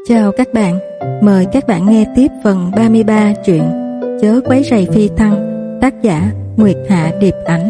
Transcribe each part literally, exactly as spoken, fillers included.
Chào các bạn, mời các bạn nghe tiếp phần ba mươi ba truyện Chớ quấy rầy phi thăng, tác giả Nguyệt Hạ Điệp Ảnh.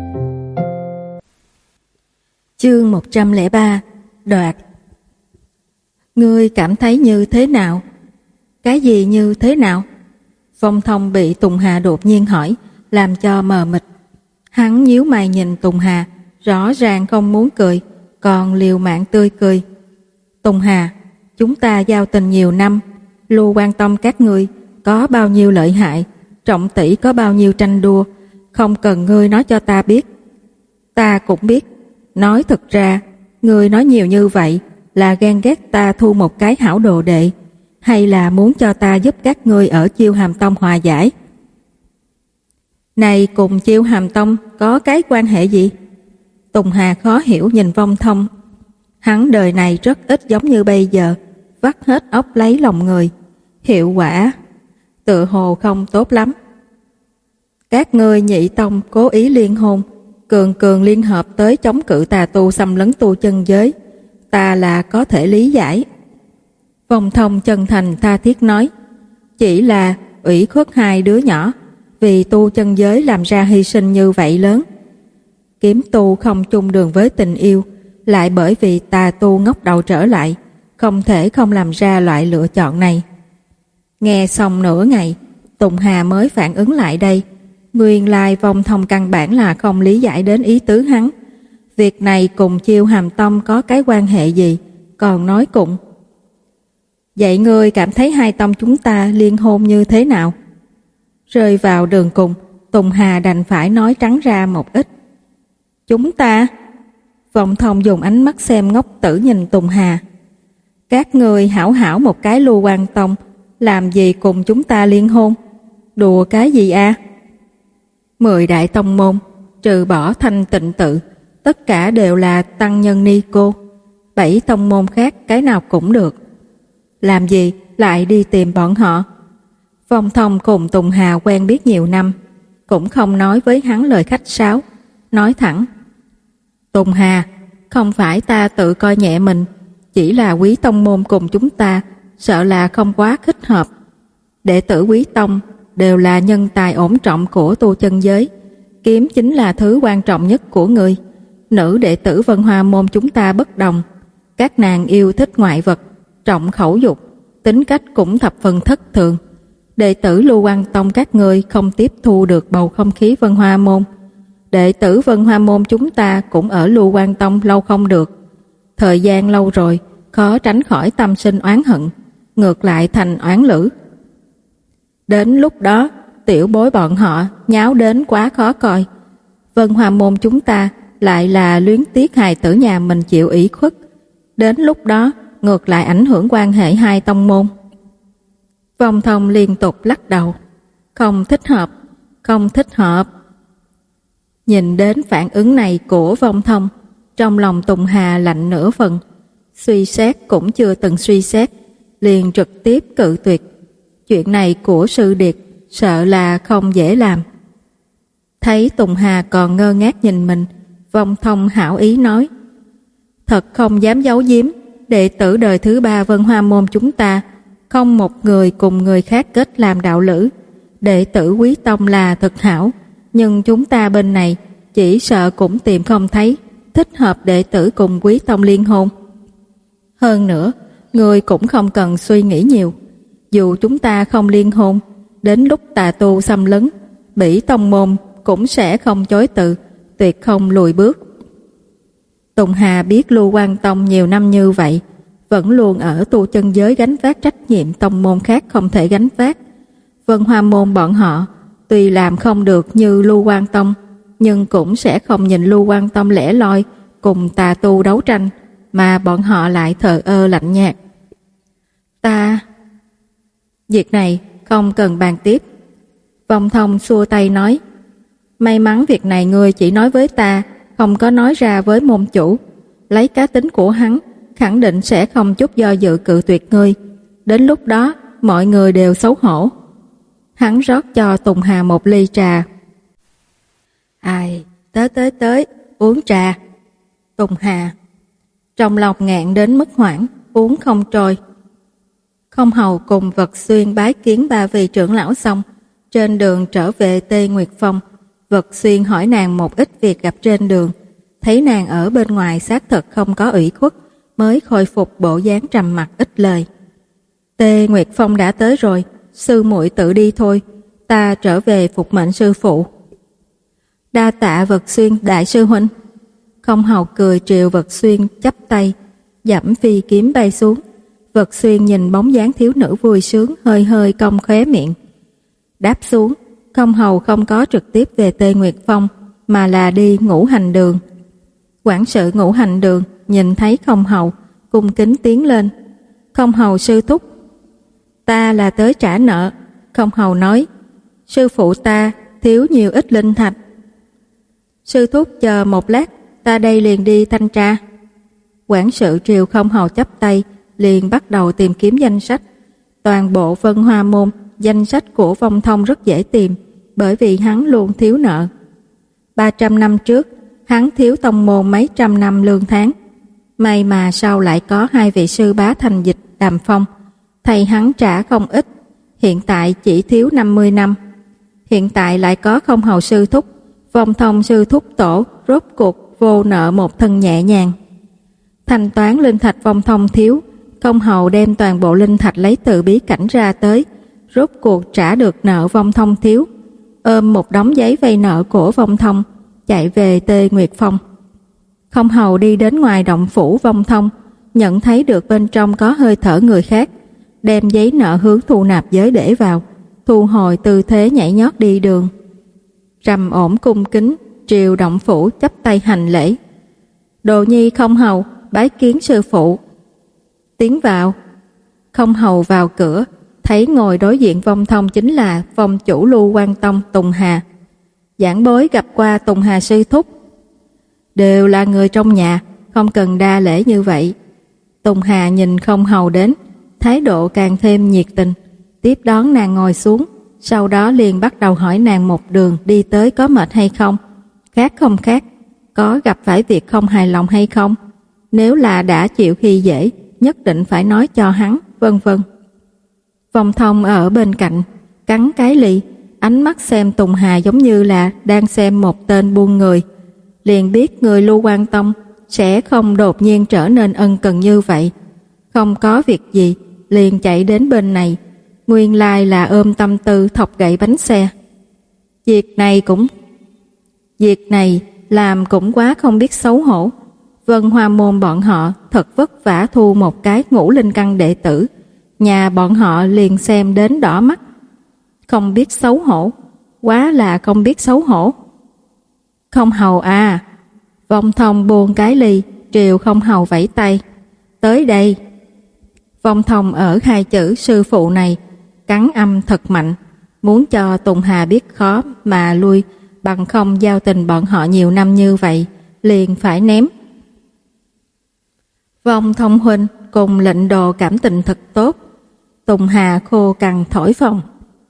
Chương một trăm lẻ ba, Đoạt. Ngươi cảm thấy như thế nào? Cái gì như thế nào? Phong Thông bị Tùng Hà đột nhiên hỏi, làm cho mờ mịt. Hắn nhíu mày nhìn Tùng Hà, rõ ràng không muốn cười, còn liều mạng tươi cười. Tùng Hà, chúng ta giao tình nhiều năm, luôn quan tâm các ngươi có bao nhiêu lợi hại, trọng tỷ có bao nhiêu tranh đua, không cần ngươi nói cho ta biết. Ta cũng biết, nói thật ra, ngươi nói nhiều như vậy là ghen ghét ta thu một cái hảo đồ đệ, hay là muốn cho ta giúp các ngươi ở Chiêu Hàm Tông hòa giải? Này cùng Chiêu Hàm Tông có cái quan hệ gì? Tùng Hà khó hiểu nhìn Phong Thông. Hắn đời này rất ít giống như bây giờ, vắt hết óc lấy lòng người. Hiệu quả tựa hồ không tốt lắm. Các ngươi Nhị Tông cố ý liên hôn, cường cường liên hợp tới chống cự tà tu xâm lấn tu chân giới, ta là có thể lý giải. Phong Thông chân thành tha thiết nói, chỉ là ủy khuất hai đứa nhỏ, vì tu chân giới làm ra hy sinh như vậy lớn. Kiếm tu không chung đường với tình yêu, lại bởi vì tà tu ngóc đầu trở lại, không thể không làm ra loại lựa chọn này. Nghe xong nửa ngày, Tùng Hà mới phản ứng lại đây. Nguyên lai Phong Thông căn bản là không lý giải đến ý tứ hắn. Việc này cùng Chiêu Hàm Tông có cái quan hệ gì, còn nói cùng. Vậy ngươi cảm thấy hai tông chúng ta liên hôn như thế nào? Rơi vào đường cùng, Tùng Hà đành phải nói trắng ra một ít. Chúng ta? Phong Thông dùng ánh mắt xem ngốc tử nhìn Tùng Hà. Các ngươi hảo hảo một cái Lưu Quan Tông, làm gì cùng chúng ta liên hôn? Đùa cái gì a? À? Mười đại tông môn, trừ bỏ Thanh Tịnh Tự, tất cả đều là tăng nhân ni cô. Bảy tông môn khác cái nào cũng được. Làm gì lại đi tìm bọn họ? Phong Thông cùng Tùng Hà quen biết nhiều năm, cũng không nói với hắn lời khách sáo, nói thẳng. Tùng Hà, không phải ta tự coi nhẹ mình, chỉ là Quý Tông môn cùng chúng ta sợ là không quá thích hợp. Đệ tử Quý Tông đều là nhân tài ổn trọng của tu chân giới, kiếm chính là thứ quan trọng nhất của người. Nữ đệ tử Vân Hoa môn chúng ta bất đồng, các nàng yêu thích ngoại vật, trọng khẩu dục, tính cách cũng thập phần thất thường. Đệ tử Lưu Quan Tông các ngươi không tiếp thu được bầu không khí Vân Hoa môn. Đệ tử Vân Hoa môn chúng ta cũng ở Lưu Quan Tông lâu không được. Thời gian lâu rồi, khó tránh khỏi tâm sinh oán hận, ngược lại thành oán lữ. Đến lúc đó, tiểu bối bọn họ nháo đến quá khó coi. Vân Hoa môn chúng ta lại là luyến tiếc hài tử nhà mình chịu ủy khuất. Đến lúc đó, ngược lại ảnh hưởng quan hệ hai tông môn. Phong Thông liên tục lắc đầu. Không thích hợp, không thích hợp. Nhìn đến phản ứng này của Phong Thông, trong lòng Tùng Hà lạnh nửa phần. Suy xét cũng chưa từng suy xét, liền trực tiếp cự tuyệt. Chuyện này của sư điệt sợ là không dễ làm. Thấy Tùng Hà còn ngơ ngác nhìn mình, Phong Thông hảo ý nói, thật không dám giấu giếm, đệ tử đời thứ ba Vân Hoa môn chúng ta không một người cùng người khác kết làm đạo lữ. Đệ tử Quý Tông là thực hảo, nhưng chúng ta bên này chỉ sợ cũng tìm không thấy thích hợp đệ tử cùng Quý Tông liên hôn. Hơn nữa, người cũng không cần suy nghĩ nhiều. Dù chúng ta không liên hôn, đến lúc tà tu xâm lấn, Bỉ Tông môn cũng sẽ không chối từ, tuyệt không lùi bước. Tùng Hà biết Lưu Quan Tông nhiều năm như vậy, vẫn luôn ở tu chân giới gánh vác trách nhiệm tông môn khác không thể gánh vác. Vân Hoa môn bọn họ tuy làm không được như Lưu Quan Tông, nhưng cũng sẽ không nhìn Lưu Quan Tông lẻ loi cùng tà tu đấu tranh, mà bọn họ lại thờ ơ lạnh nhạt. Ta... Việc này không cần bàn tiếp. Phong Thông xua tay nói, may mắn việc này ngươi chỉ nói với ta, không có nói ra với môn chủ. Lấy cá tính của hắn, khẳng định sẽ không chút do dự cự tuyệt ngươi. Đến lúc đó, mọi người đều xấu hổ. Hắn rót cho Tùng Hà một ly trà. Ai, tới tới tới, uống trà. Tùng Hà trong lòng ngạn đến mức hoảng, uống không trôi. Không hầu cùng Vật Xuyên bái kiến ba vị trưởng lão xong, trên đường trở về Tê Nguyệt Phong, Vật Xuyên hỏi nàng một ít việc gặp trên đường, thấy nàng ở bên ngoài xác thật không có ủy khuất, mới khôi phục bộ dáng trầm mặc ít lời. Tê Nguyệt Phong đã tới rồi, sư muội tự đi thôi, ta trở về phục mệnh sư phụ. Đa tạ Vật Xuyên đại sư huynh. Không hầu cười triệu Vật Xuyên chắp tay, dẫm phi kiếm bay xuống. Vật Xuyên nhìn bóng dáng thiếu nữ vui sướng, hơi hơi cong khóe miệng. Đáp xuống, Không hầu không có trực tiếp về Tê Nguyệt Phong, mà là đi Ngũ Hành Đường. Quản sự Ngũ Hành Đường nhìn thấy Không hầu, cung kính tiến lên. Không hầu sư thúc. Ta là tới trả nợ. Không hầu nói, sư phụ ta thiếu nhiều ít linh thạch. Sư thúc chờ một lát, ta đây liền đi thanh tra. Quản sự triều Không hầu chắp tay, liền bắt đầu tìm kiếm danh sách. Toàn bộ Vân Hoa Môn, danh sách của Vong Thông rất dễ tìm, bởi vì hắn luôn thiếu nợ. ba trăm năm trước, hắn thiếu tông môn mấy trăm năm lương tháng. May mà sau lại có hai vị sư bá thành dịch Đàm Phong, thầy hắn trả không ít, hiện tại chỉ thiếu năm mươi năm. Hiện tại lại có Không hầu sư thúc, Vong Thông sư thúc tổ, rốt cuộc vô nợ một thân nhẹ nhàng. Thanh toán linh thạch Vong Thông thiếu, Không hầu đem toàn bộ linh thạch lấy từ bí cảnh ra tới, rốt cuộc trả được nợ Vong Thông thiếu, ôm một đống giấy vay nợ của Vong Thông, chạy về Tê Nguyệt Phong. Không hầu đi đến ngoài động phủ Vong Thông, nhận thấy được bên trong có hơi thở người khác, đem giấy nợ hướng thu nạp giới để vào, thu hồi tư thế nhảy nhót đi đường. Trầm ổn cung kính, triều động phủ chắp tay hành lễ. Đồ nhi Không hầu, bái kiến sư phụ. Tiến vào. Không hầu vào cửa, thấy ngồi đối diện Vong Thông chính là Phong chủ Lưu Quan Tông Tùng Hà. Giảng bối gặp qua Tùng Hà sư thúc. Đều là người trong nhà, không cần đa lễ như vậy. Tùng Hà nhìn Không hầu đến, thái độ càng thêm nhiệt tình, tiếp đón nàng ngồi xuống, sau đó liền bắt đầu hỏi nàng một đường đi tới có mệt hay không, khác không khác, có gặp phải việc không hài lòng hay không, nếu là đã chịu khi dễ, nhất định phải nói cho hắn, vân vân. Vong Thông ở bên cạnh, cắn cái ly, ánh mắt xem Tùng Hà giống như là đang xem một tên buôn người, liền biết người Lưu Quan Tông sẽ không đột nhiên trở nên ân cần như vậy. Không có việc gì, liền chạy đến bên này, nguyên lai là ôm tâm tư thọc gậy bánh xe. Việc này cũng Việc này làm cũng quá không biết xấu hổ. Vân Hoa Môn bọn họ thật vất vả thu một cái ngũ linh căn đệ tử, nhà bọn họ liền xem đến đỏ mắt. Không biết xấu hổ, quá là không biết xấu hổ. Không hầu à. Vong Thông buông cái ly, triều Không hầu vẫy tay. Tới đây. Vong Thông ở hai chữ sư phụ này cắn âm thật mạnh, muốn cho Tùng Hà biết khó mà lui, bằng không giao tình bọn họ nhiều năm như vậy, liền phải ném. Vong Thông huynh cùng lệnh đồ cảm tình thật tốt. Tùng Hà khô cằn thổi phồng.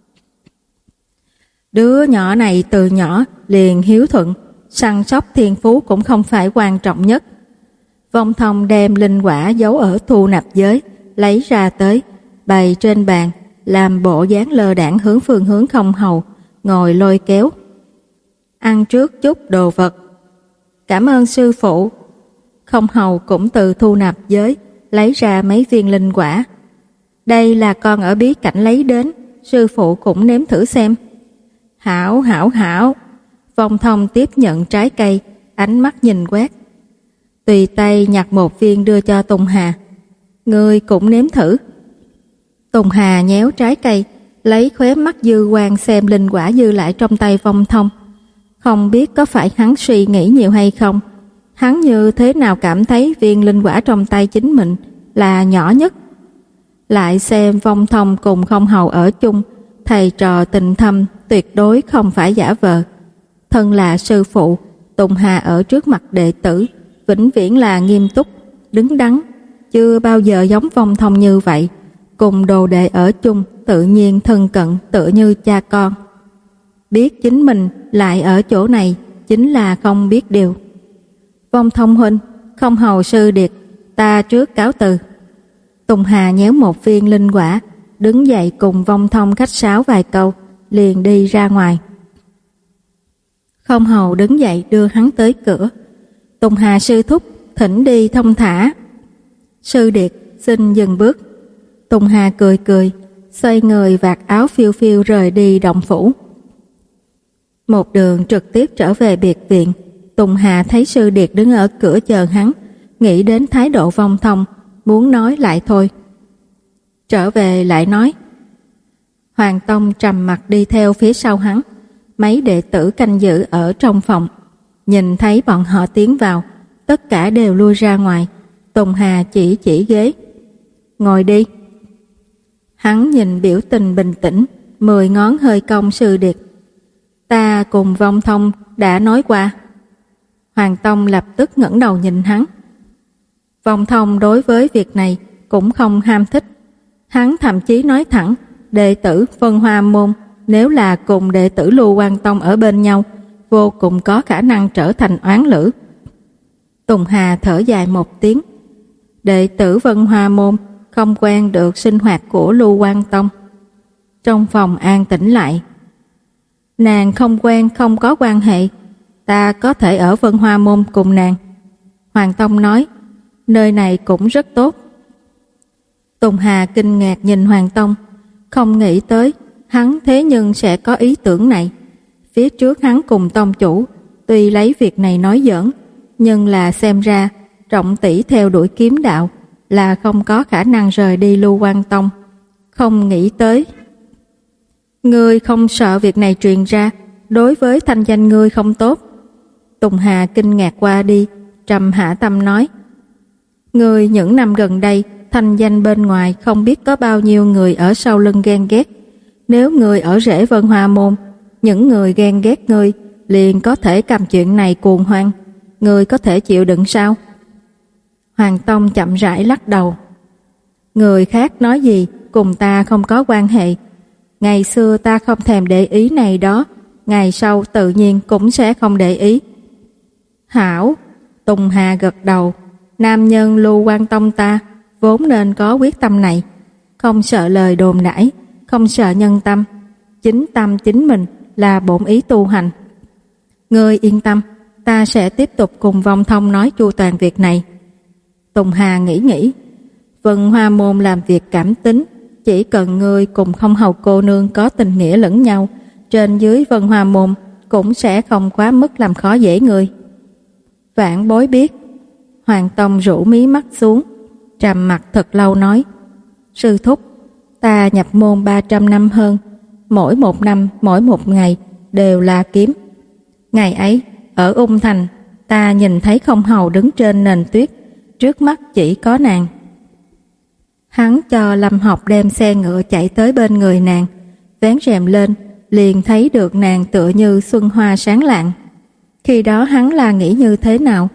Đứa nhỏ này từ nhỏ liền hiếu thuận, săn sóc thiên phú cũng không phải quan trọng nhất. Vong Thông đem linh quả giấu ở thu nạp giới lấy ra tới, bày trên bàn, làm bộ dáng lơ đãng hướng phương hướng Không hầu, ngồi lôi kéo. Ăn trước chút đồ vật. Cảm ơn sư phụ. Không hầu cũng từ thu nạp giới lấy ra mấy viên linh quả. Đây là con ở bí cảnh lấy đến, sư phụ cũng nếm thử xem. Hảo hảo hảo. Vong Thông tiếp nhận trái cây, ánh mắt nhìn quét. Tùy tay nhặt một viên đưa cho Tùng Hà. Ngươi cũng nếm thử. Tùng Hà nhéo trái cây, lấy khóe mắt dư quan xem linh quả dư lại trong tay Vong Thông. Không biết có phải hắn suy nghĩ nhiều hay không, hắn như thế nào cảm thấy viên linh quả trong tay chính mình là nhỏ nhất. Lại xem Vong Thông cùng Không hầu ở chung, thầy trò tình thâm, tuyệt đối không phải giả vờ. Thân là sư phụ, Tùng Hà ở trước mặt đệ tử vĩnh viễn là nghiêm túc, đứng đắn, chưa bao giờ giống Vong Thông như vậy. Cùng đồ đệ ở chung tự nhiên thân cận tựa như cha con. Biết chính mình lại ở chỗ này chính là không biết điều. Vong Thông huynh, Không hầu sư điệt, ta trước cáo từ. Tùng Hà nhéo một viên linh quả, đứng dậy cùng Vong Thông khách sáo vài câu, liền đi ra ngoài. Không hầu đứng dậy đưa hắn tới cửa. Tùng Hà sư thúc, thỉnh đi thông thả. Sư điệt xin dừng bước. Tùng Hà cười cười, xoay người vạt áo phiêu phiêu rời đi động phủ. Một đường trực tiếp trở về biệt viện. Tùng Hà thấy sư điệt đứng ở cửa chờ hắn, nghĩ đến thái độ Vong Thông, muốn nói lại thôi. Trở về lại nói. Hoàng Tông trầm mặc đi theo phía sau hắn. Mấy đệ tử canh giữ ở trong phòng, nhìn thấy bọn họ tiến vào, tất cả đều lui ra ngoài. Tùng Hà chỉ chỉ ghế. Ngồi đi. Hắn nhìn biểu tình bình tĩnh, mười ngón hơi cong sư điệt. Ta cùng Vong Thông đã nói qua. Hoàng Tông lập tức ngẩng đầu nhìn hắn. Vong Thông đối với việc này cũng không ham thích. Hắn thậm chí nói thẳng, đệ tử Vân Hoa Môn nếu là cùng đệ tử Lưu Quan Tông ở bên nhau, vô cùng có khả năng trở thành oán lữ. Tùng Hà thở dài một tiếng. Đệ tử Vân Hoa Môn không quen được sinh hoạt của Lưu Quan Tông. Trong phòng an tĩnh lại. Nàng không quen không có quan hệ, ta có thể ở Vân Hoa Môn cùng nàng. Hoàng Tông nói, nơi này cũng rất tốt. Tùng Hà kinh ngạc nhìn Hoàng Tông, không nghĩ tới hắn thế nhưng sẽ có ý tưởng này. Phía trước hắn cùng tông chủ tuy lấy việc này nói giỡn, nhưng là xem ra trọng tỷ theo đuổi kiếm đạo là không có khả năng rời đi Lưu Quan Tông. Không nghĩ tới. Ngươi không sợ việc này truyền ra, đối với thanh danh ngươi không tốt. Tùng Hà kinh ngạc qua đi, trầm hạ tâm nói. Ngươi những năm gần đây thanh danh bên ngoài không biết có bao nhiêu người ở sau lưng ghen ghét. Nếu ngươi ở rễ Vân Hoa Môn, những người ghen ghét ngươi liền có thể cầm chuyện này cuồng hoan. Ngươi có thể chịu đựng sao? Hoàng Tông chậm rãi lắc đầu. Người khác nói gì cùng ta không có quan hệ. Ngày xưa ta không thèm để ý này đó, ngày sau tự nhiên cũng sẽ không để ý. Hảo. Tùng Hà gật đầu. Nam nhân Lưu Quan Tông ta vốn nên có quyết tâm này, không sợ lời đồn đãi, không sợ nhân tâm, chính tâm chính mình là bổn ý tu hành. Ngươi yên tâm, ta sẽ tiếp tục cùng Vong Thông nói chu toàn việc này. Tùng Hà nghĩ nghĩ, Vân Hoa Môn làm việc cảm tính, chỉ cần ngươi cùng Không Hầu cô nương có tình nghĩa lẫn nhau, trên dưới Vân Hoa Môn cũng sẽ không quá mức làm khó dễ ngươi. Vãn bối biết. Hoàng Tông rũ mí mắt xuống, trầm mặt thật lâu nói, sư thúc, ta nhập môn ba trăm năm hơn, mỗi một năm mỗi một ngày đều là kiếm. Ngày ấy ở Ung Thành, ta nhìn thấy Không Hầu đứng trên nền tuyết, trước mắt chỉ có nàng. Hắn cho Lâm Học đem xe ngựa chạy tới bên người nàng, vén rèm lên, liền thấy được nàng tựa như xuân hoa sáng lạng. Khi đó hắn là nghĩ như thế nào?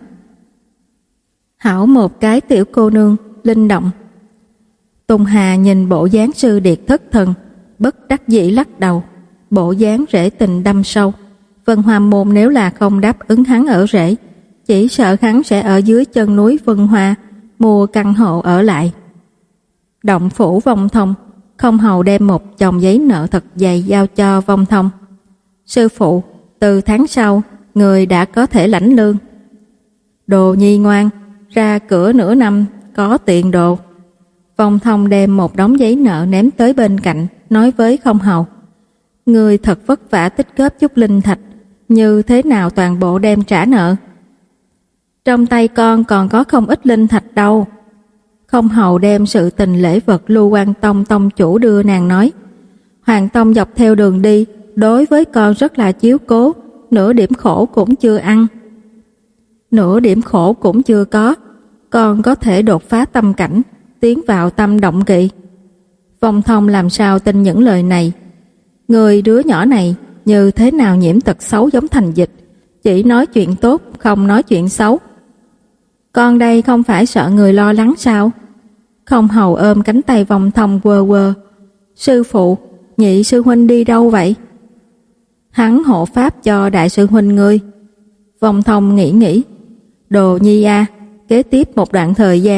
Hảo một cái tiểu cô nương, linh động. Tùng Hà nhìn bộ dáng sư điệt thất thần, bất đắc dĩ lắc đầu, bộ dáng rễ tình đâm sâu. Vân Hoa Môn nếu là không đáp ứng hắn ở rễ, chỉ sợ hắn sẽ ở dưới chân núi Vân Hoa mua căn hộ ở lại. Động phủ Vong Thông, Không Hầu đem một chồng giấy nợ thật dày giao cho Vong Thông. Sư phụ, từ tháng sau người đã có thể lãnh lương. Đồ nhi ngoan, ra cửa nửa năm có tiền đồ. Vong Thông đem một đống giấy nợ ném tới bên cạnh, nói với Không Hầu, người thật vất vả tích góp chút linh thạch, như thế nào toàn bộ đem trả nợ? Trong tay con còn có không ít linh thạch đâu. Không Hầu đem sự tình lễ vật Lưu Quan Tông tông chủ đưa nàng nói, Hoàng Tông dọc theo đường đi đối với con rất là chiếu cố, nửa điểm khổ cũng chưa ăn. Nửa điểm khổ cũng chưa có, con có thể đột phá tâm cảnh, tiến vào tâm động kỵ. Vong Thông làm sao tin những lời này? Người đứa nhỏ này như thế nào nhiễm tật xấu giống Thành Dịch, chỉ nói chuyện tốt không nói chuyện xấu. Con đây không phải sợ người lo lắng sao? Không Hầu ôm cánh tay Vong Thông quơ quơ. Sư phụ, nhị sư huynh đi đâu vậy? Hắn hộ pháp cho đại sư huynh ngươi. Vong Thông nghĩ nghĩ. Đồ nhi a, kế tiếp một đoạn thời gian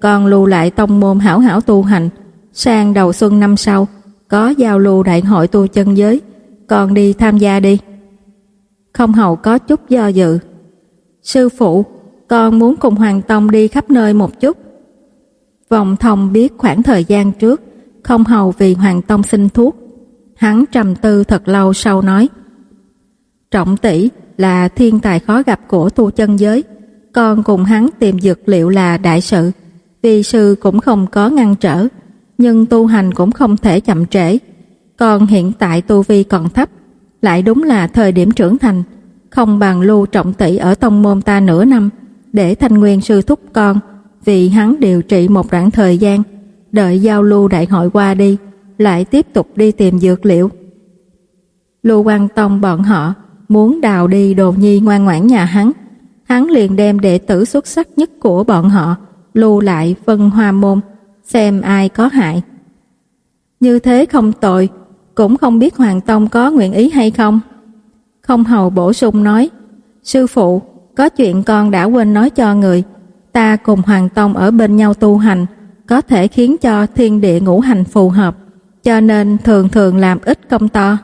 con lưu lại tông môn hảo hảo tu hành, sang đầu xuân năm sau có giao lưu đại hội tu chân giới, con đi tham gia đi. Không hầu có chút do dự. Sư phụ, con muốn cùng Hoàng tông đi khắp nơi một chút. Vòng Thông biết khoảng thời gian trước Không hầu vì Hoàng tông xin thuốc. Hắn trầm tư thật lâu sau nói: Trọng tỷ là thiên tài khó gặp của tu chân giới, con cùng hắn tìm dược liệu là đại sự. Vi sư cũng không có ngăn trở, nhưng tu hành cũng không thể chậm trễ. Con hiện tại tu vi còn thấp, lại đúng là thời điểm trưởng thành, không bằng lưu trọng tỷ ở tông môn ta nửa năm, để Thanh Nguyên sư thúc con vì hắn điều trị một đoạn thời gian, đợi giao lưu đại hội qua đi, lại tiếp tục đi tìm dược liệu. Lưu Quang Tông bọn họ muốn đào đi Đồ Nhi ngoan ngoãn nhà hắn, hắn liền đem đệ tử xuất sắc nhất của bọn họ lưu lại Vân Hoa môn, xem ai có hại. Như thế không tội, cũng không biết Hoàng tông có nguyện ý hay không. Không hầu bổ sung nói: Sư phụ, có chuyện con đã quên nói cho người. Ta cùng Hoàng tông ở bên nhau tu hành, có thể khiến cho thiên địa ngũ hành phù hợp, cho nên thường thường làm ít công to.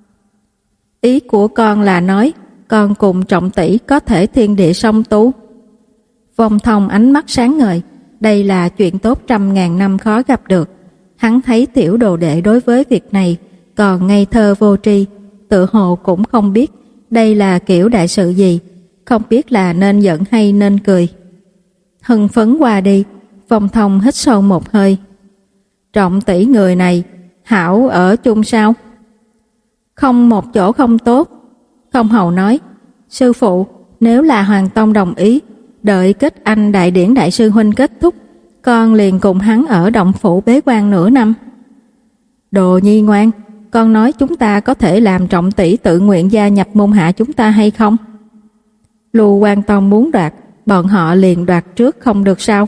Ý của con là nói con cùng Trọng tỷ có thể thiên địa song tu. Vong Thông ánh mắt sáng ngời, đây là chuyện tốt trăm ngàn năm khó gặp được. Hắn thấy tiểu đồ đệ đối với việc này còn ngây thơ vô tri, tự hồ cũng không biết đây là kiểu đại sự gì, không biết là nên giận hay nên cười. Hưng phấn qua đi, Vong Thông hít sâu một hơi. Trọng tỷ người này hảo ở chung sao? Không một chỗ không tốt. Không hầu nói: Sư phụ, nếu là Hoàng tông đồng ý, đợi kết anh đại điển đại sư huynh kết thúc, con liền cùng hắn ở động phủ bế quan nửa năm. Đồ Nhi ngoan, con nói chúng ta có thể làm Trọng tỷ tự nguyện gia nhập môn hạ chúng ta hay không? Lưu Quang Tông muốn đoạt, bọn họ liền đoạt trước không được sao?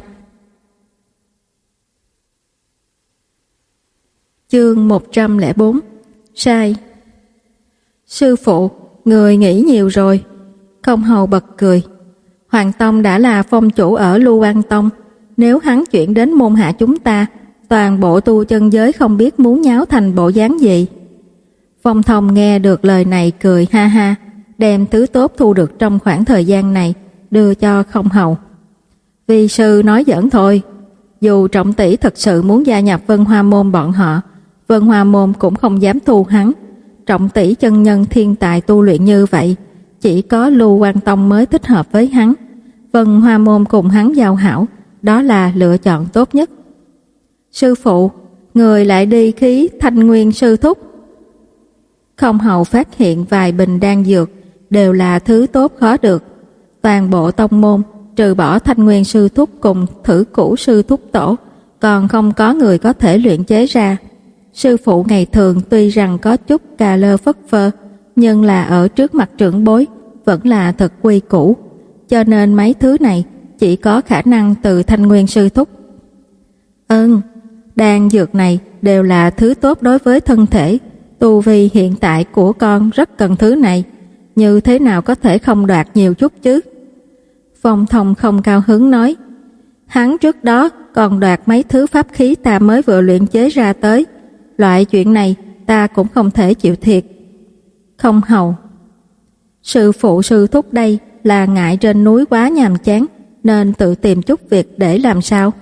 Chương một trăm lẻ bốn. Sai. Sư phụ, người nghĩ nhiều rồi. Không hầu bật cười. Hoàng tông đã là phong chủ ở Lưu Quang Tông, nếu hắn chuyển đến môn hạ chúng ta, toàn bộ tu chân giới không biết muốn nháo thành bộ dáng gì. Vong Thông nghe được lời này cười ha ha, đem thứ tốt thu được trong khoảng thời gian này đưa cho Không hầu. Vi sư nói giỡn thôi, dù Trọng tỷ thật sự muốn gia nhập Vân Hoa môn bọn họ, Vân Hoa môn cũng không dám thu hắn. Trọng tỷ chân nhân thiên tài tu luyện như vậy, chỉ có Lưu Quang Tông mới thích hợp với hắn. Vân Hoa môn cùng hắn giao hảo, đó là lựa chọn tốt nhất. Sư phụ, người lại đi khí Thanh Nguyên sư thúc. Không hầu phát hiện vài bình đan dược đều là thứ tốt khó được. Toàn bộ tông môn trừ bỏ Thanh Nguyên sư thúc cùng Thử Cũ sư thúc tổ, còn không có người có thể luyện chế ra. Sư phụ ngày thường tuy rằng có chút cà lơ phất phơ, nhưng là ở trước mặt trưởng bối vẫn là thật quy củ, cho nên mấy thứ này chỉ có khả năng từ Thanh Nguyên sư thúc. Ừm, đan dược này đều là thứ tốt đối với thân thể, tu vi hiện tại của con rất cần thứ này, như thế nào có thể không đoạt nhiều chút chứ? Vong Thông không cao hứng nói: Hắn trước đó còn đoạt mấy thứ pháp khí ta mới vừa luyện chế ra tới, loại chuyện này ta cũng không thể chịu thiệt. Không hầu: Sư phụ sư thúc đây là ngại trên núi quá nhàm chán, nên tự tìm chút việc để làm sao.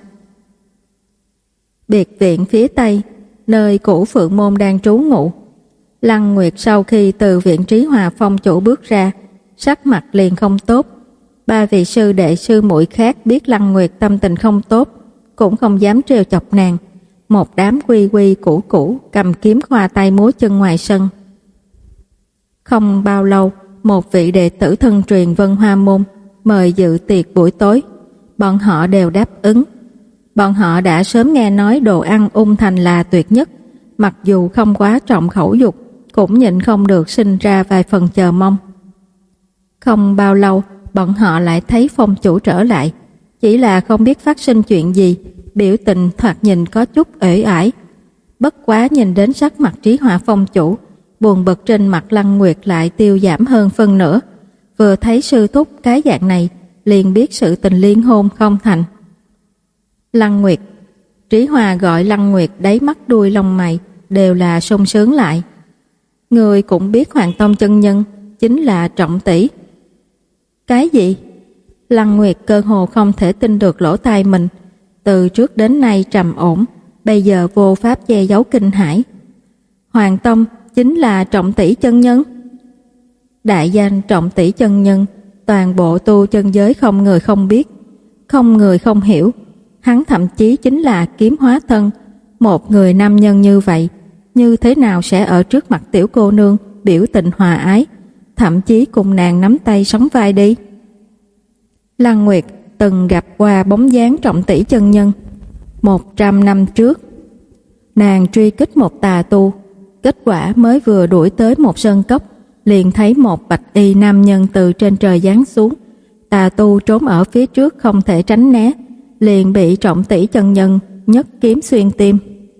Biệt viện phía tây, nơi cũ Phượng môn đang trú ngụ. Lăng Nguyệt sau khi từ viện Trí Hòa phong chủ bước ra, sắc mặt liền không tốt. Ba vị sư đệ sư muội khác biết Lăng Nguyệt tâm tình không tốt, cũng không dám trêu chọc nàng. Một đám quy quy cũ cũ cầm kiếm khoa tay múa chân ngoài sân. Không bao lâu, một vị đệ tử thân truyền Vân Hoa môn mời dự tiệc buổi tối. Bọn họ đều đáp ứng. Bọn họ đã sớm nghe nói đồ ăn Ung Thành là tuyệt nhất, mặc dù không quá trọng khẩu dục, cũng nhịn không được sinh ra vài phần chờ mong. Không bao lâu, bọn họ lại thấy phong chủ trở lại, chỉ là không biết phát sinh chuyện gì, biểu tình thoạt nhìn có chút uể oải. Bất quá nhìn đến sắc mặt Trí Hòa phong chủ, buồn bực trên mặt Lăng Nguyệt lại tiêu giảm hơn phân nửa. Vừa thấy sư thúc cái dạng này, liền biết sự tình liên hôn không thành. Lăng Nguyệt. Trí Hòa gọi Lăng Nguyệt, đáy mắt đuôi lông mày đều là sung sướng lại. Người cũng biết Hoàng Tông chân nhân chính là Trọng tỷ. Cái gì? Lăng Nguyệt cơ hồ không thể tin được lỗ tai mình. Từ trước đến nay trầm ổn, bây giờ vô pháp che giấu kinh hãi. Hoàng Tông chính là Trọng tỷ chân nhân. Đại danh Trọng tỷ chân nhân, toàn bộ tu chân giới không người không biết, không người không hiểu. Hắn thậm chí chính là kiếm hóa thân. Một người nam nhân như vậy, như thế nào sẽ ở trước mặt tiểu cô nương biểu tình hòa ái, thậm chí cùng nàng nắm tay sóng vai đi? Lăng Nguyệt từng gặp qua bóng dáng Trọng tỷ chân nhân. Một trăm năm trước, nàng truy kích một tà tu, kết quả mới vừa đuổi tới một sơn cốc, liền thấy một bạch y nam nhân từ trên trời giáng xuống. Tà tu trốn ở phía trước không thể tránh né, liền bị Trọng tỷ chân nhân nhất kiếm xuyên tim.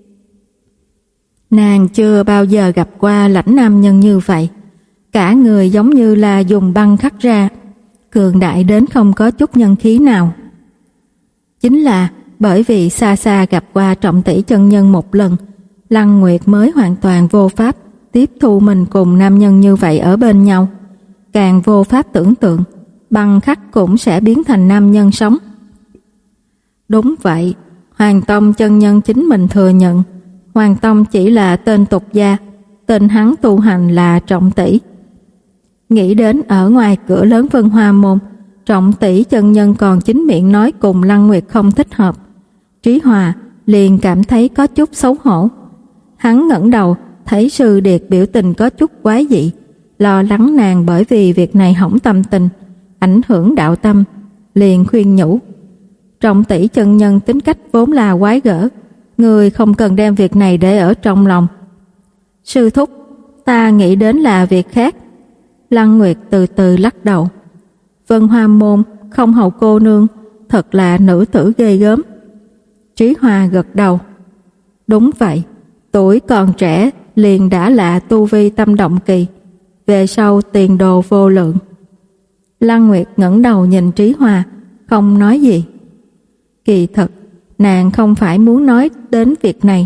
Nàng chưa bao giờ gặp qua lãnh nam nhân như vậy, cả người giống như là dùng băng khắc ra, cường đại đến không có chút nhân khí nào. Chính là bởi vì xa xa gặp qua Trọng tỷ chân nhân một lần, Lăng Nguyệt mới hoàn toàn vô pháp tiếp thu mình cùng nam nhân như vậy ở bên nhau, càng vô pháp tưởng tượng băng khắc cũng sẽ biến thành nam nhân sống. Đúng vậy, Hoàng Tông chân nhân chính mình thừa nhận, Hoàng Tông chỉ là tên tục gia, tên hắn tu hành là Trọng tỷ. Nghĩ đến ở ngoài cửa lớn Vân Hoa môn, Trọng tỷ chân nhân còn chính miệng nói cùng Lăng Nguyệt không thích hợp, Trí Hòa liền cảm thấy có chút xấu hổ. Hắn ngẩng đầu thấy Sư Điệt biểu tình có chút quái dị, lo lắng nàng bởi vì việc này hỏng tâm tình, ảnh hưởng đạo tâm, liền khuyên nhủ: Trọng tỷ chân nhân tính cách vốn là quái gở, người không cần đem việc này để ở trong lòng. Sư thúc, ta nghĩ đến là việc khác. Lăng Nguyệt từ từ lắc đầu. Vân Hoa môn không hầu cô nương thật là nữ tử ghê gớm. Trí Hòa gật đầu. Đúng vậy, tuổi còn trẻ liền đã là tu vi tâm động kỳ, về sau tiền đồ vô lượng. Lăng Nguyệt ngẩng đầu nhìn Trí Hòa, không nói gì. Kỳ thật, nàng không phải muốn nói đến việc này.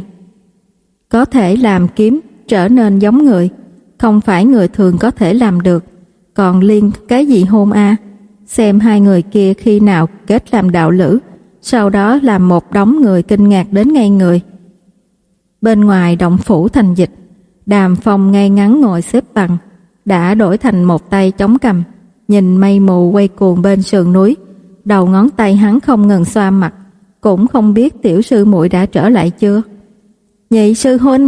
Có thể làm kiếm trở nên giống người, không phải người thường có thể làm được, còn liên cái gì hôn a? Xem hai người kia khi nào kết làm đạo lữ, sau đó làm một đống người kinh ngạc đến ngây người. Bên ngoài động phủ Thành Dịch, Đàm Phong ngay ngắn ngồi xếp bằng, đã đổi thành một tay chống cằm, nhìn mây mù quay cuồng bên sườn núi, đầu ngón tay hắn không ngừng xoa mặt, cũng không biết tiểu sư muội đã trở lại chưa. Nhị sư huynh!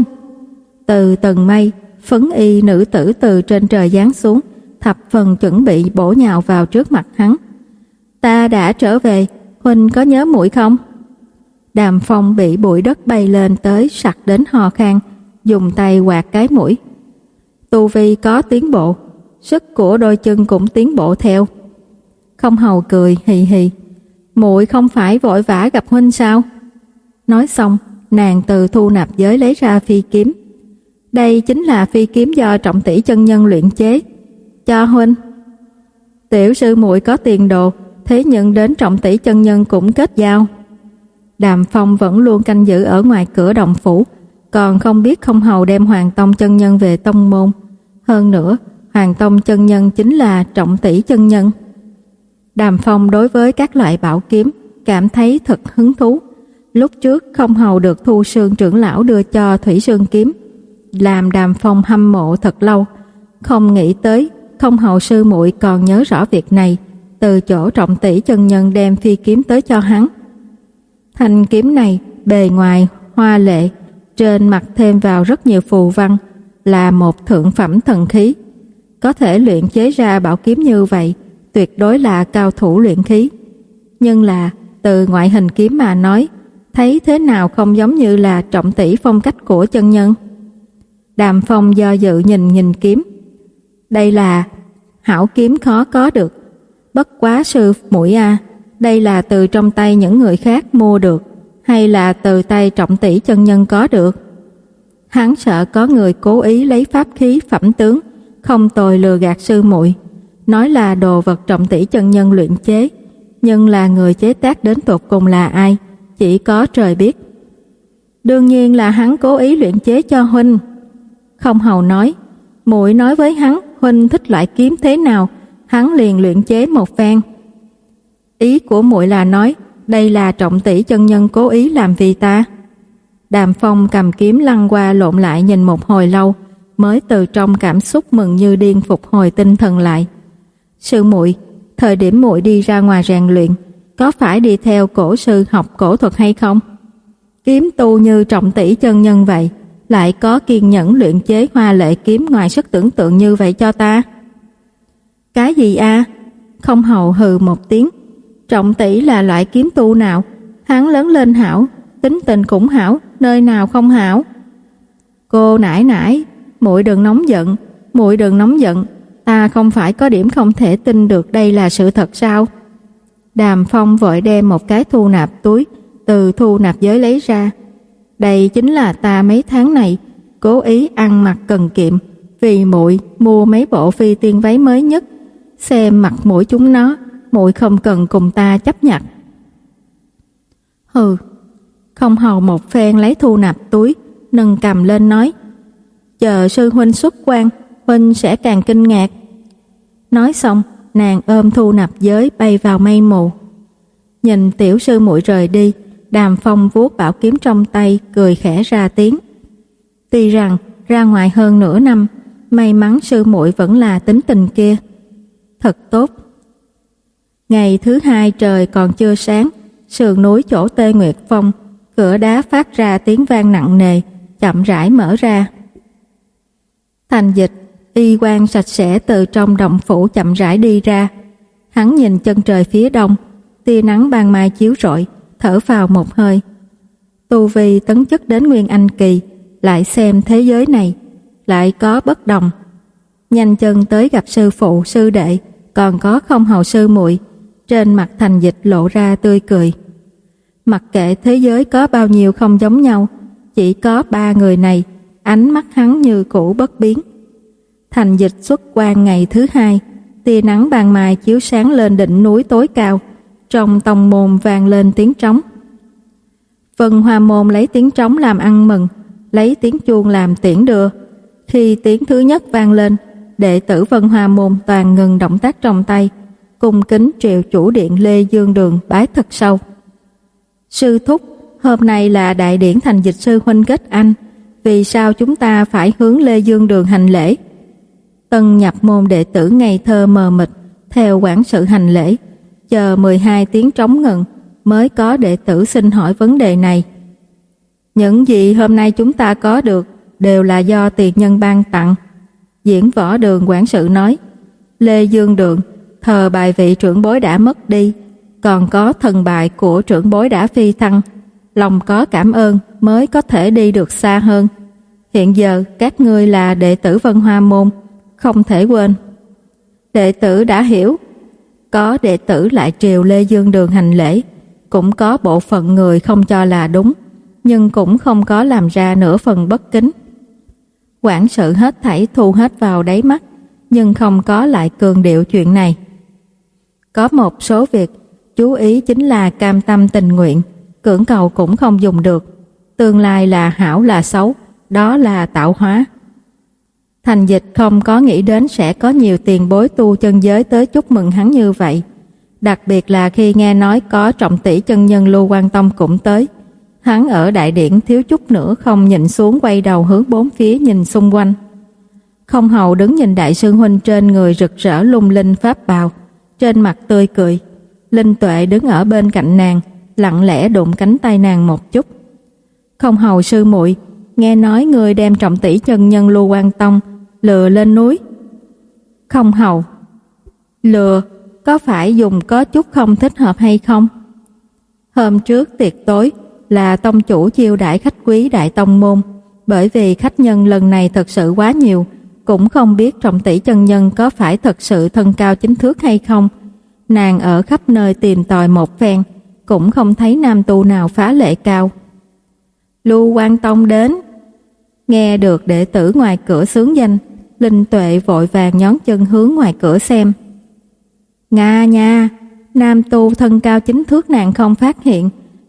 Từ tầng mây, phấn y nữ tử từ trên trời giáng xuống, thập phần chuẩn bị bổ nhào vào trước mặt hắn. Ta đã trở về, huynh có nhớ muội không? Đàm Phong bị bụi đất bay lên tới sặc đến ho khan, dùng tay quạt cái mũi. Tu vi có tiến bộ, sức của đôi chân cũng tiến bộ theo. Không hầu cười hì hì. Muội không phải vội vã gặp huynh sao? Nói xong, nàng từ thu nạp giới lấy ra phi kiếm. Đây chính là phi kiếm do Trọng tỷ chân nhân luyện chế. Cho huynh. Tiểu sư muội có tiền đồ, thế nhưng đến Trọng tỷ chân nhân cũng kết giao. Đàm Phong vẫn luôn canh giữ ở ngoài cửa động phủ, còn không biết không hầu đem Hoàng Tông chân nhân về tông môn. Hơn nữa, Hoàng Tông chân nhân chính là Trọng tỷ chân nhân. Đàm Phong đối với các loại bảo kiếm cảm thấy thật hứng thú. Lúc trước không hầu được Thu Sương trưởng lão đưa cho Thủy Sương kiếm, làm Đàm Phong hâm mộ thật lâu. Không nghĩ tới không hầu sư muội còn nhớ rõ việc này, từ chỗ Trọng tỷ chân nhân đem phi kiếm tới cho hắn. Thanh kiếm này bề ngoài hoa lệ, trên mặt thêm vào rất nhiều phù văn, là một thượng phẩm thần khí. Có thể luyện chế ra bảo kiếm như vậy, tuyệt đối là cao thủ luyện khí. Nhưng là từ ngoại hình kiếm mà nói, thấy thế nào không giống như là Trọng tỷ phong cách của chân nhân. Đàm Phong do dự nhìn nhìn kiếm. Đây là hảo kiếm khó có được. Bất quá sư muội a, đây là từ trong tay những người khác mua được, hay là từ tay Trọng tỷ chân nhân có được? Hắn sợ có người cố ý lấy pháp khí phẩm tướng, không tồi lừa gạt sư muội, nói là đồ vật Trọng tỷ chân nhân luyện chế, nhưng là người chế tác đến tột cùng là ai, chỉ có trời biết. Đương nhiên là hắn cố ý luyện chế cho huynh. Không Hầu nói, muội nói với hắn huynh thích loại kiếm thế nào, hắn liền luyện chế một phen. Ý của muội là nói, đây là Trọng tỷ chân nhân cố ý làm vì ta. Đàm Phong cầm kiếm lăn qua lộn lại nhìn một hồi lâu, mới từ trong cảm xúc mừng như điên phục hồi tinh thần lại. Sư muội, thời điểm muội đi ra ngoài rèn luyện, có phải đi theo cổ sư học cổ thuật hay không? Kiếm tu như Trọng tỷ chân nhân vậy, lại có kiên nhẫn luyện chế hoa lệ kiếm ngoài sức tưởng tượng như vậy cho ta? Cái gì a? Không Hầu hừ một tiếng. Trọng tỷ là loại kiếm tu nào? Hắn lớn lên hảo, tính tình cũng hảo, nơi nào không hảo? Cô nãi nãi, muội đừng nóng giận, muội đừng nóng giận, ta không phải có điểm không thể tin được đây là sự thật sao? Đàm Phong vội đem một cái thu nạp túi từ thu nạp giới lấy ra. Đây chính là ta mấy tháng này cố ý ăn mặc cần kiệm, vì muội mua mấy bộ phi tiên váy mới nhất, xem mặt mũi chúng nó, muội không cần cùng ta chấp nhặt. Hừ. Không Hầu một phen lấy thu nạp túi, nâng cầm lên nói, chờ sư huynh xuất quan, huynh sẽ càng kinh ngạc. Nói xong, nàng ôm thu nạp giới bay vào mây mù. Nhìn tiểu sư muội rời đi, Đàm Phong vuốt bảo kiếm trong tay, cười khẽ ra tiếng. Tuy rằng ra ngoài hơn nửa năm, may mắn sư muội vẫn là tính tình kia. Thật tốt. Ngày thứ hai trời còn chưa sáng, sườn núi chỗ Tê Nguyệt Phong, cửa đá phát ra tiếng vang nặng nề, chậm rãi mở ra. Thành Dịch, y quan sạch sẽ từ trong động phủ chậm rãi đi ra. Hắn nhìn chân trời phía đông, tia nắng ban mai chiếu rọi, thở phào một hơi. Tu vi tấn chức đến Nguyên Anh kỳ, lại xem thế giới này, lại có bất đồng. Nhanh chân tới gặp sư phụ, sư đệ, còn có Không Hầu sư muội. Trên mặt Thành Dịch lộ ra tươi cười. Mặc kệ thế giới có bao nhiêu không giống nhau, chỉ có ba người này, ánh mắt hắn như cũ bất biến. Thành Dịch xuất quan ngày thứ hai, tia nắng ban mai chiếu sáng lên đỉnh núi tối cao, trong tông môn vang lên tiếng trống. Vân Hoa môn lấy tiếng trống làm ăn mừng, lấy tiếng chuông làm tiễn đưa. Khi tiếng thứ nhất vang lên, đệ tử Vân Hoa môn toàn ngừng động tác trong tay, cung kính triệu chủ điện Lê Dương Đường bái thật sâu. Sư thúc, hôm nay là đại điển Thành Dịch sư huynh kết anh, vì sao chúng ta phải hướng Lê Dương Đường hành lễ? Tân nhập môn đệ tử ngây thơ mờ mịt theo quản sự hành lễ, chờ mười hai tiếng trống ngừng mới có đệ tử xin hỏi vấn đề này. Những gì hôm nay chúng ta có được đều là do tiền nhân ban tặng. Diễn Võ Đường quản sự nói, Lê Dương Đường thờ bài vị trưởng bối đã mất đi, còn có thần bài của trưởng bối đã phi thăng, lòng có cảm ơn mới có thể đi được xa hơn. Hiện giờ các ngươi là đệ tử Vân Hoa môn, không thể quên. Đệ tử đã hiểu. Có đệ tử lại triều Lê Dương Đường hành lễ, cũng có bộ phận người không cho là đúng, nhưng cũng không có làm ra nửa phần bất kính. Quản sự hết thảy thu hết vào đáy mắt, nhưng không có lại cường điệu chuyện này. Có một số việc chú ý chính là cam tâm tình nguyện, cưỡng cầu cũng không dùng được. Tương lai là hảo là xấu, đó là tạo hóa. Thành Dịch không có nghĩ đến sẽ có nhiều tiền bối tu chân giới tới chúc mừng hắn như vậy. Đặc biệt là khi nghe nói có Trọng tỷ chân nhân Lưu Quan Tông cũng tới. Hắn ở đại điện thiếu chút nữa không nhìn xuống, quay đầu hướng bốn phía nhìn xung quanh. Không Hầu đứng nhìn đại sư huynh trên người rực rỡ lung linh pháp bào, trên mặt tươi cười. Linh Tuệ đứng ở bên cạnh nàng, lặng lẽ đụng cánh tay nàng một chút. Không Hầu sư muội, nghe nói người đem Trọng tỷ chân nhân Lưu Quan Tông lừa lên núi. Không Hầu, lừa có phải dùng có chút không thích hợp hay không? Hôm trước tiệc tối là tông chủ chiêu đãi khách quý đại tông môn, bởi vì khách nhân lần này thật sự quá nhiều, cũng không biết Trọng tỷ chân nhân có phải thật sự thân cao chính thước hay không. Nàng ở khắp nơi tìm tòi một phen, cũng không thấy nam tu nào phá lệ cao. Lưu Quan Tông đến. Nghe được đệ tử ngoài cửa xướng danh, Linh Tuệ vội vàng nhón chân hướng ngoài cửa xem. Nga nha, nam tu thân cao chính thước nàng không phát hiện,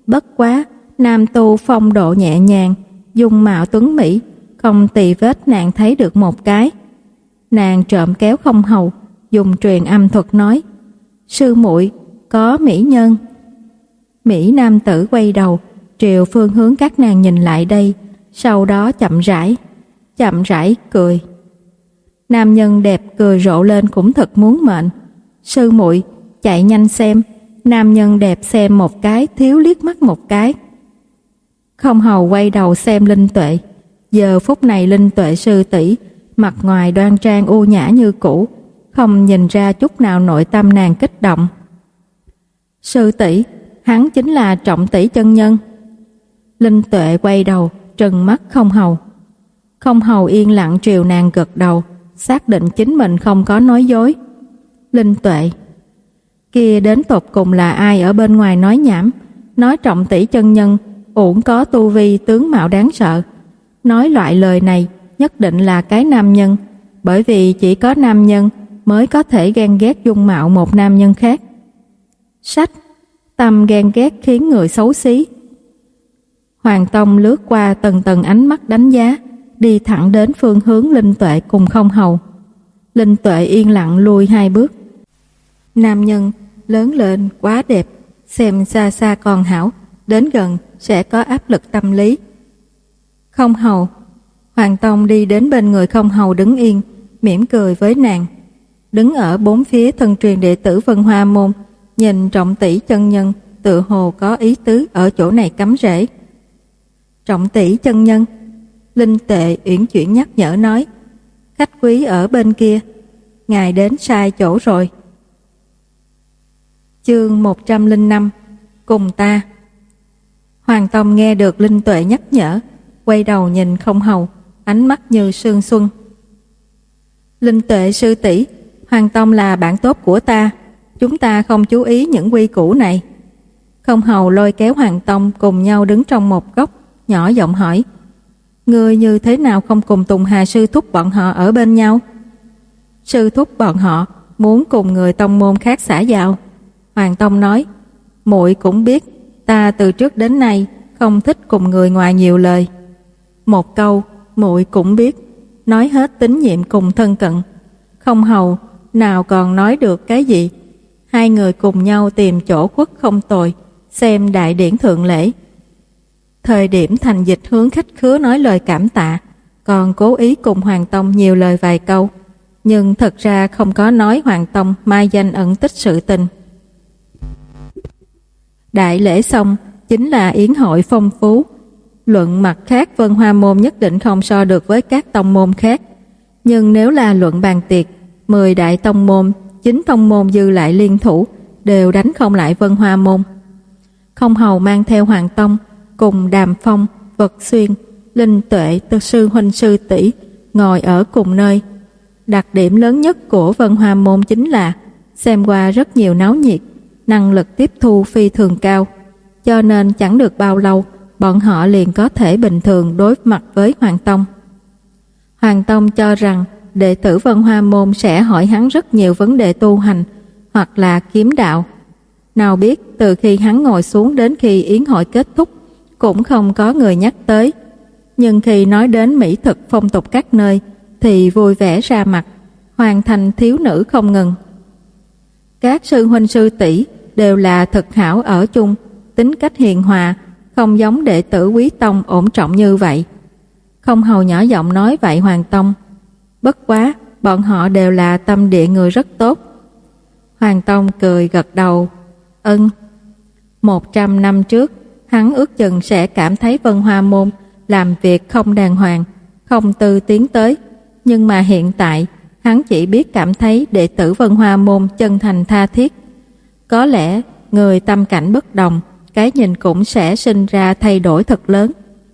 Bất quá, nam tu phong độ nhẹ nhàng, dung mạo tuấn mỹ, không tì vết nàng thấy được một cái. Nàng trộm kéo Không Hầu, dùng truyền âm thuật nói: "Sư muội, có mỹ nhân." Mỹ nam tử quay đầu, triều phương hướng các nàng nhìn lại đây, sau đó chậm rãi, chậm rãi cười. Nam nhân đẹp cười rộ lên cũng thật muốn mệnh. "Sư muội, chạy nhanh xem." Nam nhân đẹp xem một cái, thiếu liếc mắt một cái. Không Hầu quay đầu xem Linh Tuệ. Giờ phút này Linh Tuệ sư tỷ mặt ngoài đoan trang u nhã như cũ, không nhìn ra chút nào nội tâm nàng kích động. "Sư tỷ, hắn chính là Trọng tỷ chân nhân." Linh Tuệ quay đầu, trừng mắt Không Hầu. Không Hầu yên lặng triều nàng gật đầu, xác định chính mình không có nói dối. Linh Tuệ: "Kia đến tột cùng là ai ở bên ngoài nói nhảm, nói Trọng tỷ chân nhân uổng có tu vi tướng mạo đáng sợ. Nói loại lời này nhất định là cái nam nhân, bởi vì chỉ có nam nhân mới có thể ghen ghét dung mạo một nam nhân khác. Sách, tâm ghen ghét khiến người xấu xí." Hoàng Tông lướt qua từng tầng ánh mắt đánh giá, đi thẳng đến phương hướng Linh Tuệ cùng Không Hầu. Linh Tuệ yên lặng lùi hai bước. Nam nhân lớn lên quá đẹp, xem xa xa còn hảo, đến gần sẽ có áp lực tâm lý. Không Hầu. Hoàng Tông đi đến bên người Không Hầu đứng yên, mỉm cười với nàng. Đứng ở bốn phía thân truyền đệ tử Vân Hoa môn, nhìn Trọng tỷ chân nhân, tự hồ có ý tứ ở chỗ này cắm rễ. "Trọng tỷ chân nhân." Linh Tuệ uyển chuyển nhắc nhở nói: "Khách quý ở bên kia, ngài đến sai chỗ rồi." Chương một trăm lẻ năm. Cùng ta. Hoàng Tông nghe được Linh Tuệ nhắc nhở, quay đầu nhìn Không Hầu, ánh mắt như sương xuân. "Linh Tuệ sư tỷ, Hoàng Tông là bạn tốt của ta, chúng ta không chú ý những quy củ này." Không Hầu lôi kéo Hoàng Tông cùng nhau đứng trong một góc, nhỏ giọng hỏi: "Ngươi như thế nào không cùng Tùng Hà sư thúc bọn họ ở bên nhau?" "Sư thúc bọn họ muốn cùng người tông môn khác xã giao." Hoàng Tông nói: "Muội cũng biết, ta từ trước đến nay không thích cùng người ngoài nhiều lời. Một câu, muội cũng biết, nói hết tín nhiệm cùng thân cận." Không Hầu nào còn nói được cái gì. Hai người cùng nhau tìm chỗ khuất không tồi, xem đại điển thượng lễ. Thời điểm Thành Dịch hướng khách khứa nói lời cảm tạ, còn cố ý cùng Hoàng Tông nhiều lời vài câu, nhưng thật ra không có nói Hoàng Tông mai danh ẩn tích sự tình. Đại lễ xong chính là yến hội phong phú. Luận mặt khác, Vân Hoa môn nhất định không so được với các tông môn khác, nhưng nếu là luận bàn tiệc, mười đại tông môn, chín tông môn dư lại liên thủ đều đánh không lại Vân Hoa môn. Không Hầu mang theo Hoàng Tông cùng Đàm Phong, Vật Xuyên, Linh Tuệ, tư sư huynh sư tỷ ngồi ở cùng nơi. Đặc điểm lớn nhất của Vân Hoa môn chính là xem qua rất nhiều náo nhiệt, năng lực tiếp thu phi thường cao, cho nên chẳng được bao lâu bọn họ liền có thể bình thường đối mặt với Hoàng Tông. Hoàng Tông cho rằng đệ tử Vân Hoa môn sẽ hỏi hắn rất nhiều vấn đề tu hành hoặc là kiếm đạo. Nào biết từ khi hắn ngồi xuống đến khi yến hội kết thúc cũng không có người nhắc tới, nhưng khi nói đến mỹ thực phong tục các nơi thì vui vẻ ra mặt, hoàn thành thiếu nữ không ngừng. Các sư huynh sư tỷ đều là thực hảo ở chung, tính cách hiền hòa, không giống đệ tử Quý tông ổn trọng như vậy. Không Hầu nhỏ giọng nói vậy Hoàng Tông. Bất quá, bọn họ đều là tâm địa người rất tốt. Hoàng Tông cười gật đầu. Ân. Một trăm năm trước, hắn ước chừng sẽ cảm thấy Vân Hoa môn làm việc không đàng hoàng, không tư tiến tới. Nhưng mà hiện tại, hắn chỉ biết cảm thấy đệ tử Vân Hoa môn chân thành tha thiết. Có lẽ, người tâm cảnh bất đồng, cái nhìn cũng sẽ sinh ra thay đổi thật lớn.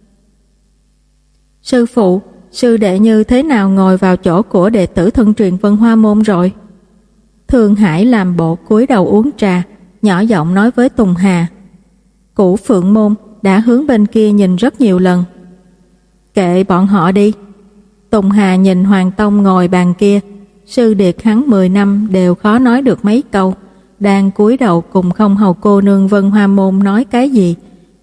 Sư phụ, sư đệ như thế nào ngồi vào chỗ của đệ tử thân truyền Vân Hoa môn rồi? Thương Hải làm bộ cúi đầu uống trà, nhỏ giọng nói với Tùng Hà. Cửu Phượng môn đã hướng bên kia nhìn rất nhiều lần. Kệ bọn họ đi. Tùng Hà nhìn Hoàng Tông ngồi bàn kia, sư điệt hắn mười năm đều khó nói được mấy câu, đang cúi đầu cùng Không Hầu cô nương Vân Hoa môn nói cái gì,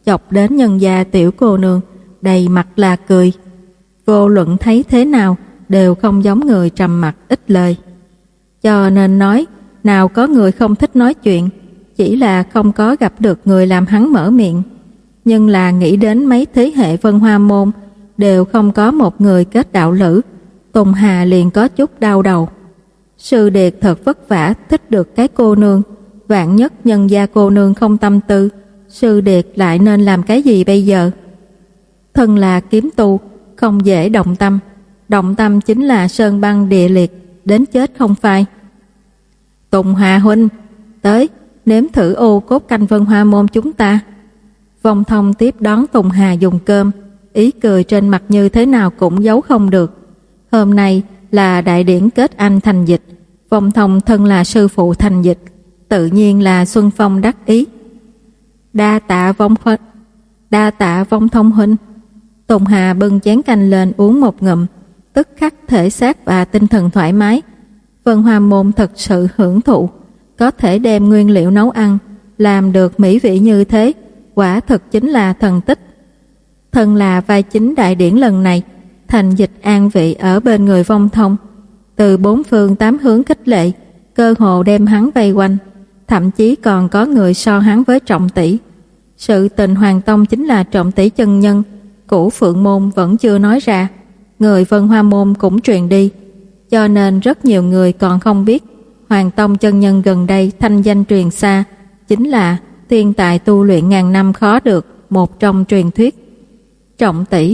chọc đến nhân gia tiểu cô nương, đầy mặt là cười. Vô luận thấy thế nào, đều không giống người trầm mặc ít lời. Cho nên nói, nào có người không thích nói chuyện, chỉ là không có gặp được người làm hắn mở miệng. Nhưng là nghĩ đến mấy thế hệ Vân Hoa môn, đều không có một người kết đạo lữ, Tùng Hà liền có chút đau đầu. Sư Điệt thật vất vả thích được cái cô nương, vạn nhất nhân gia cô nương không tâm tư, Sư Điệt lại nên làm cái gì bây giờ? Thân là kiếm tu, không dễ động tâm, động tâm chính là sơn băng địa liệt, đến chết không phai. Tùng Hà huynh, tới, nếm thử ô cốt canh Vân Hoa môn chúng ta. Vong Thông tiếp đón Tùng Hà dùng cơm, ý cười trên mặt như thế nào cũng giấu không được. Hôm nay là đại điển kết anh thành dịch, Vong Thông thân là sư phụ thành dịch, tự nhiên là xuân phong đắc ý. Đa tạ Vong đa tạ Vong Thông huynh. Tùng Hà bưng chén canh lên uống một ngụm, tức khắc thể xác và tinh thần thoải mái. Vân Hoa môn thật sự hưởng thụ, có thể đem nguyên liệu nấu ăn làm được mỹ vị như thế, quả thực chính là thần tích. Thân là vai chính đại điển lần này, thành dịch an vị ở bên người Vong Thông, từ bốn phương tám hướng khích lệ, cơ hồ đem hắn vây quanh, thậm chí còn có người so hắn với Trọng Tỷ. Sự tình Hoàng Tông chính là Trọng Tỷ chân nhân, cũ Phượng môn vẫn chưa nói ra, người Vân Hoa môn cũng truyền đi, cho nên rất nhiều người còn không biết Hoàng Tông chân nhân gần đây thanh danh truyền xa, chính là thiên tài tu luyện ngàn năm khó được, một trong truyền thuyết. Trọng Tỷ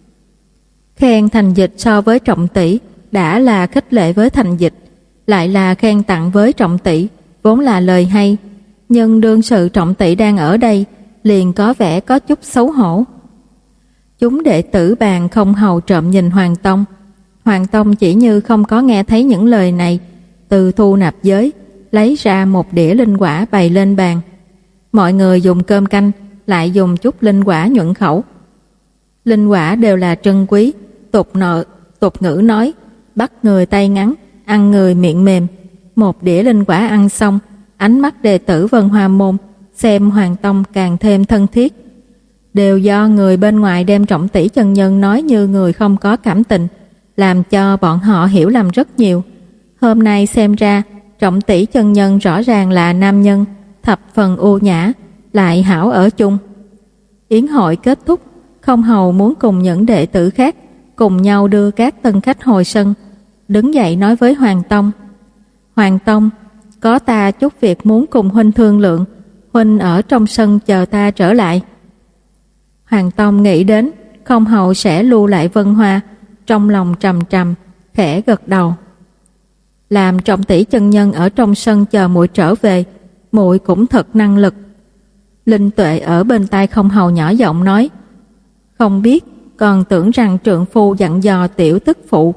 khen thành dịch so với Trọng Tỷ đã là khích lệ với thành dịch, lại là khen tặng với Trọng Tỷ, vốn là lời hay, nhưng đương sự Trọng Tỷ đang ở đây liền có vẻ có chút xấu hổ. Chúng đệ tử bàn không hầu trộm nhìn Hoàng Tông. Hoàng Tông chỉ như không có nghe thấy những lời này, từ thu nạp giới lấy ra một đĩa linh quả bày lên bàn. Mọi người dùng cơm canh, lại dùng chút linh quả nhuận khẩu. Linh quả đều là trân quý, tục nợ, tục ngữ nói, bắt người tay ngắn, ăn người miệng mềm. Một đĩa linh quả ăn xong, ánh mắt đệ tử Vân Hoa môn xem Hoàng Tông càng thêm thân thiết. Đều do người bên ngoài đem Trọng Tỷ chân nhân nói như người không có cảm tình, làm cho bọn họ hiểu lầm rất nhiều. Hôm nay xem ra, Trọng Tỷ chân nhân rõ ràng là nam nhân, thập phần ô nhã, lại hảo ở chung. Yến hội kết thúc, Không Hầu muốn cùng những đệ tử khác cùng nhau đưa các tân khách hồi sân, đứng dậy nói với Hoàng Tông: Hoàng Tông, có ta chút việc muốn cùng huynh thương lượng, huynh ở trong sân chờ ta trở lại. Hoàng Tông nghĩ đến Không Hầu sẽ lưu lại Vân Hoa, trong lòng trầm trầm, khẽ gật đầu. Làm Trọng Tỷ chân nhân ở trong sân chờ muội trở về, muội cũng thật năng lực. Linh Tuệ ở bên tai Không Hầu nhỏ giọng nói: Không biết, còn tưởng rằng trượng phu dặn dò tiểu tức phụ.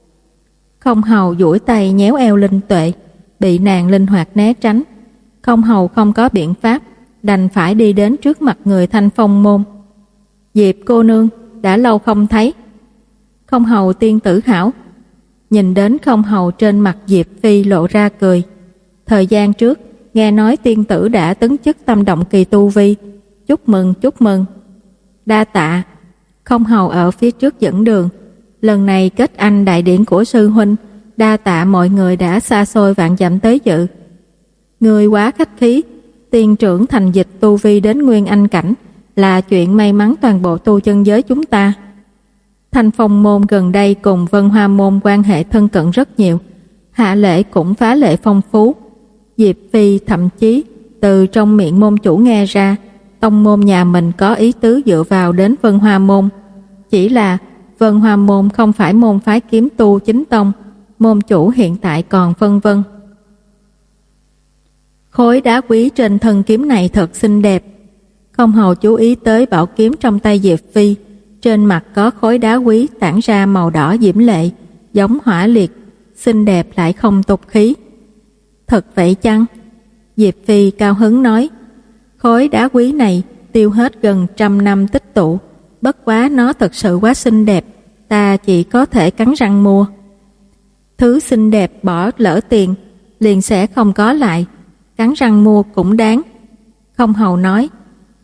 Không Hầu duỗi tay nhéo eo Linh Tuệ, bị nàng linh hoạt né tránh. Không Hầu không có biện pháp, đành phải đi đến trước mặt người Thanh Phong môn. Diệp cô nương, đã lâu không thấy. Không Hầu tiên tử hảo. Nhìn đến Không Hầu, trên mặt Diệp Phi lộ ra cười. Thời gian trước nghe nói tiên tử đã tấn chức tâm động kỳ tu vi, chúc mừng chúc mừng. Đa tạ. Không Hầu ở phía trước dẫn đường. Lần này kết anh đại điển của sư huynh, đa tạ mọi người đã xa xôi vạn dặm tới dự. Người quá khách khí, tiên trưởng thành dịch tu vi đến nguyên anh cảnh là chuyện may mắn toàn bộ tu chân giới chúng ta. Thanh Phong môn gần đây cùng Vân Hoa môn quan hệ thân cận rất nhiều, hạ lễ cũng phá lệ phong phú. Diệp Phi thậm chí từ trong miệng môn chủ nghe ra, tông môn nhà mình có ý tứ dựa vào đến Vân Hoa môn. Chỉ là Vân Hoa môn không phải môn phái kiếm tu chính tông, môn chủ hiện tại còn phân vân. Khối đá quý trên thân kiếm này thật xinh đẹp. Không Hầu chú ý tới bảo kiếm trong tay Diệp Phi, trên mặt có khối đá quý tản ra màu đỏ diễm lệ, giống hỏa liệt, xinh đẹp lại không tục khí. Thật vậy chăng? Diệp Phi cao hứng nói. Khối đá quý này tiêu hết gần trăm năm tích tụ, bất quá nó thật sự quá xinh đẹp, ta chỉ có thể cắn răng mua. Thứ xinh đẹp bỏ lỡ tiền liền sẽ không có lại, cắn răng mua cũng đáng. Không Hầu nói.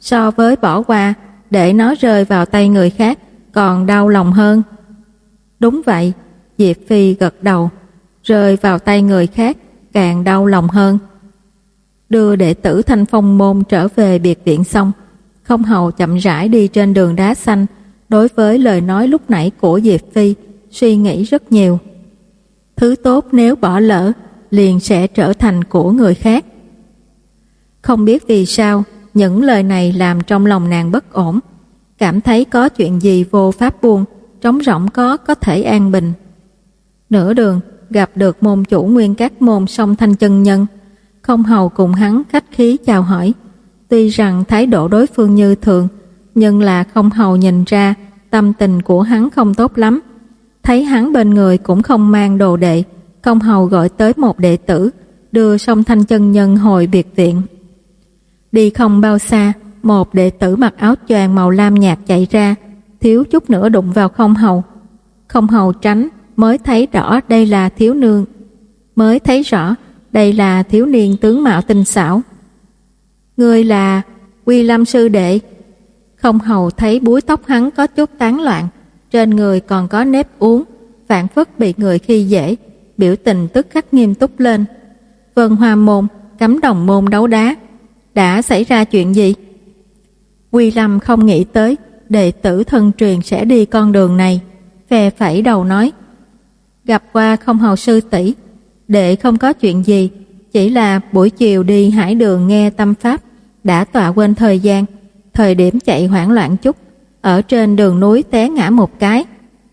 so với bỏ qua để nó rơi vào tay người khác còn đau lòng hơn. Đúng vậy, Diệp Phi gật đầu, rơi vào tay người khác càng đau lòng hơn. Đưa đệ tử Thanh Phong môn trở về biệt viện xong, Không Hầu chậm rãi đi trên đường đá xanh, đối với lời nói lúc nãy của Diệp Phi suy nghĩ rất nhiều. Thứ tốt nếu bỏ lỡ liền sẽ trở thành của người khác. Không biết vì sao những lời này làm trong lòng nàng bất ổn, cảm thấy có chuyện gì vô pháp buông, trống rỗng có có thể an bình. Nửa đường gặp được môn chủ Nguyên Các môn Song Thanh chân nhân, Không Hầu cùng hắn khách khí chào hỏi. Tuy rằng thái độ đối phương như thường, nhưng là Không Hầu nhìn ra tâm tình của hắn không tốt lắm. Thấy hắn bên người cũng không mang đồ đệ, Không Hầu gọi tới một đệ tử, đưa Song Thanh chân nhân hồi biệt viện. Đi không bao xa, một đệ tử mặc áo choàng màu lam nhạt chạy ra, thiếu chút nữa đụng vào Không Hầu. Không Hầu tránh, mới thấy rõ đây là thiếu nương, mới thấy rõ đây là thiếu niên tướng mạo tinh xảo. Ngươi là Quy Lâm sư đệ. Không Hầu thấy búi tóc hắn có chút tán loạn, trên người còn có nếp uốn, phảng phất bị người khi dễ, biểu tình tức khắc nghiêm túc lên. Vân Hoa môn, Cấm Đồng môn đấu đá, đã xảy ra chuyện gì? Quy Lâm không nghĩ tới đệ tử thân truyền sẽ đi con đường này, phe phẩy đầu nói: gặp qua Không Hầu sư tỷ, đệ không có chuyện gì, chỉ là buổi chiều đi hải đường nghe tâm pháp, đã tọa quên thời gian, thời điểm chạy hoảng loạn chút, ở trên đường núi té ngã một cái.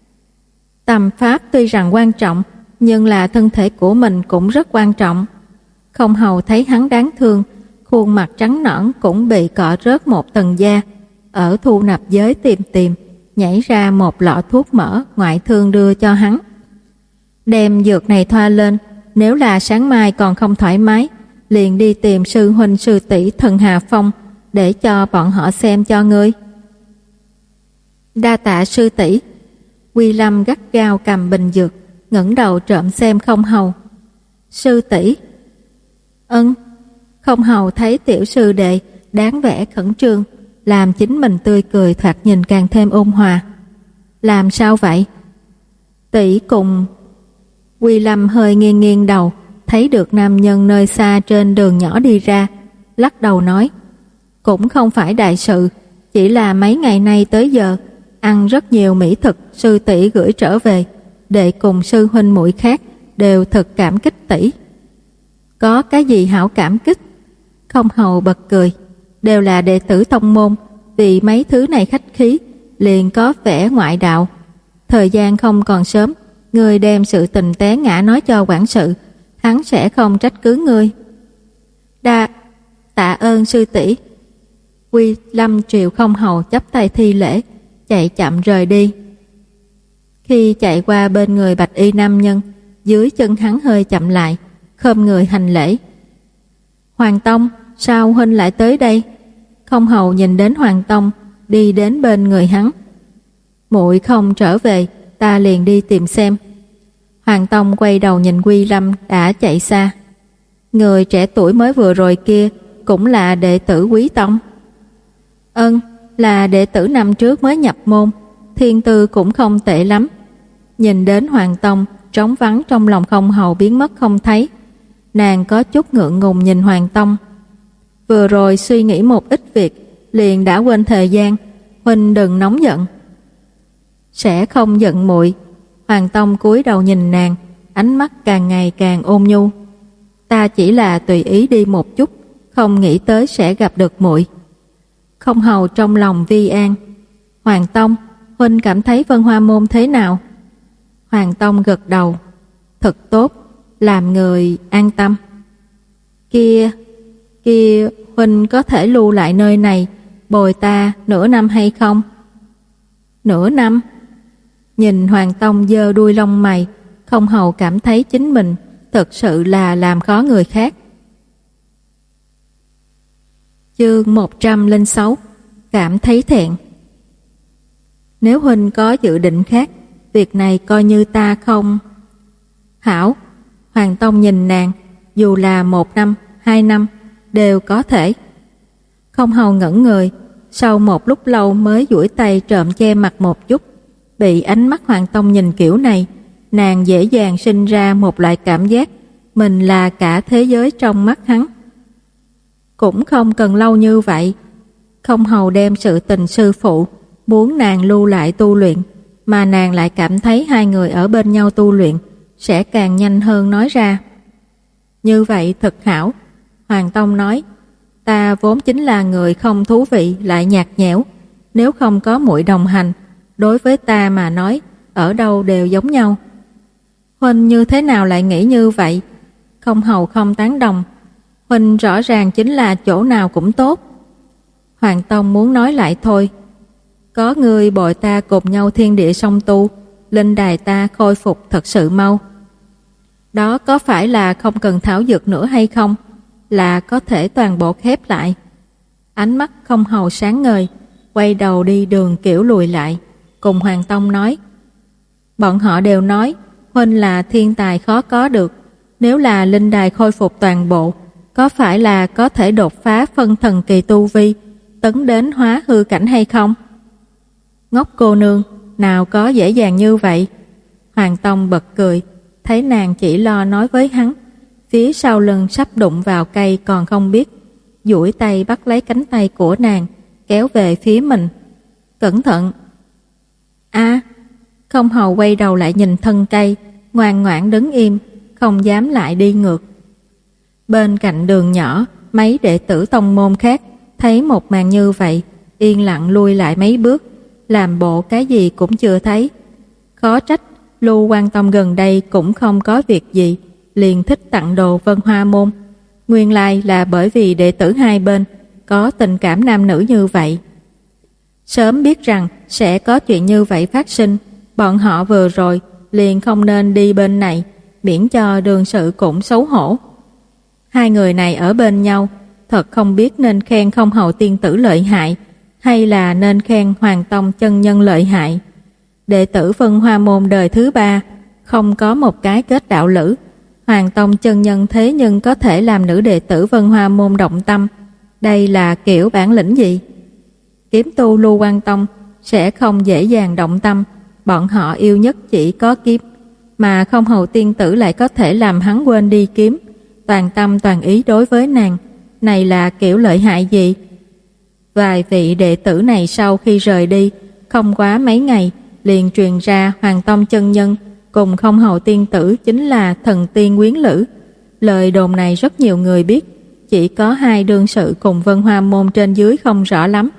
Tâm pháp tuy rằng quan trọng, nhưng là thân thể của mình cũng rất quan trọng. Không Hầu thấy hắn đáng thương, khuôn mặt trắng nõn cũng bị cọ rớt một tầng da, ở thu nạp giới tìm tìm, nhảy ra một lọ thuốc mỡ ngoại thương đưa cho hắn. Đem dược này thoa lên, nếu là sáng mai còn không thoải mái, liền đi tìm sư huynh sư tỷ Thần Hà Phong để cho bọn họ xem cho ngươi. Đa tạ sư tỷ. Quy Lâm gắt gao cầm bình dược, ngẩng đầu trộm xem Không Hầu. Sư tỷ. Ân. Không Hầu thấy tiểu sư đệ đáng vẻ khẩn trương, làm chính mình tươi cười thoạt nhìn càng thêm ôn hòa. Làm sao vậy? Tỷ cùng. Quy Lâm hơi nghiêng nghiêng đầu, thấy được nam nhân nơi xa trên đường nhỏ đi ra, lắc đầu nói: cũng không phải đại sự, chỉ là mấy ngày nay tới giờ ăn rất nhiều mỹ thực sư tỷ gửi trở về, đệ cùng sư huynh muội khác đều thật cảm kích tỷ. Có cái gì hảo cảm kích? Không Hầu bật cười, đều là đệ tử tông môn, vì mấy thứ này khách khí, liền có vẻ ngoại đạo. Thời gian không còn sớm, ngươi đem sự tình té ngã nói cho quản sự, hắn sẽ không trách cứ ngươi. Đa tạ ơn sư tỷ. Quy Lâm triều Không Hầu chắp tay thi lễ, chạy chậm rời đi. Khi chạy qua bên người bạch y nam nhân, dưới chân hắn hơi chậm lại, khom người hành lễ. Hoàng Tông, sao huynh lại tới đây? Không Hầu nhìn đến Hoàng Tông đi đến bên người hắn. Muội không trở về, ta liền đi tìm xem. Hoàng Tông quay đầu nhìn Quy Lâm đã chạy xa. Người trẻ tuổi mới vừa rồi kia cũng là đệ tử Quý Tông. Ân, là đệ tử năm trước mới nhập môn, thiên tư cũng không tệ lắm. Nhìn đến Hoàng Tông trống vắng trong lòng Không Hầu biến mất không thấy, nàng có chút ngượng ngùng nhìn Hoàng Tông. Vừa rồi suy nghĩ một ít việc, liền đã quên thời gian, huynh đừng nóng giận. Sẽ không giận muội. Hoàng Tông cúi đầu nhìn nàng, ánh mắt càng ngày càng ôn nhu. Ta chỉ là tùy ý đi một chút, không nghĩ tới sẽ gặp được muội. Không Hầu trong lòng vi an. Hoàng Tông, huynh cảm thấy Vân Hoa môn thế nào? Hoàng Tông gật đầu. Thật tốt, làm người an tâm. Kia, kia, huynh có thể lưu lại nơi này bồi ta nửa năm hay không? Nửa năm? Nhìn Hoàng Tông giơ đuôi lông mày, Không Hầu cảm thấy chính mình thật sự là làm khó người khác. Chương một trăm lẻ sáu, cảm thấy thẹn. Nếu huynh có dự định khác, việc này coi như ta không. Hảo. Hoàng Tông nhìn nàng, dù là một năm, hai năm đều có thể. Không hầu ngẩn người, sau một lúc lâu mới duỗi tay trộm che mặt một chút. Bị ánh mắt Hoàng Tông nhìn kiểu này, nàng dễ dàng sinh ra một loại cảm giác mình là cả thế giới trong mắt hắn. Cũng không cần lâu như vậy. Không hầu đem sự tình sư phụ muốn nàng lưu lại tu luyện, mà nàng lại cảm thấy hai người ở bên nhau tu luyện sẽ càng nhanh hơn nói ra. Như vậy thật hảo. Hoàng Tông nói, ta vốn chính là người không thú vị lại nhạt nhẽo, nếu không có muội đồng hành, đối với ta mà nói, ở đâu đều giống nhau. Huynh như thế nào lại nghĩ như vậy? Không hầu không tán đồng. Huynh rõ ràng chính là chỗ nào cũng tốt. Hoàng Tông muốn nói lại thôi. Có người bồi ta cùng nhau thiên địa song tu, linh đài ta khôi phục thật sự mau. Đó có phải là không cần thảo dược nữa hay không? Là có thể toàn bộ khép lại. Ánh mắt không hầu sáng ngời, quay đầu đi đường kiểu lùi lại, cùng Hoàng Tông nói. Bọn họ đều nói, huynh là thiên tài khó có được. Nếu là linh đài khôi phục toàn bộ, có phải là có thể đột phá phân thần kỳ tu vi, tấn đến hóa hư cảnh hay không? Ngốc cô nương, nào có dễ dàng như vậy? Hoàng Tông bật cười, thấy nàng chỉ lo nói với hắn, phía sau lưng sắp đụng vào cây còn không biết, duỗi tay bắt lấy cánh tay của nàng, kéo về phía mình. Cẩn thận! A! Không hầu quay đầu lại nhìn thân cây, ngoan ngoãn đứng im, không dám lại đi ngược. Bên cạnh đường nhỏ, mấy đệ tử tông môn khác thấy một màn như vậy, yên lặng lui lại mấy bước, làm bộ cái gì cũng chưa thấy. Khó trách Lưu Quan Tông gần đây cũng không có việc gì, liền thích tặng đồ Vân Hoa môn. Nguyên lai là bởi vì đệ tử hai bên có tình cảm nam nữ như vậy. Sớm biết rằng sẽ có chuyện như vậy phát sinh, bọn họ vừa rồi liền không nên đi bên này, miễn cho đường sự cũng xấu hổ. Hai người này ở bên nhau, thật không biết nên khen Không hầu tiên tử lợi hại, hay là nên khen Hoàng Tông chân nhân lợi hại. Đệ tử Vân Hoa môn đời thứ ba, không có một cái kết đạo lữ. Hoàng Tông chân nhân thế nhưng có thể làm nữ đệ tử Vân Hoa môn động tâm. Đây là kiểu bản lĩnh gì? Kiếm tu Lưu Quan Tông sẽ không dễ dàng động tâm, bọn họ yêu nhất chỉ có kiếm, mà Không hầu tiên tử lại có thể làm hắn quên đi kiếm, toàn tâm toàn ý đối với nàng. Này là kiểu lợi hại gì? Vài vị đệ tử này sau khi rời đi, không quá mấy ngày, liền truyền ra Hoàng Tông chân nhân cùng Không hầu tiên tử chính là thần tiên quyến lữ. Lời đồn này rất nhiều người biết, chỉ có hai đương sự cùng Vân Hoa môn trên dưới không rõ lắm.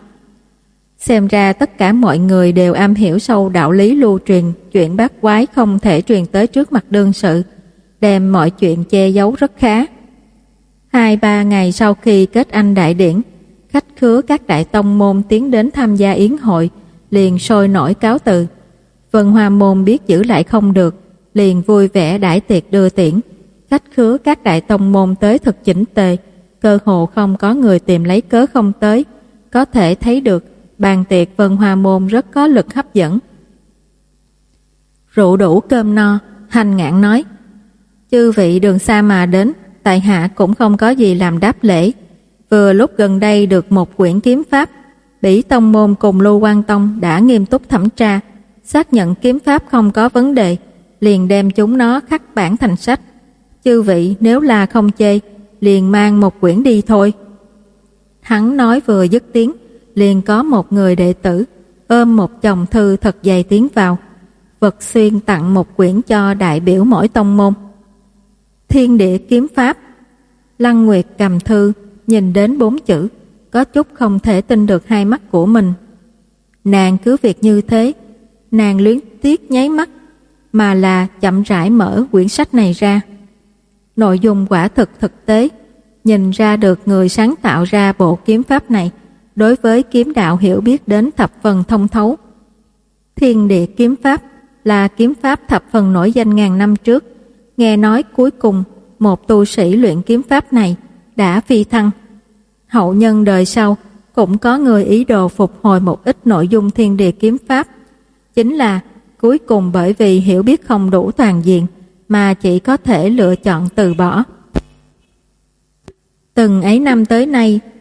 Xem ra tất cả mọi người đều am hiểu sâu đạo lý lưu truyền, chuyện bát quái không thể truyền tới trước mặt đương sự, đem mọi chuyện che giấu rất khá. Hai ba ngày sau khi kết anh đại điển, khách khứa các đại tông môn tiến đến tham gia yến hội, liền sôi nổi cáo từ. Vân Hoa môn biết giữ lại không được, liền vui vẻ đãi tiệc đưa tiễn. Khách khứa các đại tông môn tới thật chỉnh tề, cơ hồ không có người tìm lấy cớ không tới. Có thể thấy được bàn tiệc Vân Hoa môn rất có lực hấp dẫn. Rượu đủ cơm no, Hành Ngạn nói, chư vị đường xa mà đến, tại hạ cũng không có gì làm đáp lễ. Vừa lúc gần đây được một quyển kiếm pháp, Bỉ tông môn cùng Lưu Quan Tông đã nghiêm túc thẩm tra, xác nhận kiếm pháp không có vấn đề, liền đem chúng nó khắc bản thành sách. Chư vị nếu là không chê, liền mang một quyển đi thôi. Hắn nói vừa dứt tiếng, liền có một người đệ tử ôm một chồng thư thật dày tiến vào. Vật xuyên tặng một quyển cho đại biểu mỗi tông môn. Thiên địa kiếm pháp. Lăng Nguyệt cầm thư, nhìn đến bốn chữ, có chút không thể tin được hai mắt của mình. Nàng cứ việc như thế, nàng luyến tiếc nháy mắt, mà là chậm rãi mở quyển sách này ra. Nội dung quả thực thực tế, nhìn ra được người sáng tạo ra bộ kiếm pháp này đối với kiếm đạo hiểu biết đến thập phần thông thấu. Thiên địa kiếm pháp là kiếm pháp thập phần nổi danh ngàn năm trước. Nghe nói cuối cùng một tu sĩ luyện kiếm pháp này đã phi thăng. Hậu nhân đời sau cũng có người ý đồ phục hồi một ít nội dung thiên địa kiếm pháp. Chính là cuối cùng bởi vì hiểu biết không đủ toàn diện mà chỉ có thể lựa chọn từ bỏ. Từng ấy năm tới nay,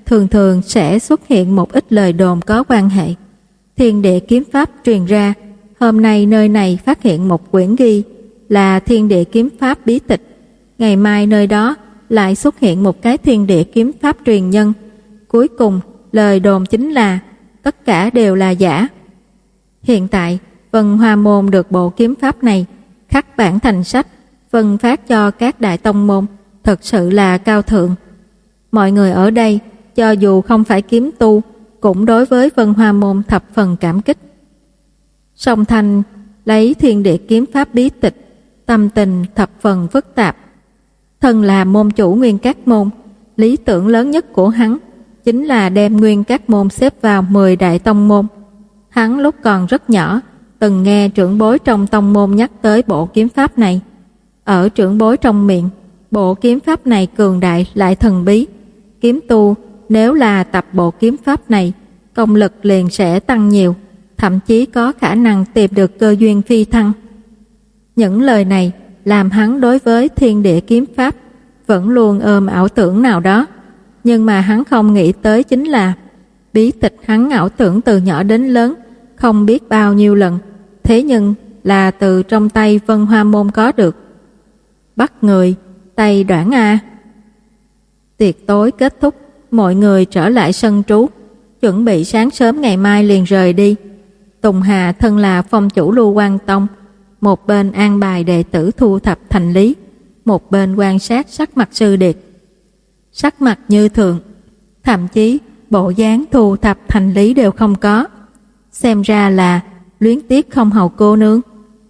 thường thường sẽ xuất hiện một ít lời đồn có quan hệ. Thiên địa kiếm pháp truyền ra, hôm nay nơi này phát hiện một quyển ghi là thiên địa kiếm pháp bí tịch. Ngày mai nơi đó lại xuất hiện một cái thiên địa kiếm pháp truyền nhân. Cuối cùng, lời đồn chính là tất cả đều là giả. Hiện tại, Vân Hoa Môn được bộ kiếm pháp này khắc bản thành sách, phân phát cho các đại tông môn, thật sự là cao thượng. Mọi người ở đây, cho dù không phải kiếm tu, cũng đối với Vân Hoa Môn thập phần cảm kích. Song Thanh lấy thiên địa kiếm pháp bí tịch, tâm tình thập phần phức tạp. Thân là môn chủ Nguyên Các Môn, lý tưởng lớn nhất của hắn chính là đem Nguyên Các Môn xếp vào mười đại tông môn. Hắn lúc còn rất nhỏ, từng nghe trưởng bối trong tông môn nhắc tới bộ kiếm pháp này. Ở trưởng bối trong miệng, bộ kiếm pháp này cường đại lại thần bí. Kiếm tu nếu là tập bộ kiếm pháp này, công lực liền sẽ tăng nhiều, thậm chí có khả năng tìm được cơ duyên phi thăng. Những lời này làm hắn đối với thiên địa kiếm pháp vẫn luôn ôm ảo tưởng nào đó. Nhưng mà hắn không nghĩ tới chính là bí tịch hắn ảo tưởng từ nhỏ đến lớn không biết bao nhiêu lần, thế nhưng là từ trong tay Vân Hoa Môn có được. Bắt người, tay đoạn a. Tiệc tối kết thúc, mọi người trở lại sân trú, chuẩn bị sáng sớm ngày mai liền rời đi. Tùng Hà thân là phong chủ Lưu Quang Tông, một bên an bài đệ tử thu thập thành lý, một bên quan sát sắc mặt sư điệt. Sắc mặt như thường, thậm chí bộ dáng thu thập thành lý đều không có, xem ra là luyến tiếc không hầu cô nương.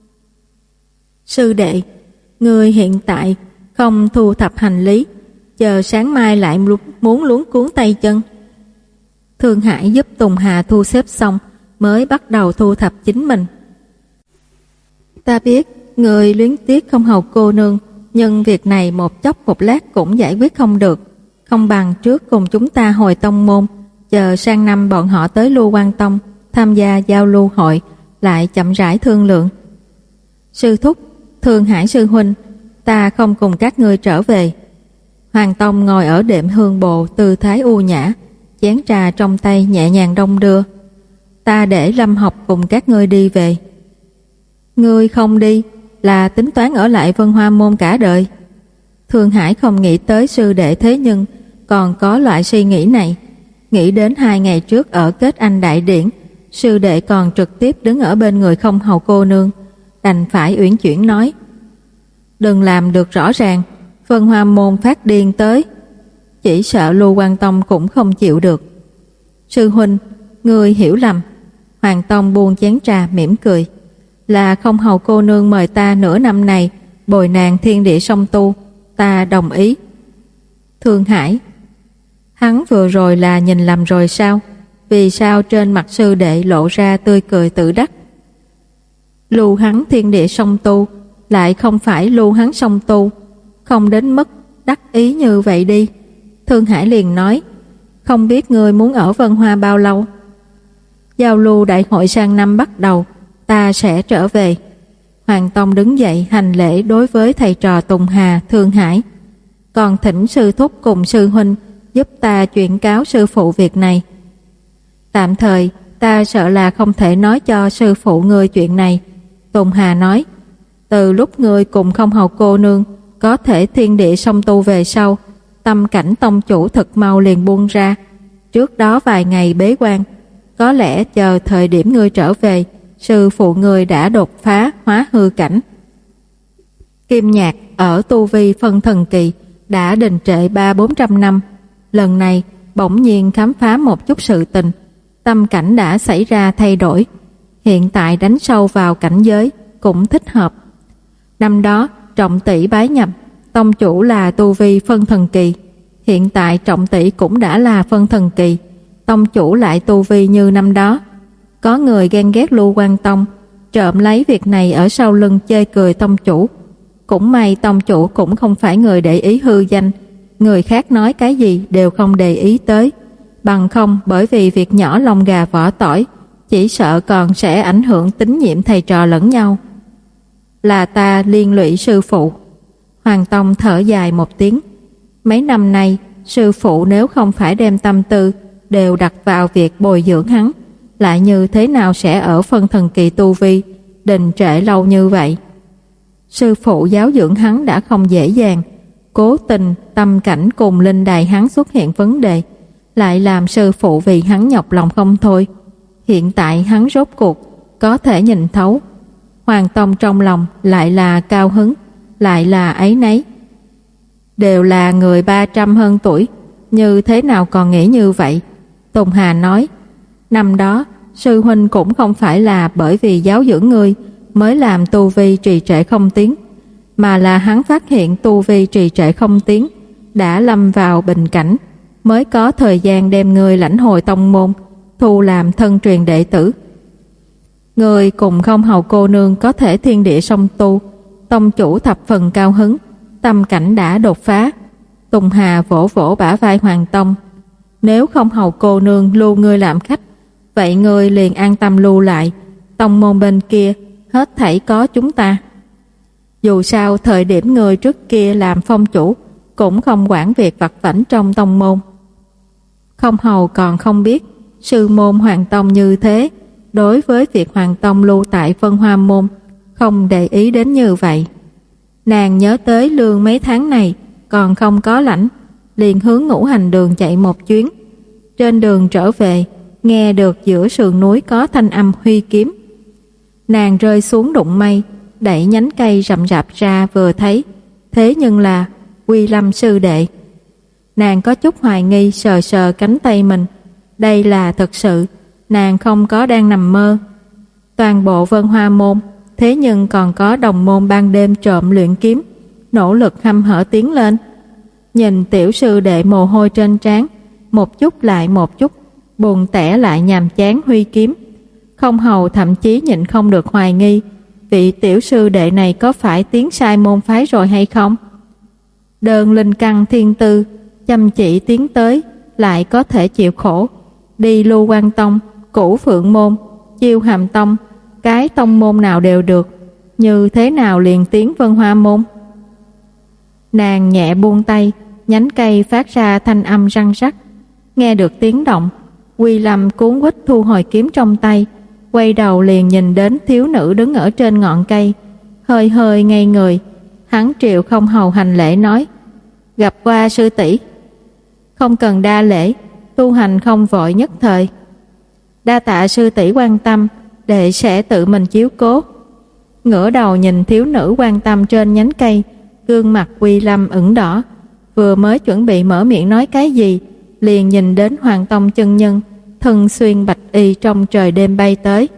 Sư đệ, người hiện tại không thu thập hành lý, chờ sáng mai lại muốn luống cuốn tay chân. Thương Hải giúp Tùng Hà thu xếp xong mới bắt đầu thu thập chính mình. Ta biết người luyến tiếc không hầu cô nương, nhưng việc này một chốc một lát cũng giải quyết không được. Không bằng trước cùng chúng ta hồi tông môn, chờ sang năm bọn họ tới Lưu Quang Tông tham gia giao lưu hội, lại chậm rãi thương lượng. Sư thúc, Thương Hải sư huynh, ta không cùng các ngươi trở về. Hoàng Tông ngồi ở đệm hương bộ tư thái u nhã, chén trà trong tay nhẹ nhàng đong đưa. Ta để Lâm Học cùng các ngươi đi về. Ngươi không đi là tính toán ở lại Vân Hoa Môn cả đời. Thương Hải không nghĩ tới sư đệ thế nhưng còn có loại suy nghĩ này. Nghĩ đến hai ngày trước ở Kết Anh Đại Điển, sư đệ còn trực tiếp đứng ở bên người không hầu cô nương, đành phải uyển chuyển nói: đừng làm được rõ ràng, Vân Hoa Môn phát điên tới, chỉ sợ Lưu Quang Tông cũng không chịu được. Sư huynh, ngươi hiểu lầm. Hoàng Tông buông chén trà mỉm cười: là không hầu cô nương mời ta nửa năm này bồi nàng thiên địa song tu, ta đồng ý. Thương Hải, hắn vừa rồi là nhìn lầm rồi sao? Vì sao trên mặt sư đệ lộ ra tươi cười tự đắc? Lưu hắn thiên địa song tu, lại không phải lưu hắn song tu, không đến mức đắc ý như vậy đi. Thương Hải liền nói: không biết ngươi muốn ở Vân Hoa bao lâu? Giao lưu đại hội sang năm bắt đầu, ta sẽ trở về. Hoàng Tông đứng dậy hành lễ đối với thầy trò Tùng Hà, Thương Hải: còn thỉnh sư thúc cùng sư huynh giúp ta chuyển cáo sư phụ việc này. Tạm thời ta sợ là không thể nói cho sư phụ ngươi chuyện này. Tùng Hà nói: từ lúc ngươi cùng không hầu cô nương có thể thiên địa song tu về sau, tâm cảnh tông chủ thật mau liền buông ra. Trước đó vài ngày bế quan, có lẽ chờ thời điểm ngươi trở về, sư phụ ngươi đã đột phá hóa hư cảnh. Kim Nhạc ở tu vi phân thần kỳ đã đình trệ ba bốn trăm năm, lần này bỗng nhiên khám phá một chút sự tình, tâm cảnh đã xảy ra thay đổi, hiện tại đánh sâu vào cảnh giới cũng thích hợp. Năm đó Trọng Tỷ bái nhập, tông chủ là tu vi phân thần kỳ, hiện tại Trọng Tỷ cũng đã là phân thần kỳ, tông chủ lại tu vi như năm đó. Có người ghen ghét Lưu Quang Tông, trộm lấy việc này ở sau lưng chê cười tông chủ. Cũng may tông chủ cũng không phải người để ý hư danh, người khác nói cái gì đều không để ý tới. Bằng không bởi vì việc nhỏ lông gà vỏ tỏi, chỉ sợ còn sẽ ảnh hưởng tín nhiệm thầy trò lẫn nhau. Là ta liên lụy sư phụ. Hoàng Tông thở dài một tiếng. Mấy năm nay sư phụ nếu không phải đem tâm tư đều đặt vào việc bồi dưỡng hắn, lại như thế nào sẽ ở phân thần kỳ tu vi đình trệ lâu như vậy. Sư phụ giáo dưỡng hắn đã không dễ dàng, cố tình tâm cảnh cùng linh đài hắn xuất hiện vấn đề, lại làm sư phụ vì hắn nhọc lòng không thôi. Hiện tại hắn rốt cuộc có thể nhìn thấu. Hoàng Tông trong lòng lại là cao hứng, lại là áy náy. Đều là người ba trăm hơn tuổi, như thế nào còn nghĩ như vậy? Tùng Hà nói, năm đó sư huynh cũng không phải là bởi vì giáo dưỡng ngươi mới làm tu vi trì trệ không tiến, mà là hắn phát hiện tu vi trì trệ không tiến đã lâm vào bình cảnh, mới có thời gian đem ngươi lãnh hồi tông môn, thu làm thân truyền đệ tử. Ngươi cùng Không Hầu cô nương có thể thiên địa song tu, tông chủ thập phần cao hứng, tâm cảnh đã đột phá. Tùng Hà vỗ vỗ bả vai Hoàng Tông, nếu Không Hầu cô nương lưu ngươi làm khách, vậy ngươi liền an tâm lưu lại, tông môn bên kia hết thảy có chúng ta. Dù sao thời điểm ngươi trước kia làm phong chủ cũng không quản việc vặt vãnh trong tông môn. Không Hầu còn không biết sư môn Hoàng Tông như thế, đối với việc Hoàng Tông lưu tại Vân Hoa môn không để ý đến như vậy. Nàng nhớ tới lương mấy tháng này còn không có lãnh, liền hướng Ngũ Hành Đường chạy một chuyến. Trên đường trở về, nghe được giữa sườn núi có thanh âm huy kiếm. Nàng rơi xuống đụng mây, đẩy nhánh cây rậm rạp ra vừa thấy, thế nhưng là Quy Lâm sư đệ. Nàng có chút hoài nghi sờ sờ cánh tay mình, đây là thật sự, nàng không có đang nằm mơ. Toàn bộ Vân Hoa môn, thế nhưng còn có đồng môn ban đêm trộm luyện kiếm, nỗ lực hăm hở tiến lên. Nhìn tiểu sư đệ mồ hôi trên trán, một chút lại một chút, buồn tẻ lại nhàm chán huy kiếm. Không Hầu thậm chí nhịn không được hoài nghi, vị tiểu sư đệ này có phải tiến sai môn phái rồi hay không? Đơn linh căn thiên tư, chăm chỉ tiến tới, lại có thể chịu khổ, đi Lưu Quan Tông, Cửu Phượng môn, Chiêu Hàm Tông, cái tông môn nào đều được, như thế nào liền tiến Vân Hoa môn? Nàng nhẹ buông tay, nhánh cây phát ra thanh âm răng rắc. Nghe được tiếng động, Quy Lâm cuốn quýt thu hồi kiếm trong tay, quay đầu liền nhìn đến thiếu nữ đứng ở trên ngọn cây, hơi hơi ngây người. Hắn triệu Không Hầu hành lễ nói, gặp qua sư tỷ. Không cần đa lễ, tu hành không vội nhất thời. Đa tạ sư tỷ quan tâm, đệ sẽ tự mình chiếu cố. Ngửa đầu nhìn thiếu nữ quan tâm trên nhánh cây, gương mặt Quy Lâm ửng đỏ, vừa mới chuẩn bị mở miệng nói cái gì, liền nhìn đến Hoàng Tông chân nhân, thân xuyên bạch y trong trời đêm bay tới.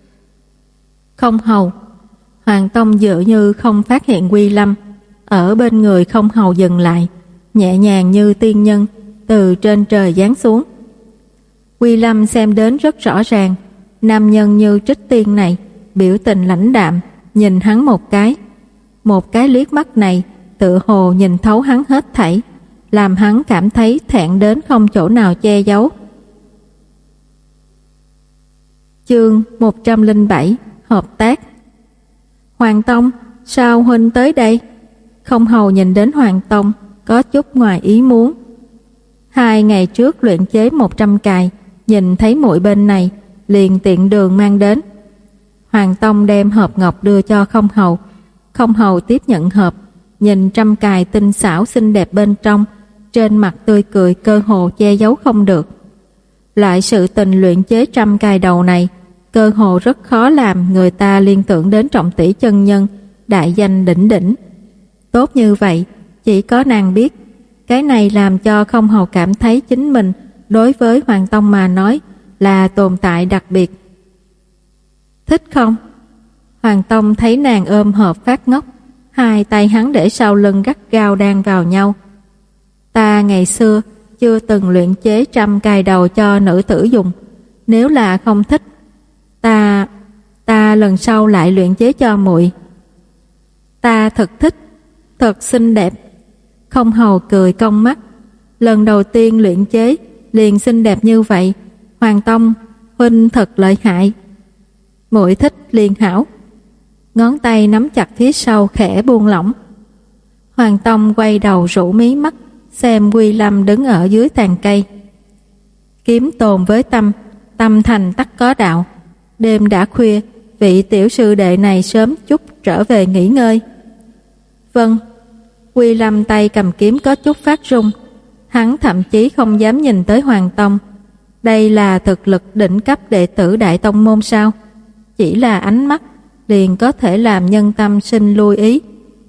Không Hầu. Hoàng Tông dựa như không phát hiện Quy Lâm, ở bên người Không Hầu dừng lại, nhẹ nhàng như tiên nhân từ trên trời giáng xuống. Quy Lâm xem đến rất rõ ràng, nam nhân như Trích Tiên này biểu tình lãnh đạm, nhìn hắn một cái. Một cái liếc mắt này tựa hồ nhìn thấu hắn hết thảy, làm hắn cảm thấy thẹn đến không chỗ nào che giấu. Chương một trăm lẻ bảy Hợp tác. Hoàng Tông, sao huynh tới đây? Không Hầu nhìn đến Hoàng Tông có chút ngoài ý muốn. Hai ngày trước luyện chế một trăm cài, nhìn thấy muội bên này, liền tiện đường mang đến. Hoàng Tông đem hộp ngọc đưa cho Không Hầu. Không Hầu tiếp nhận hộp, nhìn trăm cài tinh xảo xinh đẹp bên trong, trên mặt tươi cười cơ hồ che giấu không được. Lại sự tình luyện chế trăm cài đầu này, cơ hồ rất khó làm người ta liên tưởng đến Trọng Tỷ chân nhân, đại danh đỉnh đỉnh. Tốt như vậy, chỉ có nàng biết. Cái này làm cho Không Hầu cảm thấy chính mình đối với Hoàng Tông mà nói là tồn tại đặc biệt. Thích không? Hoàng Tông thấy nàng ôm hộp phát ngốc, hai tay hắn để sau lưng gắt gao đan vào nhau. Ta ngày xưa chưa từng luyện chế trăm cài đầu cho nữ tử dùng, nếu là không thích, ta ta lần sau lại luyện chế cho muội. Ta thật thích, thật xinh đẹp. Không Hầu cười cong mắt, lần đầu tiên luyện chế liền xinh đẹp như vậy. Hoàng Tông, huynh thật lợi hại. Muội thích liền hảo. Ngón tay nắm chặt phía sau khẽ buông lỏng. Hoàng Tông quay đầu rũ mí mắt, xem Quy Lâm đứng ở dưới tàn cây. Kiếm tồn với tâm, tâm thành tắc có đạo. Đêm đã khuya, vị tiểu sư đệ này sớm chút trở về nghỉ ngơi. Vâng. Quy Lâm tay cầm kiếm có chút phát run. Hắn thậm chí không dám nhìn tới Hoàng Tông. Đây là thực lực đỉnh cấp đệ tử Đại Tông môn sao? Chỉ là ánh mắt liền có thể làm nhân tâm sinh lui ý.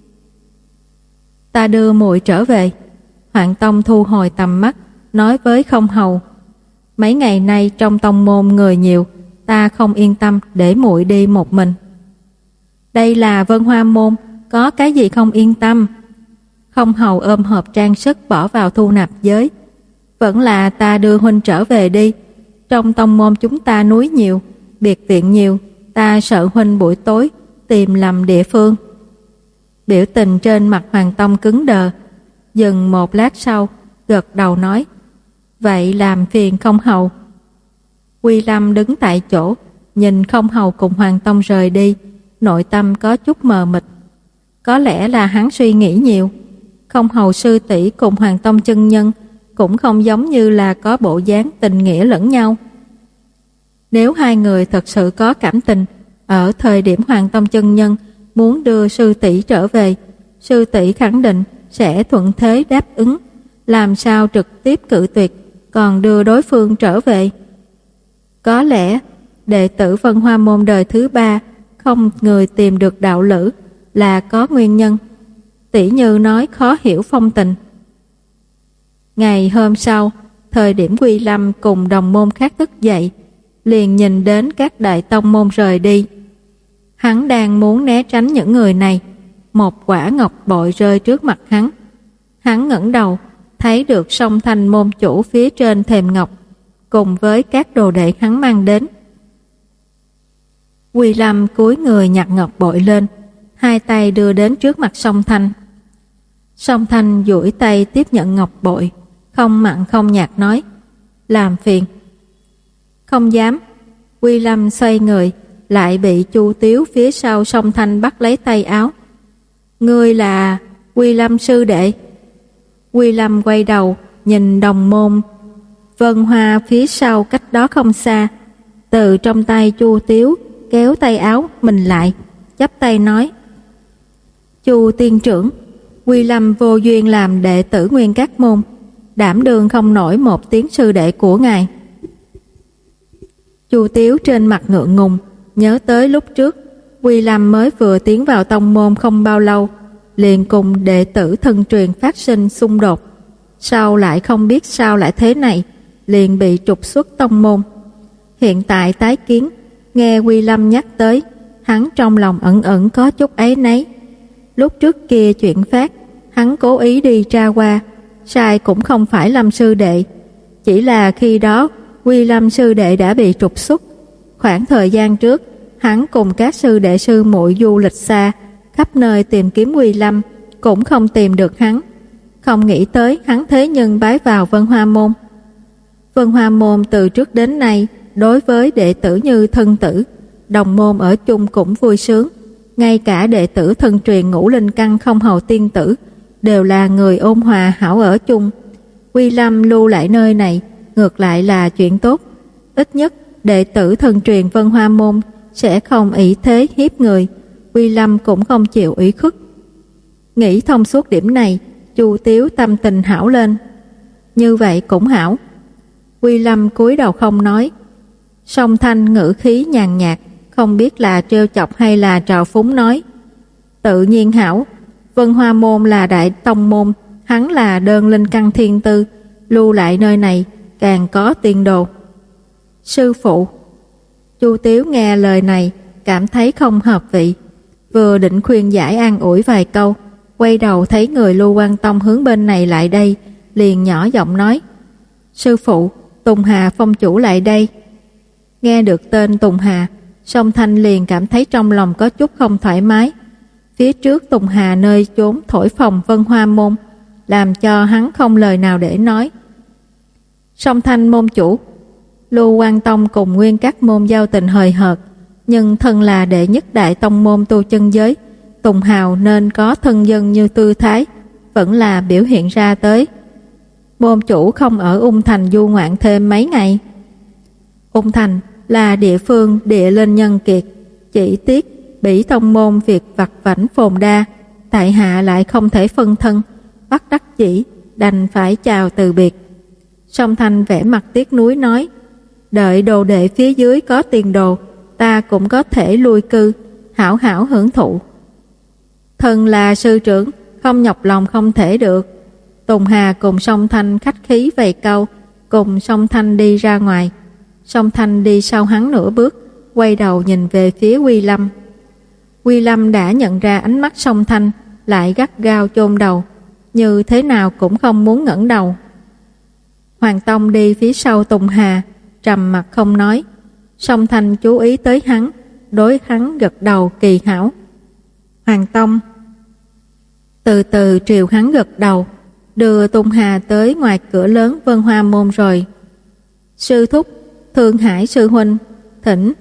Ta đưa muội trở về. Hoàng Tông thu hồi tầm mắt, nói với Không Hầu. Mấy ngày nay trong tông môn người nhiều, ta không yên tâm để muội đi một mình. Đây là Vân Hoa môn, có cái gì không yên tâm? Không Hầu ôm hộp trang sức bỏ vào thu nạp giới. Vẫn là ta đưa huynh trở về đi. Trong tông môn chúng ta núi nhiều, biệt viện nhiều, ta sợ huynh buổi tối tìm lầm địa phương. Biểu tình trên mặt Hoàng Tông cứng đờ, dừng một lát sau, gật đầu nói, vậy làm phiền Không Hầu. Quy Lâm đứng tại chỗ, nhìn Không Hầu cùng Hoàng Tông rời đi, nội tâm có chút mờ mịt. Có lẽ là hắn suy nghĩ nhiều. Không Hầu sư tỷ cùng Hoàng Tông chân nhân cũng không giống như là có bộ dáng tình nghĩa lẫn nhau. Nếu hai người thật sự có cảm tình, ở thời điểm Hoàng Tông chân nhân muốn đưa sư tỷ trở về, sư tỷ khẳng định sẽ thuận thế đáp ứng, làm sao trực tiếp cự tuyệt, còn đưa đối phương trở về. Có lẽ đệ tử Vân Hoa môn đời thứ ba không người tìm được đạo lữ là có nguyên nhân. Tỷ Như nói khó hiểu phong tình. Ngày hôm sau, thời điểm Quy Lâm cùng đồng môn khác thức dậy, liền nhìn đến các đại tông môn rời đi. Hắn đang muốn né tránh những người này, một quả ngọc bội rơi trước mặt hắn. Hắn ngẩng đầu, thấy được Song Thanh môn chủ phía trên thềm ngọc, cùng với các đồ đệ hắn mang đến. Quy Lâm cúi người nhặt ngọc bội lên, hai tay đưa đến trước mặt Song Thanh. Song Thanh duỗi tay tiếp nhận ngọc bội, không mặn không nhạt nói, làm phiền. Không dám. Quy Lâm xoay người, lại bị Chu Tiếu phía sau Song Thanh bắt lấy tay áo. Ngươi là Quy Lâm sư đệ. Quy Lâm quay đầu, nhìn đồng môn Vân Hoa phía sau cách đó không xa, từ trong tay Chu Tiếu kéo tay áo mình lại, chắp tay nói, Chu tiên trưởng, Quy Lâm vô duyên làm đệ tử Nguyên Các môn, đảm đương không nổi một tiếng sư đệ của ngài. Chu Tiếu trên mặt ngượng ngùng, nhớ tới lúc trước Quy Lâm mới vừa tiến vào tông môn không bao lâu, liền cùng đệ tử thân truyền phát sinh xung đột, sau lại không biết sao lại thế này, liền bị trục xuất tông môn. Hiện tại tái kiến, nghe Quy Lâm nhắc tới, hắn trong lòng ẩn ẩn có chút áy náy. Lúc trước kia chuyện phát, hắn cố ý đi tra qua, sai cũng không phải Lâm sư đệ, chỉ là khi đó Quy Lâm sư đệ đã bị trục xuất. Khoảng thời gian trước, hắn cùng các sư đệ sư muội du lịch xa, khắp nơi tìm kiếm Quy Lâm, cũng không tìm được hắn. Không nghĩ tới hắn thế nhưng bái vào Vân Hoa môn. Vân Hoa môn từ trước đến nay đối với đệ tử như thân tử, đồng môn ở chung cũng vui sướng. Ngay cả đệ tử thân truyền Ngũ Linh Căn Không Hầu tiên tử đều là người ôn hòa hảo ở chung. Quy Lâm lưu lại nơi này ngược lại là chuyện tốt. Ít nhất đệ tử thân truyền Vân Hoa môn sẽ không ỷ thế hiếp người, Quy Lâm cũng không chịu ủy khuất. Nghĩ thông suốt điểm này, Chu Tiếu tâm tình hảo lên. Như vậy cũng hảo. Quy Lâm cúi đầu không nói. Song Thanh ngữ khí nhàn nhạt, không biết là trêu chọc hay là trào phúng nói, tự nhiên hảo. Vân Hoa môn là đại tông môn, hắn là đơn linh căn thiên tư, lưu lại nơi này càng có tiền đồ. Sư phụ. Chu Tiếu nghe lời này cảm thấy không hợp vị, vừa định khuyên giải an ủi vài câu, quay đầu thấy người Lưu Quan Tông hướng bên này lại đây, liền nhỏ giọng nói, sư phụ, Tùng Hà phong chủ lại đây. Nghe được tên Tùng Hà, Song Thanh liền cảm thấy trong lòng có chút không thoải mái. Phía trước Tùng Hà nơi chốn thổi phồng Vân Hoa môn, làm cho hắn không lời nào để nói. Song Thanh môn chủ. Lưu Quan Tông cùng Nguyên Các môn giao tình hời hợt, nhưng thân là đệ nhất đại tông môn tu chân giới, Tùng Hào nên có thân dân như tư thái, vẫn là biểu hiện ra tới. Môn chủ không ở Ung Thành du ngoạn thêm mấy ngày? Ung Thành là địa phương địa linh nhân kiệt, chỉ tiếc Bỉ tông môn việc vặt vãnh phồn đa, tại hạ lại không thể phân thân, bất đắc dĩ đành phải chào từ biệt. Song Thanh vẻ mặt tiếc nuối nói, đợi đồ đệ phía dưới có tiền đồ, ta cũng có thể lui cư, hảo hảo hưởng thụ. Thân là sư trưởng, không nhọc lòng không thể được. Tùng Hà cùng Song Thanh khách khí vài câu, cùng Song Thanh đi ra ngoài. Song Thanh đi sau hắn nửa bước, quay đầu nhìn về phía Quy Lâm. Quy Lâm đã nhận ra ánh mắt Song Thanh, lại gắt gao chôn đầu, như thế nào cũng không muốn ngẩng đầu. Hoàng Tông đi phía sau Tùng Hà, trầm mặt không nói. Song Thanh chú ý tới hắn, đối hắn gật đầu kỳ hảo. Hoàng Tông từ từ triều hắn gật đầu, đưa Tùng Hà tới ngoài cửa lớn Vân Hoa Môn rồi. Sư thúc, Thương Hải sư huynh, thỉnh.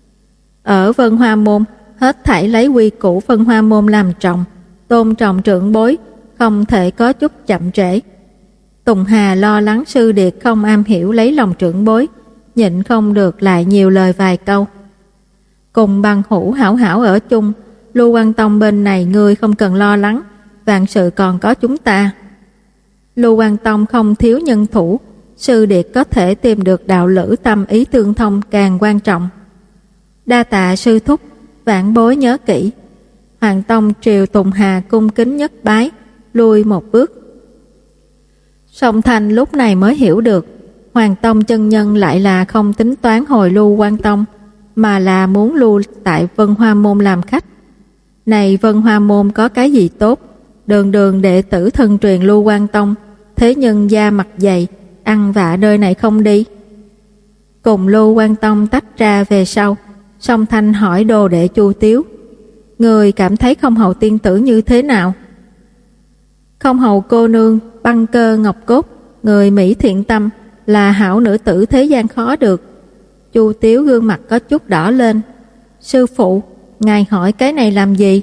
Ở Vân Hoa Môn, hết thảy lấy quy củ Vân Hoa Môn làm trọng, tôn trọng trưởng bối, không thể có chút chậm trễ. Tùng Hà lo lắng sư điệt không am hiểu lấy lòng trưởng bối, nhịn không được lại nhiều lời vài câu. Cùng bằng hữu hảo hảo ở chung, Lưu Quan Tông bên này ngươi không cần lo lắng, vạn sự còn có chúng ta. Lưu Quan Tông không thiếu nhân thủ, sư điệt có thể tìm được đạo lữ tâm ý tương thông càng quan trọng. Đa tạ sư thúc, vãn bối nhớ kỹ. Hoàng Tông triều Tùng Hà cung kính nhất bái, lui một bước. Song Thanh lúc này mới hiểu được, Hoàng Tông chân nhân lại là không tính toán hồi Lưu Quan Tông, mà là muốn lưu tại Vân Hoa Môn làm khách. Này Vân Hoa Môn có cái gì tốt, đường đường đệ tử thân truyền Lưu Quan Tông, thế nhưng da mặt dày, ăn vạ nơi này không đi. Cùng Lưu Quan Tông tách ra về sau, Song Thanh hỏi đồ đệ Chu Tiếu, người cảm thấy Không Hầu tiên tử như thế nào? Không Hầu cô nương băng cơ ngọc cốt, người Mỹ thiện tâm, là hảo nữ tử thế gian khó được. Chu Tiếu gương mặt có chút đỏ lên. Sư phụ, ngài hỏi cái này làm gì?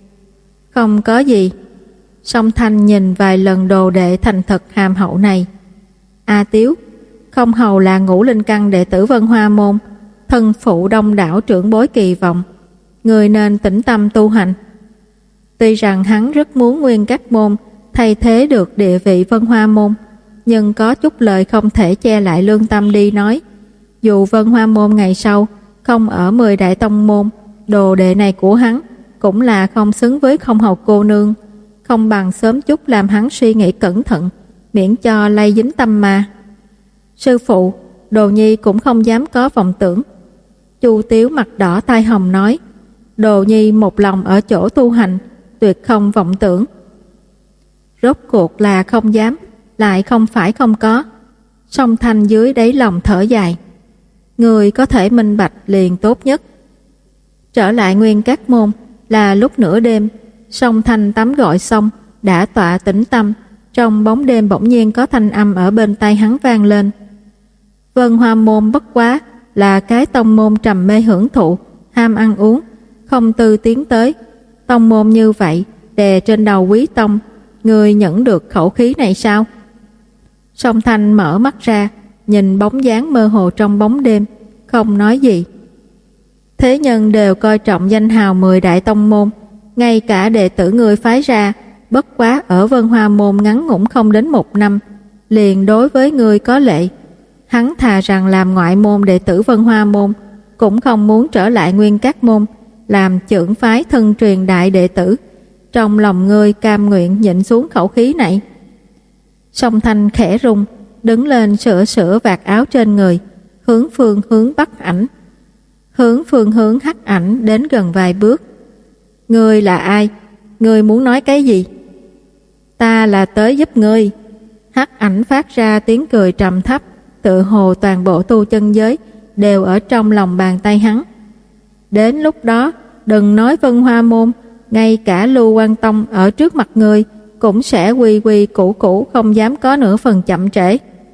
Không có gì. Song Thanh nhìn vài lần đồ đệ thành thật hàm hậu này. A Tiếu, Không Hầu là ngũ linh căn đệ tử Vân Hoa Môn, thân phụ đông đảo trưởng bối kỳ vọng, người nên tĩnh tâm tu hành. Tuy rằng hắn rất muốn nguyên các môn thay thế được địa vị Vân Hoa Môn, nhưng có chút lời không thể che lại lương tâm đi nói. Dù Vân Hoa Môn ngày sau không ở mười đại tông môn, đồ đệ này của hắn cũng là không xứng với Không Hầu cô nương, không bằng sớm chút làm hắn suy nghĩ cẩn thận, miễn cho lây dính tâm ma. Sư phụ, đồ nhi cũng không dám có vọng tưởng. Chu Tiếu mặt đỏ tai hồng nói, đồ nhi một lòng ở chỗ tu hành, tuyệt không vọng tưởng. Rốt cuộc là không dám, lại không phải không có. Song Thanh dưới đáy lòng thở dài, người có thể minh bạch liền tốt nhất. Trở lại nguyên các môn là lúc nửa đêm. Song Thanh tắm gội xong, đã tọa tĩnh tâm. Trong bóng đêm bỗng nhiên có thanh âm ở bên tai hắn vang lên. Vân Hoa Môn bất quá là cái tông môn trầm mê hưởng thụ, ham ăn uống, không tư tiến tới. Tông môn như vậy đè trên đầu quý tông, người nhẫn được khẩu khí này sao? Song Thanh mở mắt ra, nhìn bóng dáng mơ hồ trong bóng đêm, không nói gì. Thế nhân đều coi trọng danh hào mười đại tông môn, ngay cả đệ tử người phái ra, bất quá ở Vân Hoa Môn ngắn ngủn không đến một năm, liền đối với người có lệ. Hắn thà rằng làm ngoại môn đệ tử Vân Hoa Môn, cũng không muốn trở lại nguyên các môn, làm chưởng phái thân truyền đại đệ tử. Trong lòng ngươi cam nguyện nhịn xuống khẩu khí này. Song Thanh khẽ rung, đứng lên sửa sửa vạt áo trên người, hướng phương hướng Bắc Ảnh, hướng phương hướng Hắc Ảnh đến gần vài bước. Ngươi là ai? Ngươi muốn nói cái gì? Ta là tới giúp ngươi. Hắc Ảnh phát ra tiếng cười trầm thấp, tự hồ toàn bộ tu chân giới đều ở trong lòng bàn tay hắn. Đến lúc đó, đừng nói Vân Hoa Môn, ngay cả Lưu Quan Tông ở trước mặt ngươi cũng sẽ quy quy củ củ, không dám có nửa phần chậm trễ.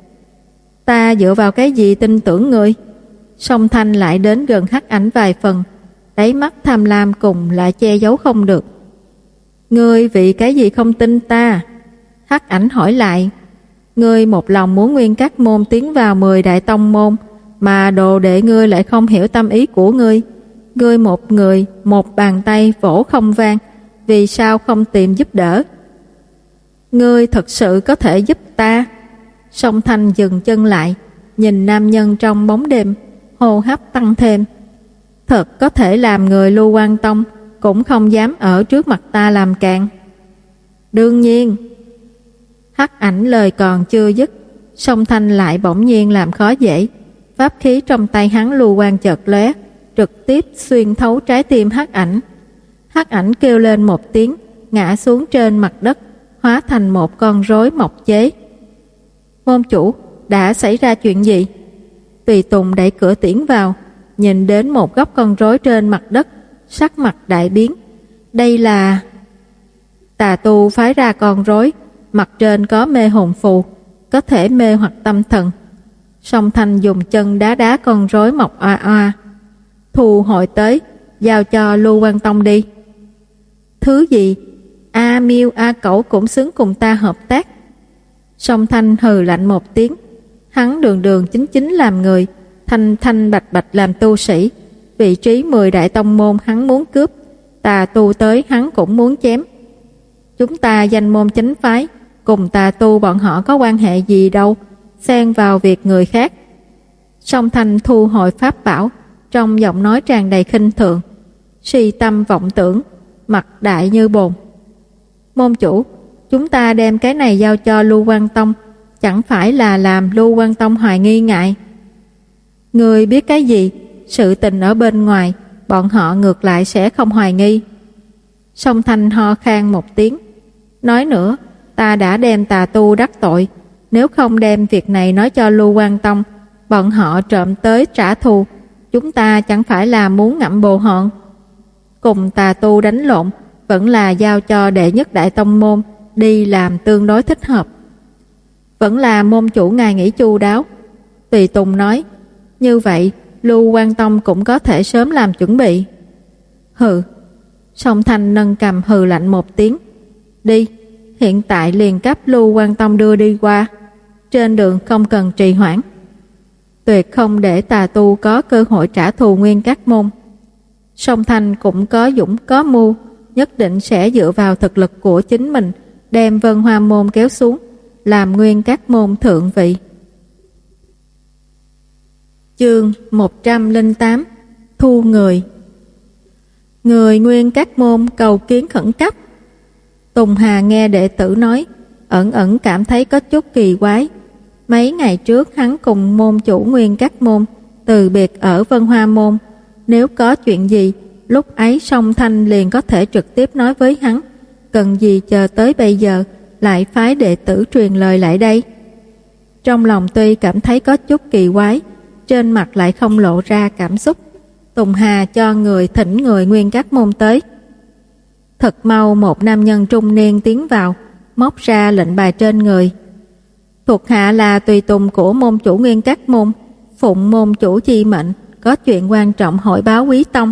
Ta dựa vào cái gì tin tưởng ngươi? Song Thanh lại đến gần Hắc Ảnh vài phần, đáy mắt tham lam cùng lại che giấu không được. Ngươi vì cái gì không tin ta? Hắc Ảnh hỏi lại. Ngươi một lòng muốn Nguyên Các Môn tiến vào mười đại tông môn, mà đồ đệ ngươi lại không hiểu tâm ý của ngươi. Ngươi một người, một bàn tay vỗ không vang, vì sao không tìm giúp đỡ? Ngươi thật sự có thể giúp ta? Song Thanh dừng chân lại, nhìn nam nhân trong bóng đêm, hô hấp tăng thêm. Thật có thể làm người Lưu Quan Tông cũng không dám ở trước mặt ta làm càn. Đương nhiên. Hắc Ảnh lời còn chưa dứt, Song Thanh lại bỗng nhiên làm khó dễ. Pháp khí trong tay hắn Lưu Quan chợt lóe, trực tiếp xuyên thấu trái tim Hắc Ảnh. Hắc Ảnh kêu lên một tiếng, ngã xuống trên mặt đất, hóa thành một con rối mộc chế. Môn chủ, đã xảy ra chuyện gì? Tùy Tùng đẩy cửa tiến vào, nhìn đến một góc con rối trên mặt đất, sắc mặt đại biến. Đây là... Tà tu phái ra con rối, mặt trên có mê hồn phù, có thể mê hoặc tâm thần. Song Thanh dùng chân đá đá con rối mọc oa oa. Thu hồi tới, giao cho Lưu Quan Tông đi. Thứ gì? A Miêu A Cẩu cũng xứng cùng ta hợp tác. Song Thanh hừ lạnh một tiếng. Hắn đường đường chính chính làm người, thanh thanh bạch bạch làm tu sĩ. Vị trí mười đại tông môn hắn muốn cướp, tà tu tới hắn cũng muốn chém. Chúng ta danh môn chánh phái, cùng tà tu bọn họ có quan hệ gì đâu, xen vào việc người khác. Song Thanh thu hồi pháp bảo, trong giọng nói tràn đầy khinh thường. Si tâm vọng tưởng, mặt đại như bồn. Môn chủ, chúng ta đem cái này giao cho Lưu Quan Tông, chẳng phải là làm Lưu Quan Tông hoài nghi ngại? Người biết cái gì? Sự tình ở bên ngoài, bọn họ ngược lại sẽ không hoài nghi. Song Thanh ho khan một tiếng. Nói nữa, ta đã đem tà tu đắc tội, nếu không đem việc này nói cho Lưu Quan Tông, bọn họ trộm tới trả thù, chúng ta chẳng phải là muốn ngậm bồ hòn. Cùng tà tu đánh lộn, vẫn là giao cho đệ nhất đại tông môn đi làm tương đối thích hợp. Vẫn là môn chủ ngài nghĩ chu đáo. Tùy Tùng nói, như vậy Lưu Quan Tông cũng có thể sớm làm chuẩn bị. Hừ. Song Thanh nâng cầm hừ lạnh một tiếng. Đi, hiện tại liền cấp Lưu Quan Tông đưa đi qua. Trên đường không cần trì hoãn. Tuyệt không để tà tu có cơ hội trả thù Nguyên Các Môn. Song Thanh cũng có dũng có mưu, nhất định sẽ dựa vào thực lực của chính mình đem Vân Hoa Môn kéo xuống, làm Nguyên Các Môn thượng vị. Chương một trăm lẻ tám. Thu người. Người Nguyên Các Môn cầu kiến khẩn cấp. Tùng Hà nghe đệ tử nói, ẩn ẩn cảm thấy có chút kỳ quái. Mấy ngày trước hắn cùng môn chủ Nguyên Các Môn từ biệt ở Vân Hoa Môn. Nếu có chuyện gì, lúc ấy Song Thanh liền có thể trực tiếp nói với hắn. Cần gì chờ tới bây giờ lại phái đệ tử truyền lời lại đây? Trong lòng tuy cảm thấy có chút kỳ quái, trên mặt lại không lộ ra cảm xúc. Tùng Hà cho người thỉnh người Nguyên Các Môn tới. Thật mau một nam nhân trung niên tiến vào, móc ra lệnh bài trên người. Thuộc hạ là tùy tùng của môn chủ Nguyên Các Môn, phụng môn chủ chi mệnh, có chuyện quan trọng hội báo quý tông.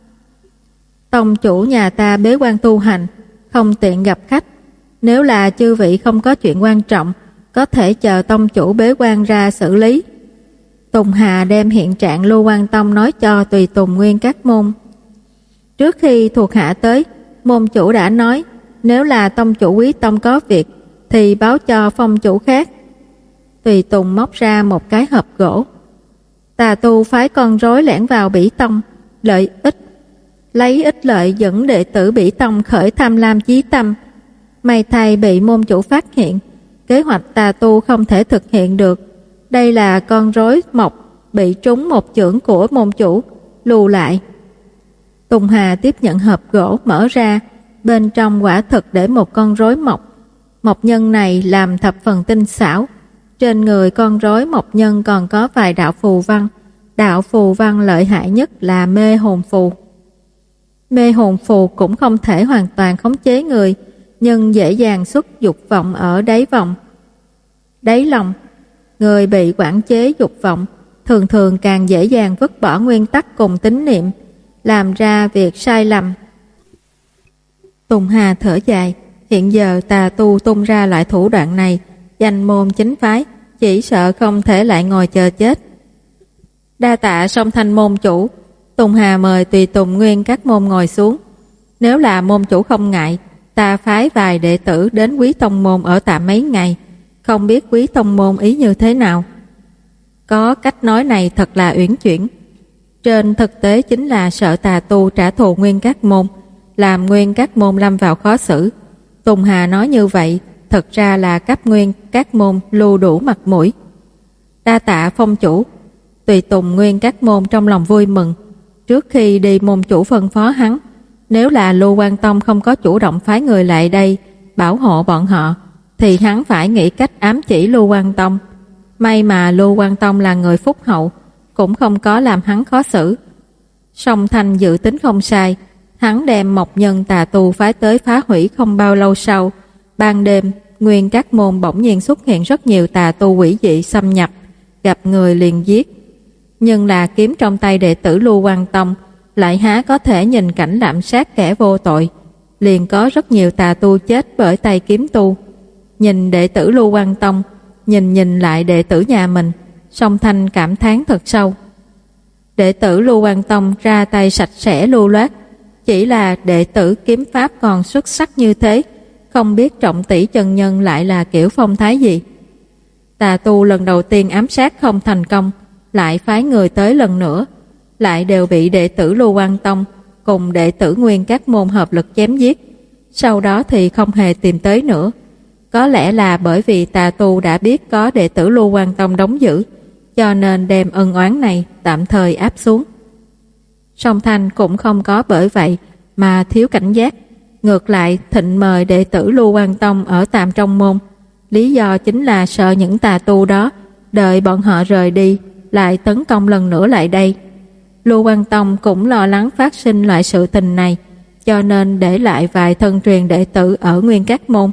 Tông chủ nhà ta bế quan tu hành, không tiện gặp khách. Nếu là chư vị không có chuyện quan trọng, có thể chờ tông chủ bế quan ra xử lý. Tùng Hà đem hiện trạng Lưu Quan Tông nói cho tùy tùng Nguyên Các Môn. Trước khi thuộc hạ tới, môn chủ đã nói, nếu là tông chủ quý tông có việc, thì báo cho phong chủ khác. Tùy tùng móc ra một cái hộp gỗ. Tà tu phái con rối lẻn vào Bỉ Tông, lợi ích. Lấy ích lợi dẫn đệ tử Bỉ Tông khởi tham lam chí tâm. May thay bị môn chủ phát hiện, kế hoạch tà tu không thể thực hiện được. Đây là con rối mộc bị trúng một chưởng của môn chủ, lù lại. Tùng Hà tiếp nhận hộp gỗ mở ra, bên trong quả thực để một con rối mộc. Mộc nhân này làm thập phần tinh xảo. Trên người con rối mộc nhân còn có vài đạo phù văn. Đạo phù văn lợi hại nhất là mê hồn phù. Mê hồn phù cũng không thể hoàn toàn khống chế người, nhưng dễ dàng xuất dục vọng ở đáy vòng. Đáy lòng, người bị quản chế dục vọng thường thường càng dễ dàng vứt bỏ nguyên tắc cùng tín niệm, làm ra việc sai lầm. Tùng Hà thở dài, hiện giờ tà tu tung ra loại thủ đoạn này, danh môn chính phái, chỉ sợ không thể lại ngồi chờ chết. Đa tạ Song Thanh môn chủ. Tùng Hà mời tùy tùng nguyên các môn ngồi xuống. Nếu là môn chủ không ngại, ta phái vài đệ tử đến Quý tông môn ở tạm mấy ngày, không biết Quý tông môn ý như thế nào. Có cách nói này thật là uyển chuyển. Trên thực tế chính là sợ tà tu trả thù nguyên các môn, làm nguyên các môn lâm vào khó xử. Tùng Hà nói như vậy, thật ra là cấp nguyên các môn lưu đủ mặt mũi. Đa tạ phong chủ. Tùy tùng nguyên các môn trong lòng vui mừng. Trước khi đi, môn chủ phân phó hắn, nếu là Lưu Quan Tông không có chủ động phái người lại đây bảo hộ bọn họ, thì hắn phải nghĩ cách ám chỉ Lưu Quan Tông. May mà Lưu Quan Tông là người phúc hậu, cũng không có làm hắn khó xử. Song Thanh dự tính không sai, hắn đem Mộc Nhân tà tu phái tới phá hủy không bao lâu sau. Ban đêm, nguyên các môn bỗng nhiên xuất hiện rất nhiều tà tu quỷ dị xâm nhập, gặp người liền giết. Nhưng là kiếm trong tay đệ tử Lưu Quan Tông lại há có thể nhìn cảnh lạm sát kẻ vô tội, liền có rất nhiều tà tu chết bởi tay kiếm tu. Nhìn đệ tử Lưu Quan Tông, nhìn nhìn lại đệ tử nhà mình, Song Thanh cảm thán thật sâu. Đệ tử Lưu Quan Tông ra tay sạch sẽ lưu loát, chỉ là đệ tử kiếm pháp còn xuất sắc như thế, không biết Trọng Tỷ chân nhân lại là kiểu phong thái gì. Tà tu lần đầu tiên ám sát không thành công, lại phái người tới lần nữa, lại đều bị đệ tử Lưu Quan Tông cùng đệ tử nguyên các môn hợp lực chém giết. Sau đó thì không hề tìm tới nữa. Có lẽ là bởi vì tà tu đã biết có đệ tử Lưu Quan Tông đóng giữ, cho nên đem ân oán này tạm thời áp xuống. Song Thanh cũng không có bởi vậy mà thiếu cảnh giác, ngược lại thịnh mời đệ tử Lưu Quan Tông ở tạm trong môn. Lý do chính là sợ những tà tu đó đợi bọn họ rời đi lại tấn công lần nữa lại đây. Lưu Quan Tông cũng lo lắng phát sinh loại sự tình này, cho nên để lại vài thân truyền đệ tử ở nguyên các môn.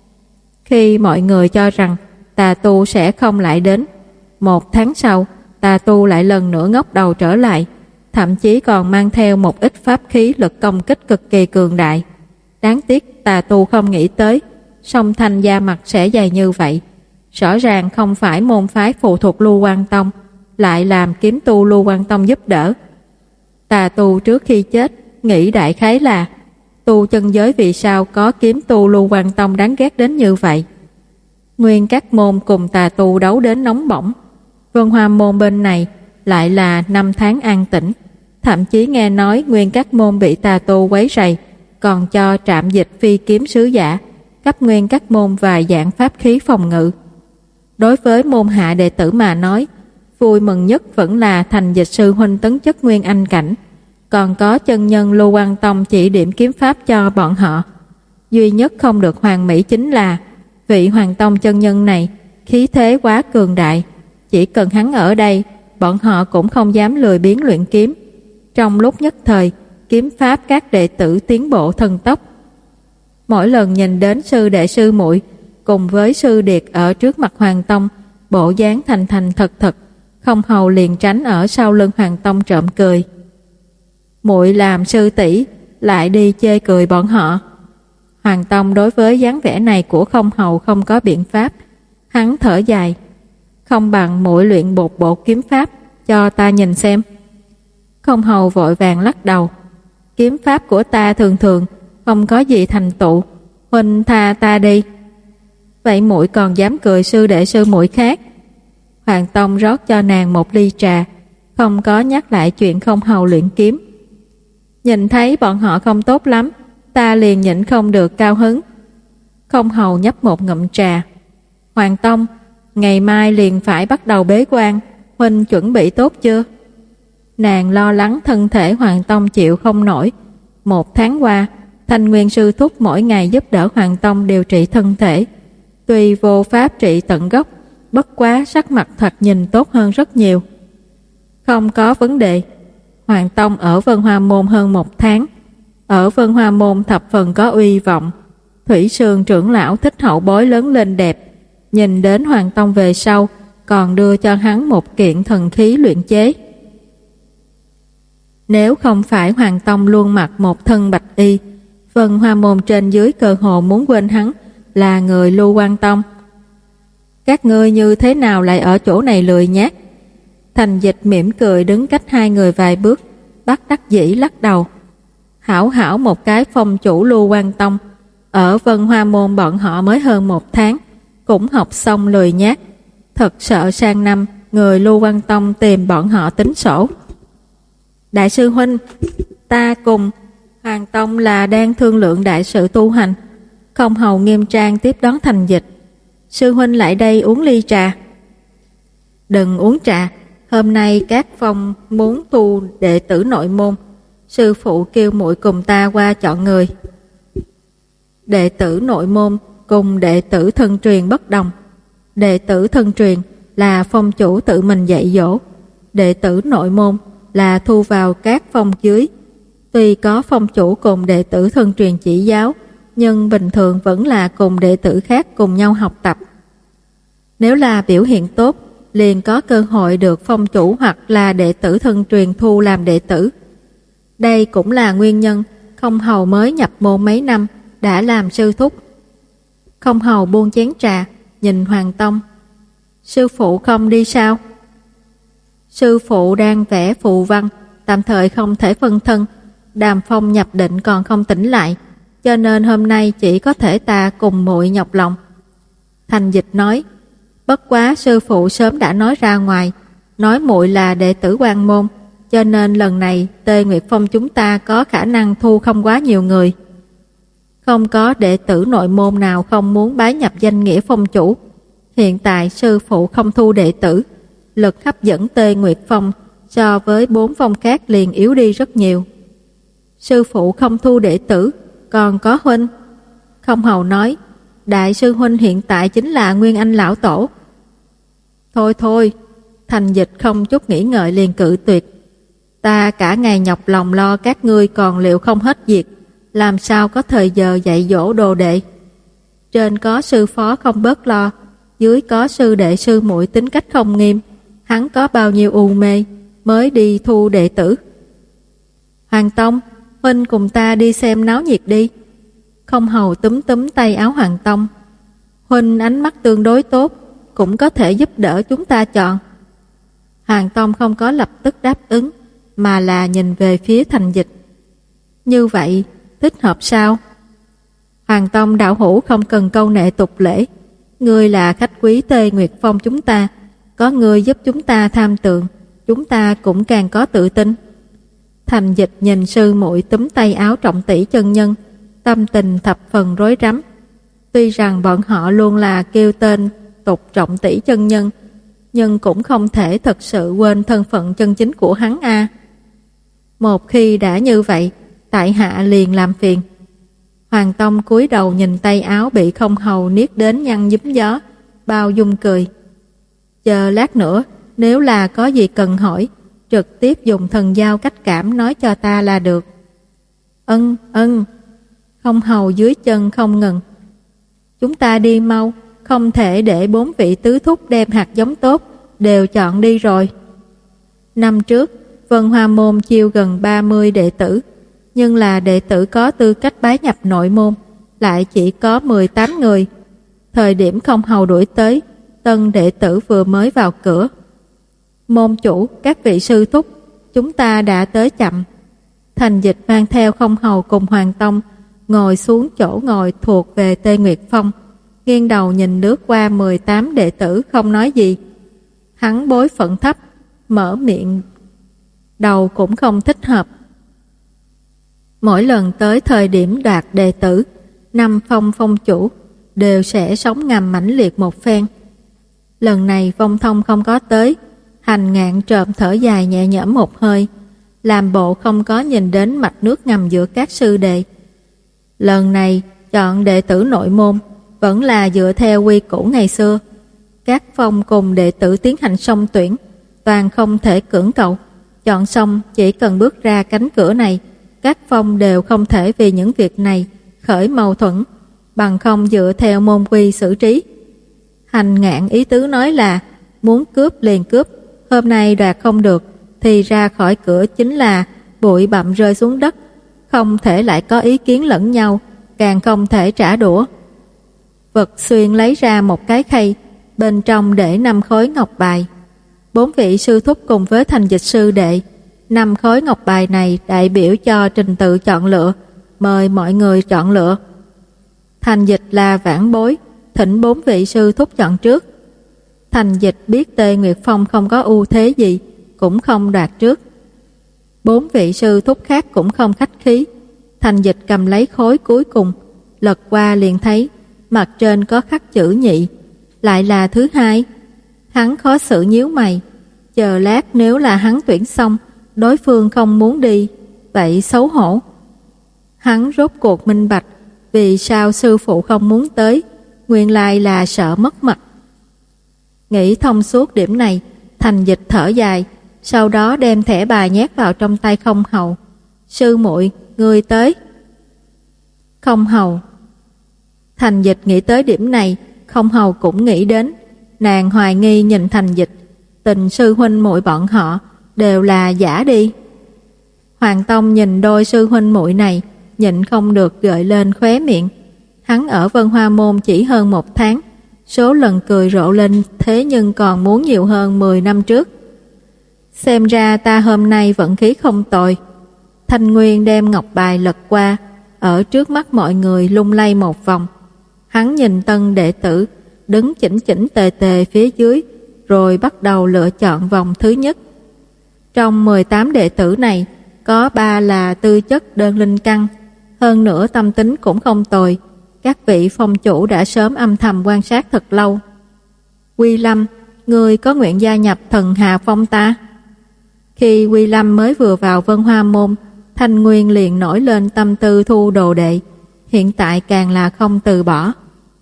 Khi mọi người cho rằng tà tu sẽ không lại đến, một tháng sau tà tu lại lần nữa ngóc đầu trở lại, thậm chí còn mang theo một ít pháp khí lực công kích cực kỳ cường đại. Đáng tiếc tà tu không nghĩ tới Song Thanh da mặt sẽ dày như vậy. Rõ ràng không phải môn phái phụ thuộc Lưu Quan Tông, lại làm kiếm tu Lưu Quan Tông giúp đỡ. Tà tu trước khi chết nghĩ đại khái là tu chân giới vì sao có kiếm tu Lưu Quan Tông đáng ghét đến như vậy. Nguyên các môn cùng tà tu đấu đến nóng bỏng. Vân Hoa môn bên này lại là năm tháng an tĩnh, thậm chí nghe nói nguyên các môn bị tà tu quấy rầy, còn cho trạm dịch phi kiếm sứ giả cấp nguyên các môn vài dạng pháp khí phòng ngự. Đối với môn hạ đệ tử mà nói, vui mừng nhất vẫn là thành dịch sư huynh tấn chất nguyên anh cảnh, còn có chân nhân Lưu Quan Tông chỉ điểm kiếm pháp cho bọn họ. Duy nhất không được hoàn mỹ chính là vị Hoàng Tông chân nhân này khí thế quá cường đại, chỉ cần hắn ở đây, bọn họ cũng không dám lười biếng luyện kiếm. Trong lúc nhất thời, kiếm pháp các đệ tử tiến bộ thần tốc. Mỗi lần nhìn đến sư đệ sư muội cùng với sư điệt ở trước mặt Hoàng Tông, bộ dáng thành thành thật thật, không hầu liền tránh ở sau lưng Hoàng Tông trộm cười. Muội làm sư tỷ lại đi chê cười bọn họ. Hoàng Tông đối với dáng vẻ này của không hầu không có biện pháp, hắn thở dài. Không bằng muội luyện bột bộ kiếm pháp cho ta nhìn xem. Không hầu vội vàng lắc đầu. Kiếm pháp của ta thường thường, không có gì thành tựu, huynh tha ta đi. Vậy muội còn dám cười sư đệ sư muội khác? Hoàng Tông rót cho nàng một ly trà, không có nhắc lại chuyện không hầu luyện kiếm. Nhìn thấy bọn họ không tốt lắm, ta liền nhịn không được cao hứng. Không hầu nhấp một ngụm trà. Hoàng Tông, ngày mai liền phải bắt đầu bế quan, huynh chuẩn bị tốt chưa? Nàng lo lắng thân thể Hoàng Tông chịu không nổi. Một tháng qua, Thanh Nguyên sư thúc mỗi ngày giúp đỡ Hoàng Tông điều trị thân thể. Tuy vô pháp trị tận gốc, bất quá sắc mặt thoạt nhìn tốt hơn rất nhiều. Không có vấn đề. Hoàng Tông ở Vân Hoa môn hơn một tháng, ở Vân Hoa môn thập phần có uy vọng. Thủy Sương trưởng lão thích hậu bối lớn lên đẹp, nhìn đến Hoàng Tông về sau còn đưa cho hắn một kiện thần khí luyện chế. Nếu không phải Hoàng Tông luôn mặc một thân bạch y, Vân Hoa môn trên dưới cơ hồ muốn quên hắn là người Lưu Quan Tông. Các ngươi như thế nào lại ở chỗ này lười nhác? Thành Dịch mỉm cười đứng cách hai người vài bước, bất đắc dĩ lắc đầu. Hảo hảo một cái phong chủ Lưu Quan Tông, ở Vân Hoa Môn bọn họ mới hơn một tháng, cũng học xong lười nhác. Thật sợ sang năm người Lưu Quan Tông tìm bọn họ tính sổ. Đại sư huynh, ta cùng Hoàng Tông là đang thương lượng đại sự tu hành. Không hầu nghiêm trang tiếp đón Thành Dịch. Sư huynh lại đây uống ly trà. Đừng uống trà, hôm nay các phong muốn tu đệ tử nội môn, sư phụ kêu muội cùng ta qua chọn người. Đệ tử nội môn cùng đệ tử thân truyền bất đồng. Đệ tử thân truyền là phong chủ tự mình dạy dỗ, đệ tử nội môn là thu vào các phong dưới. Tuy có phong chủ cùng đệ tử thân truyền chỉ giáo, nhưng bình thường vẫn là cùng đệ tử khác cùng nhau học tập. Nếu là biểu hiện tốt, liền có cơ hội được phong chủ hoặc là đệ tử thân truyền thu làm đệ tử. Đây cũng là nguyên nhân Không hầu mới nhập môn mấy năm đã làm sư thúc. Không hầu buông chén trà, nhìn Hoàng Tông. Sư phụ không đi sao? Sư phụ đang vẽ phù văn, tạm thời không thể phân thân. Đàm Phong nhập định còn không tỉnh lại, cho nên hôm nay chỉ có thể ta cùng muội nhọc lòng. Thành Dịch nói, bất quá sư phụ sớm đã nói ra ngoài, nói muội là đệ tử Quan môn, cho nên lần này Tê Nguyệt Phong chúng ta có khả năng thu không quá nhiều người. Không có đệ tử nội môn nào không muốn bái nhập danh nghĩa phong chủ. Hiện tại sư phụ không thu đệ tử, lực hấp dẫn Tê Nguyệt Phong so với bốn phong khác liền yếu đi rất nhiều. Sư phụ không thu đệ tử, còn có huynh. Không hầu nói, đại sư huynh hiện tại chính là Nguyên Anh lão tổ. Thôi thôi, Thành Dịch không chút nghĩ ngợi liền cự tuyệt. Ta cả ngày nhọc lòng lo các ngươi còn liệu không hết việc, làm sao có thời giờ dạy dỗ đồ đệ. Trên có sư phó không bớt lo, dưới có sư đệ sư muội tính cách không nghiêm, hắn có bao nhiêu u mê mới đi thu đệ tử. Hoàng Tông, huynh cùng ta đi xem náo nhiệt đi. Không hầu túm túm tay áo Hoàng Tông. Huynh ánh mắt tương đối tốt, cũng có thể giúp đỡ chúng ta chọn. Hoàng Tông không có lập tức đáp ứng, mà là nhìn về phía Thành Dịch. Như vậy, thích hợp sao? Hoàng Tông đạo hữu không cần câu nệ tục lễ. Ngươi là khách quý Tê Nguyệt Phong chúng ta, có ngươi giúp chúng ta tham tượng, chúng ta cũng càng có tự tin. Thành Dịch nhìn sư muội túm tay áo Trọng Tỷ chân nhân, tâm tình thập phần rối rắm. Tuy rằng bọn họ luôn là kêu tên tục Trọng Tỷ chân nhân, nhưng cũng không thể thật sự quên thân phận chân chính của hắn a. Một khi đã như vậy, tại hạ liền làm phiền. Hoàng Tông cúi đầu nhìn tay áo bị Không hầu niết đến nhăn nhúm gió, bao dung cười. Chờ lát nữa, nếu là có gì cần hỏi, trực tiếp dùng thần giao cách cảm nói cho ta là được. Ân, ân. Không hầu dưới chân không ngừng. Chúng ta đi mau, không thể để bốn vị tứ thúc đem hạt giống tốt đều chọn đi rồi. Năm trước, Vân Hoa Môn chiêu gần ba mươi đệ tử, nhưng là đệ tử có tư cách bái nhập nội môn lại chỉ có mười tám người. Thời điểm Không hầu đuổi tới, tân đệ tử vừa mới vào cửa. Môn chủ, các vị sư thúc, chúng ta đã tới chậm. Thành Dịch mang theo Không hầu cùng Hoàng Tông ngồi xuống chỗ ngồi thuộc về Tê Nguyệt Phong, nghiêng đầu nhìn lướt qua mười tám đệ tử không nói gì. Hắn bối phận thấp, mở miệng đầu cũng không thích hợp. Mỗi lần tới thời điểm đoạt đệ tử, năm phong phong chủ đều sẽ sống ngầm mãnh liệt một phen. Lần này Phong Thông không có tới, Hành Ngạn trộm thở dài nhẹ nhõm một hơi, làm bộ không có nhìn đến mạch nước ngầm giữa các sư đệ. Lần này chọn đệ tử nội môn vẫn là dựa theo quy củ ngày xưa. Các phong cùng đệ tử tiến hành song tuyển, toàn không thể cưỡng cầu. Chọn xong chỉ cần bước ra cánh cửa này, các phong đều không thể vì những việc này khởi mâu thuẫn, bằng không dựa theo môn quy xử trí. Hành Ngạn ý tứ nói là muốn cướp liền cướp, hôm nay đoạt không được thì ra khỏi cửa chính là bụi bặm rơi xuống đất, không thể lại có ý kiến lẫn nhau, càng không thể trả đũa. Vật Xuyên lấy ra một cái khay, Bên trong để năm khối ngọc bài. Bốn vị sư thúc cùng với Thành Dịch sư đệ. Năm khối ngọc bài này đại biểu cho trình tự chọn lựa, mời mọi người chọn lựa. Thành Dịch là vãn bối, thỉnh bốn vị sư thúc chọn trước. Thành Dịch biết Tê Nguyệt Phong không có ưu thế gì, cũng không đoạt trước. Bốn vị sư thúc khác cũng không khách khí. Thành Dịch cầm lấy khối cuối cùng, lật qua liền thấy mặt trên có khắc chữ nhị, lại là thứ hai. Hắn khó xử nhíu mày, chờ lát nếu là hắn tuyển xong, đối phương không muốn đi, vậy xấu hổ. Hắn rốt cuộc minh bạch vì sao sư phụ không muốn tới, nguyên lai là sợ mất mặt. Nghĩ thông suốt điểm này, Thành Dịch thở dài, sau đó đem thẻ bài nhét vào trong tay Không Hầu. Sư muội, ngươi tới. Không Hầu. Thành Dịch nghĩ tới điểm này, Không Hầu cũng nghĩ đến. Nàng hoài nghi nhìn Thành Dịch, tình sư huynh muội bọn họ đều là giả đi. Hoàng Tông nhìn đôi sư huynh muội này, nhịn không được gợi lên khóe miệng. Hắn ở Vân Hoa Môn chỉ hơn một tháng, số lần cười rộ lên thế nhưng còn muốn nhiều hơn mười năm trước. Xem ra ta hôm nay vận khí không tồi. Thanh Nguyên đem ngọc bài lật qua, ở trước mắt mọi người lung lay một vòng. Hắn nhìn tân đệ tử đứng chỉnh chỉnh tề tề phía dưới, rồi bắt đầu lựa chọn vòng thứ nhất. Trong mười tám đệ tử này, có ba là tư chất đơn linh căn, hơn nữa tâm tính cũng không tồi. Các vị phong chủ đã sớm âm thầm quan sát thật lâu. Quy Lâm, ngươi có nguyện gia nhập Thần Hà Phong ta? Khi Quy Lâm mới vừa vào Vân Hoa Môn, Thanh Nguyên liền nổi lên tâm tư thu đồ đệ, hiện tại càng là không từ bỏ.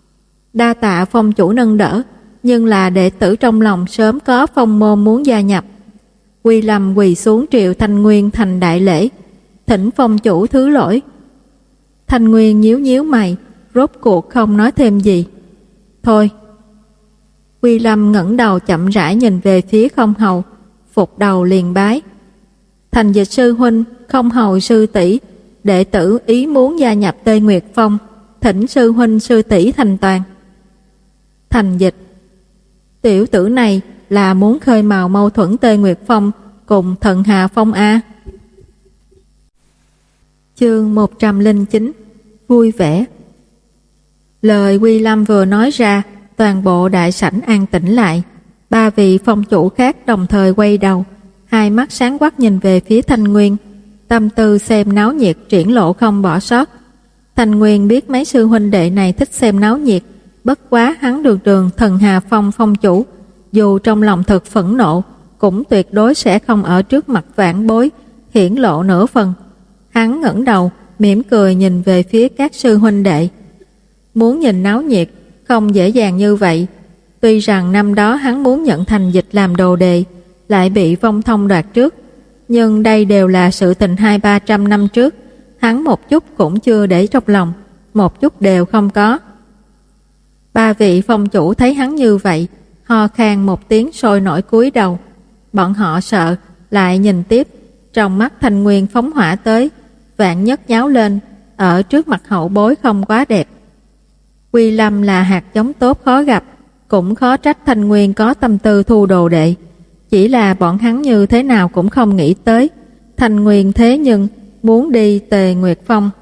Đa tạ phong chủ nâng đỡ, nhưng là đệ tử trong lòng sớm có phong môn muốn gia nhập. Quy Lâm quỳ xuống triệu Thanh Nguyên thành đại lễ, thỉnh phong chủ thứ lỗi. Thanh Nguyên nhíu nhíu mày, rốt cuộc không nói thêm gì. Thôi. Quy Lâm ngẩng đầu chậm rãi nhìn về phía Không Hầu, phục đầu liền bái. Thành Dịch sư huynh, Không Hầu sư tỷ, đệ tử ý muốn gia nhập Tê Nguyệt Phong, thỉnh sư huynh sư tỷ thành toàn. Thành Dịch, tiểu tử này là muốn khơi mào mâu thuẫn Tê Nguyệt Phong cùng Thần Hà Phong a. Chương một trăm lẻ chín, vui vẻ. Lời Quy Lâm vừa nói ra, toàn bộ đại sảnh an tĩnh lại. Ba vị phong chủ khác đồng thời quay đầu, hai mắt sáng quắc nhìn về phía Thanh Nguyên, tâm tư xem náo nhiệt triển lộ không bỏ sót. Thanh Nguyên biết mấy sư huynh đệ này thích xem náo nhiệt, bất quá hắn đường đường Thần Hà Phong phong chủ, dù trong lòng thật phẫn nộ, cũng tuyệt đối sẽ không ở trước mặt vãn bối hiển lộ nửa phần. Hắn ngẩng đầu, mỉm cười nhìn về phía các sư huynh đệ. Muốn nhìn náo nhiệt, không dễ dàng như vậy. Tuy rằng năm đó hắn muốn nhận Thành Dịch làm đồ đệ, lại bị Vong Thông đoạt trước, nhưng đây đều là sự tình hai ba trăm năm trước, hắn một chút cũng chưa để trong lòng, một chút đều không có. Ba vị phong chủ thấy hắn như vậy, ho khan một tiếng sôi nổi cúi đầu. Bọn họ sợ, lại nhìn tiếp, trong mắt Thanh Nguyên phóng hỏa tới, vạn nhất nháo lên, ở trước mặt hậu bối không quá đẹp. Quy Lâm là hạt giống tốt khó gặp, cũng khó trách Thanh Nguyên có tâm tư thu đồ đệ. Chỉ là bọn hắn như thế nào cũng không nghĩ tới, Thanh Nguyên thế nhưng muốn đi Tề Nguyệt Phong.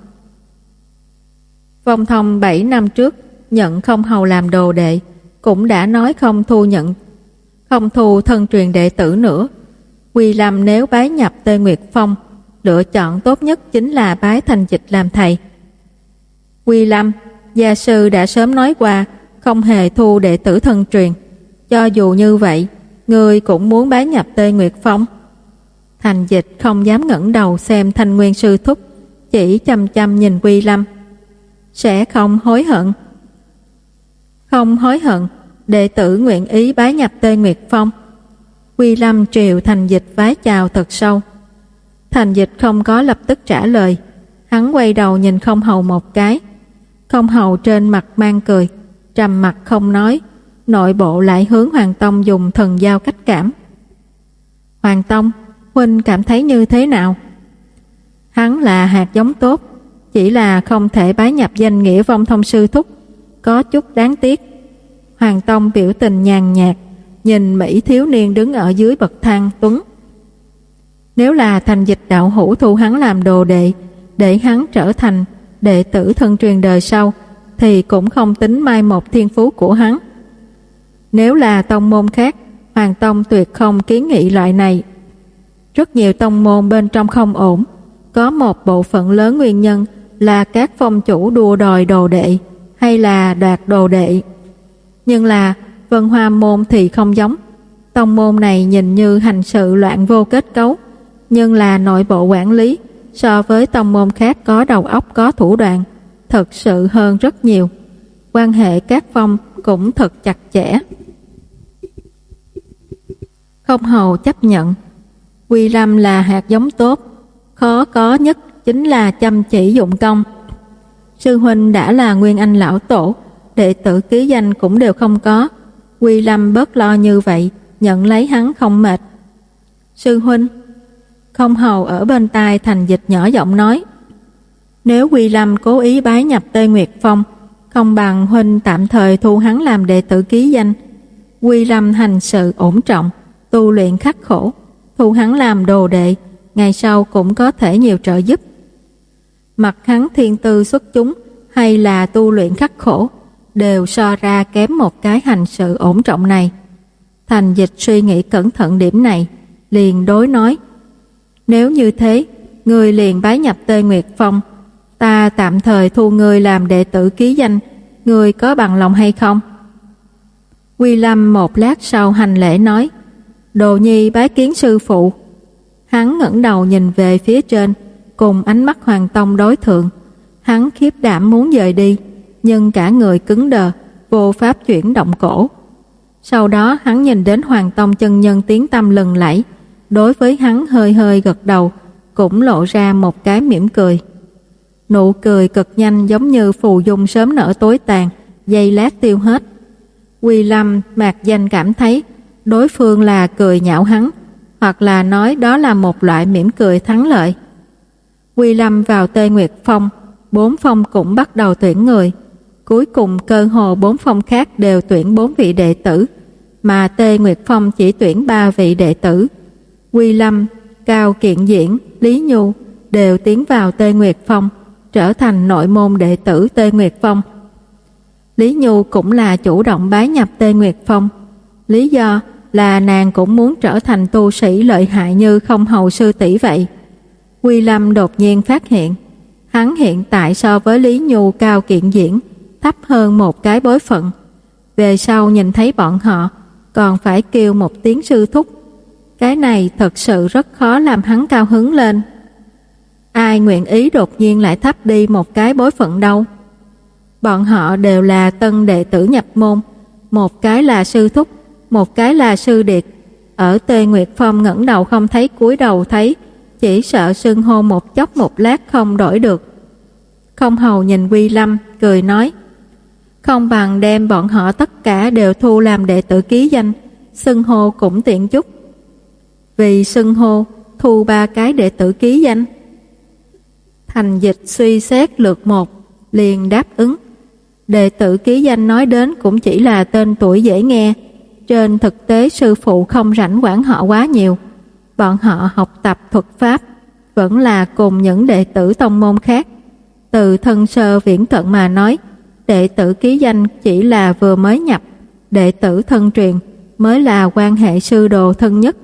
Vong Thông bảy năm trước nhận Không Hầu làm đồ đệ, cũng đã nói không thu nhận, không thu thân truyền đệ tử nữa. Quy Lâm nếu bái nhập Tề Nguyệt Phong, lựa chọn tốt nhất chính là bái Thành Dịch làm thầy. Quy Lâm, gia sư đã sớm nói qua, không hề thu đệ tử thân truyền. Cho dù như vậy, người cũng muốn bái nhập Tê Nguyệt Phong. Thành Dịch không dám ngẩng đầu xem Thanh Nguyên sư thúc, chỉ chăm chăm nhìn Quy Lâm. Sẽ không hối hận. Không hối hận, đệ tử nguyện ý bái nhập Tê Nguyệt Phong. Quy Lâm triều Thành Dịch vái chào thật sâu. Thành Dịch không có lập tức trả lời, hắn quay đầu nhìn Không Hầu một cái. Không Hầu trên mặt mang cười, trầm mặt không nói, nội bộ lại hướng Hoàng Tông dùng thần giao cách cảm. Hoàng Tông, huynh cảm thấy như thế nào? Hắn là hạt giống tốt, chỉ là không thể bái nhập danh nghĩa Vong Thông sư thúc, có chút đáng tiếc. Hoàng Tông biểu tình nhàn nhạt, nhìn Mỹ thiếu niên đứng ở dưới bậc thang tuấn. Nếu là Thành Dịch đạo hữu thu hắn làm đồ đệ, để hắn trở thành đệ tử thân truyền đời sau, thì cũng không tính mai một thiên phú của hắn. Nếu là tông môn khác, Hoàng Tông tuyệt không kiến nghị loại này. Rất nhiều tông môn bên trong không ổn, có một bộ phận lớn nguyên nhân là các phong chủ đua đòi đồ đệ hay là đoạt đồ đệ. Nhưng là Vân Hoa môn thì không giống. Tông môn này nhìn như hành sự loạn vô kết cấu, nhưng là nội bộ quản lý so với tông môn khác có đầu óc có thủ đoạn, thật sự hơn rất nhiều. Quan hệ các phong cũng thật chặt chẽ. Không hầu chấp nhận. Quy Lâm là hạt giống tốt, khó có nhất chính là chăm chỉ dụng công. Sư huynh đã là Nguyên Anh lão tổ, đệ tử ký danh cũng đều không có. Quy Lâm bớt lo như vậy, nhận lấy hắn không mệt. Sư huynh. Không hầu ở bên tai Thành Dịch nhỏ giọng nói, nếu Quy Lâm cố ý bái nhập Tê Nguyệt Phong, không bằng huynh tạm thời thu hắn làm đệ tử ký danh. Quy Lâm hành sự ổn trọng, tu luyện khắc khổ, thu hắn làm đồ đệ, ngày sau cũng có thể nhiều trợ giúp. Mặt hắn thiên tư xuất chúng hay là tu luyện khắc khổ, đều so ra kém một cái hành sự ổn trọng này. Thành Dịch suy nghĩ cẩn thận điểm này, liền đối nói, nếu như thế, người liền bái nhập Tê Nguyệt Phong, ta tạm thời thu người làm đệ tử ký danh, người có bằng lòng hay không? Quy Lâm một lát sau hành lễ nói, đồ nhi bái kiến sư phụ. Hắn ngẩng đầu nhìn về phía trên, cùng ánh mắt Hoàng Tông đối thượng. Hắn khiếp đảm muốn dời đi, nhưng cả người cứng đờ, vô pháp chuyển động cổ. Sau đó hắn nhìn đến Hoàng Tông chân nhân tiếng tâm lừng lẫy, đối với hắn hơi hơi gật đầu, cũng lộ ra một cái mỉm cười. Nụ cười cực nhanh giống như phù dung sớm nở tối tàn, giây lát tiêu hết. Quy Lâm mạc danh cảm thấy đối phương là cười nhạo hắn, hoặc là nói đó là một loại mỉm cười thắng lợi. Quy Lâm vào Tê Nguyệt Phong, bốn phong cũng bắt đầu tuyển người. Cuối cùng cơ hồ bốn phong khác đều tuyển bốn vị đệ tử, mà Tê Nguyệt Phong chỉ tuyển ba vị đệ tử. Quy Lâm, Cao Kiện Diễn, Lý Nhu đều tiến vào Tê Nguyệt Phong, trở thành nội môn đệ tử Tê Nguyệt Phong. Lý Nhu cũng là chủ động bái nhập Tê Nguyệt Phong. Lý do là nàng cũng muốn trở thành tu sĩ lợi hại như Không hầu sư tỷ vậy. Quy Lâm đột nhiên phát hiện, hắn hiện tại so với Lý Nhu, Cao Kiện Diễn thấp hơn một cái bối phận. Về sau nhìn thấy bọn họ còn phải kêu một tiếng sư thúc, cái này thật sự rất khó làm hắn cao hứng lên. Ai nguyện ý đột nhiên lại thấp đi một cái bối phận đâu. Bọn họ đều là tân đệ tử nhập môn, một cái là sư thúc, một cái là sư điệt. Ở Tê Nguyệt Phong ngẩng đầu không thấy cúi đầu thấy, chỉ sợ xưng hô một chốc một lát không đổi được. Không hầu nhìn Quy Lâm cười nói, không bằng đem bọn họ tất cả đều thu làm đệ tử ký danh, xưng hô cũng tiện chút. Vì xưng hô thu ba cái đệ tử ký danh. Thành Dịch suy xét lượt một, liền đáp ứng. Đệ tử ký danh nói đến cũng chỉ là tên tuổi dễ nghe, trên thực tế sư phụ không rảnh quản họ quá nhiều. Bọn họ học tập thuật pháp vẫn là cùng những đệ tử tông môn khác. Từ thân sơ viễn cận mà nói, đệ tử ký danh chỉ là vừa mới nhập, đệ tử thân truyền mới là quan hệ sư đồ thân nhất.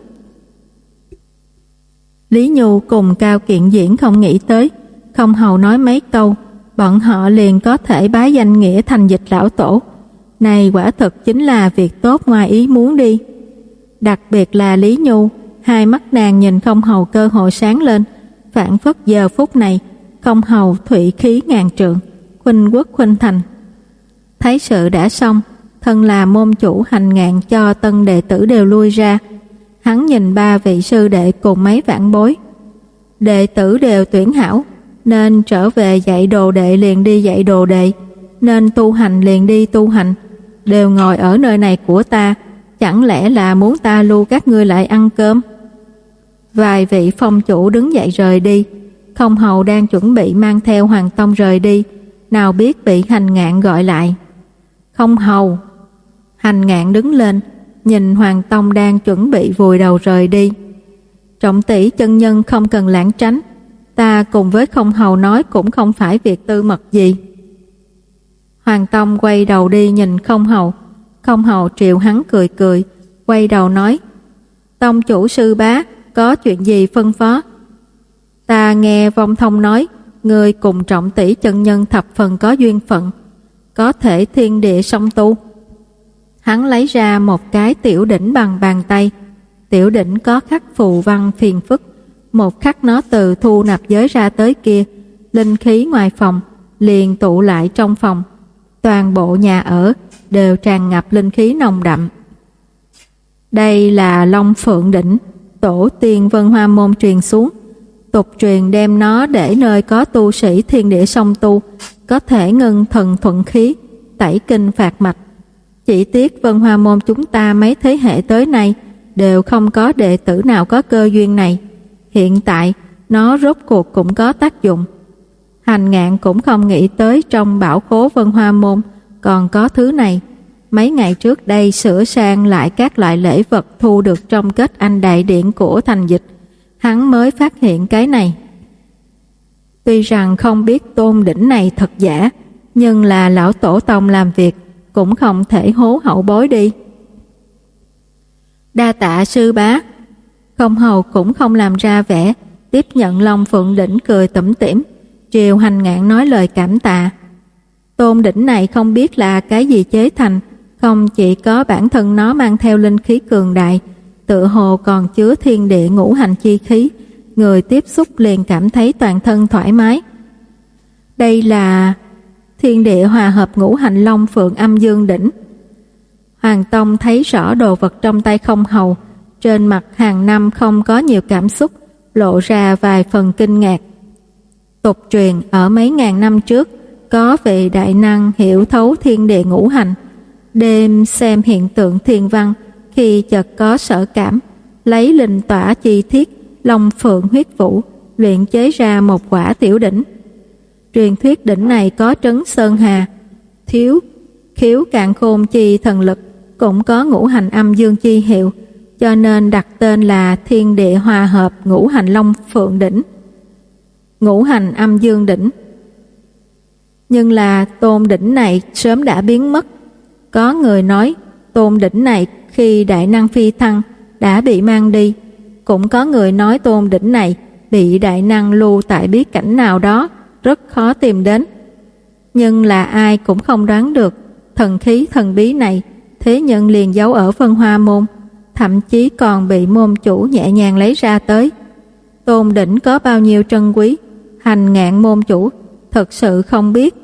Lý Nhu cùng Cao Kiện Diễn không nghĩ tới, Không hầu nói mấy câu, bọn họ liền có thể bái danh nghĩa Thành Dịch lão tổ. Này quả thực chính là việc tốt ngoài ý muốn đi. Đặc biệt là Lý Nhu, hai mắt nàng nhìn Không hầu cơ hội sáng lên, phảng phất giờ phút này Không hầu thủy khí ngàn trượng, khuynh quốc khuynh thành. Thấy sự đã xong, thân là môn chủ hành ngạn cho tân đệ tử đều lui ra. Hắn nhìn ba vị sư đệ cùng mấy vạn bối, đệ tử đều tuyển hảo, nên trở về dạy đồ đệ liền đi dạy đồ đệ, nên tu hành liền đi tu hành, đều ngồi ở nơi này của ta, chẳng lẽ là muốn ta lưu các ngươi lại ăn cơm? Vài vị phong chủ đứng dậy rời đi. Không hầu đang chuẩn bị mang theo Hoàng Tông rời đi, nào biết bị hành ngạn gọi lại. Không hầu. Hành Ngạn đứng lên, nhìn Hoàng Tông đang chuẩn bị vùi đầu rời đi. Trọng tỷ chân nhân không cần lảng tránh, ta cùng với Không Hầu nói cũng không phải việc tư mật gì. Hoàng Tông quay đầu đi nhìn Không Hầu. Không Hầu triệu hắn cười cười, quay đầu nói: Tông chủ sư bá, có chuyện gì phân phó? Ta nghe Vong Thông nói, người cùng Trọng tỷ chân nhân thập phần có duyên phận, có thể thiên địa song tu. Hắn lấy ra một cái tiểu đỉnh bằng bàn tay. Tiểu đỉnh có khắc phù văn phiền phức, một khắc nó từ thu nạp giới ra tới kia, linh khí ngoài phòng liền tụ lại trong phòng. Toàn bộ nhà ở đều tràn ngập linh khí nồng đậm. Đây là Long Phượng đỉnh, tổ tiên Vân Hoa môn truyền xuống. Tục truyền đem nó để nơi có tu sĩ thiên địa song tu, có thể ngưng thần thuận khí, tẩy kinh phạt mạch. Chỉ tiếc Vân Hoa môn chúng ta mấy thế hệ tới nay đều không có đệ tử nào có cơ duyên này. Hiện tại nó rốt cuộc cũng có tác dụng. Hành Ngạn cũng không nghĩ tới trong bảo khố Vân Hoa môn còn có thứ này. Mấy ngày trước đây sửa sang lại các loại lễ vật thu được trong kết anh đại điện của thành dịch, hắn mới phát hiện cái này. Tuy rằng không biết tôn đỉnh này thật giả, nhưng là lão tổ tông làm việc cũng không thể hố hậu bối đi. Đa tạ sư bá. Không Hầu cũng không làm ra vẻ, tiếp nhận Long Phượng đỉnh cười tủm tỉm, triều Hành Ngạn nói lời cảm tạ. Tôn đỉnh này không biết là cái gì chế thành, không chỉ có bản thân nó mang theo linh khí cường đại, tựa hồ còn chứa thiên địa ngũ hành chi khí, người tiếp xúc liền cảm thấy toàn thân thoải mái. Đây là thiên địa hòa hợp ngũ hành Long Phượng âm dương đỉnh. Hoàng Tông thấy rõ đồ vật trong tay Không Hầu, trên mặt hàng năm không có nhiều cảm xúc, lộ ra vài phần kinh ngạc. Tục truyền ở mấy ngàn năm trước, có vị đại năng hiểu thấu thiên địa ngũ hành, đêm xem hiện tượng thiên văn, khi chợt có sở cảm, lấy linh tỏa chi thiết Long Phượng huyết vũ, luyện chế ra một quả tiểu đỉnh. Truyền thuyết đỉnh này có trấn sơn hà, thiếu khiếu càn khôn chi thần lực, cũng có ngũ hành âm dương chi hiệu, cho nên đặt tên là thiên địa hòa hợp ngũ hành Long Phượng đỉnh, ngũ hành âm dương đỉnh. Nhưng là tôn đỉnh này sớm đã biến mất. Có người nói tôn đỉnh này khi đại năng phi thăng đã bị mang đi, cũng có người nói tôn đỉnh này bị đại năng lưu tại bí cảnh nào đó, rất khó tìm đến. Nhưng là ai cũng không đoán được thần khí thần bí này thế nhân liền giấu ở Vân Hoa môn, thậm chí còn bị môn chủ nhẹ nhàng lấy ra tới. Tôn đỉnh có bao nhiêu trân quý, Hành Ngạn môn chủ thật sự không biết.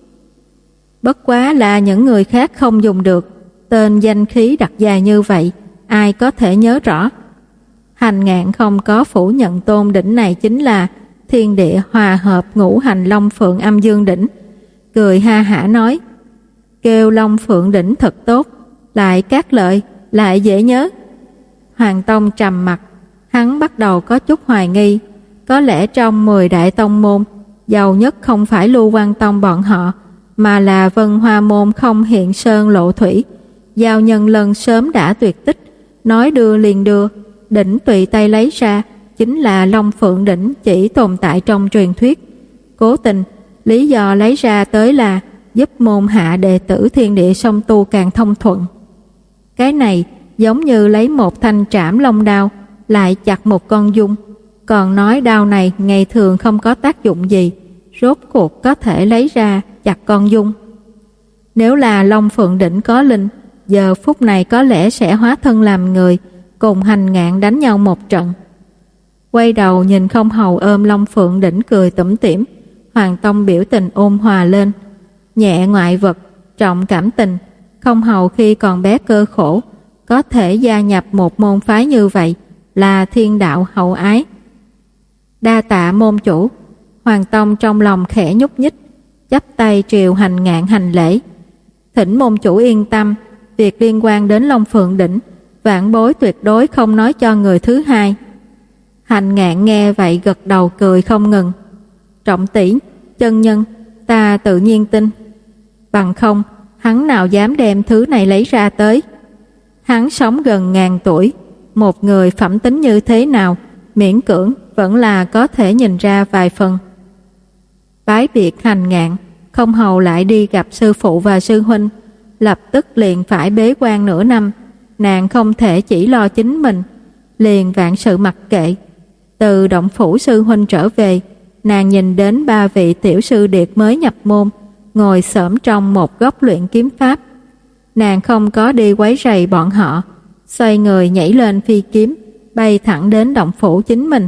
Bất quá là những người khác không dùng được, tên danh khí đặt dài như vậy, ai có thể nhớ rõ. Hành Ngạn không có phủ nhận tôn đỉnh này chính là thiên địa hòa hợp ngũ hành Long Phượng âm dương đỉnh, cười ha hả nói: kêu Long Phượng đỉnh thật tốt, lại cát lợi, lại dễ nhớ. Hoàng Tông trầm mặt, hắn bắt đầu có chút hoài nghi, có lẽ trong mười đại tông môn, giàu nhất không phải Lưu Quang Tông bọn họ, mà là Vân Hoa môn không hiện sơn lộ thủy. Giao nhân lần sớm đã tuyệt tích, nói đưa liền đưa, đỉnh tùy tay lấy ra chính là Long Phượng đỉnh chỉ tồn tại trong truyền thuyết. Cố tình lý do lấy ra tới là giúp môn hạ đệ tử thiên địa song tu càng thông thuận. Cái này giống như lấy một thanh trảm long đao lại chặt một con dung, còn nói đao này ngày thường không có tác dụng gì, rốt cuộc có thể lấy ra chặt con dung. Nếu là Long Phượng đỉnh có linh, giờ phút này có lẽ sẽ hóa thân làm người, cùng Hành Ngạn đánh nhau một trận. Quay đầu nhìn Không Hầu ôm Long Phượng đỉnh cười tủm tỉm, Hoàng Tông biểu tình ôn hòa lên. Nhẹ ngoại vật, trọng cảm tình. Không Hầu khi còn bé cơ khổ, có thể gia nhập một môn phái như vậy là thiên đạo hậu ái. Đa tạ môn chủ. Hoàng Tông trong lòng khẽ nhúc nhích, chắp tay triều Hành Ngạn hành lễ. Thỉnh môn chủ yên tâm, việc liên quan đến Long Phượng đỉnh, vãn bối tuyệt đối không nói cho người thứ hai. Hành Ngạn nghe vậy gật đầu cười không ngừng. Trọng tỷ, chân nhân, ta tự nhiên tin. Bằng không, hắn nào dám đem thứ này lấy ra tới. Hắn sống gần ngàn tuổi, một người phẩm tính như thế nào, miễn cưỡng vẫn là có thể nhìn ra vài phần. Bái biệt hành ngạn, Không Hầu lại đi gặp sư phụ và sư huynh, lập tức liền phải bế quan nửa năm. Nàng không thể chỉ lo chính mình, liền vạn sự mặc kệ. Từ động phủ sư huynh trở về, nàng nhìn đến ba vị tiểu sư điệt mới nhập môn, ngồi xổm trong một góc luyện kiếm pháp. Nàng không có đi quấy rầy bọn họ, xoay người nhảy lên phi kiếm, bay thẳng đến động phủ chính mình.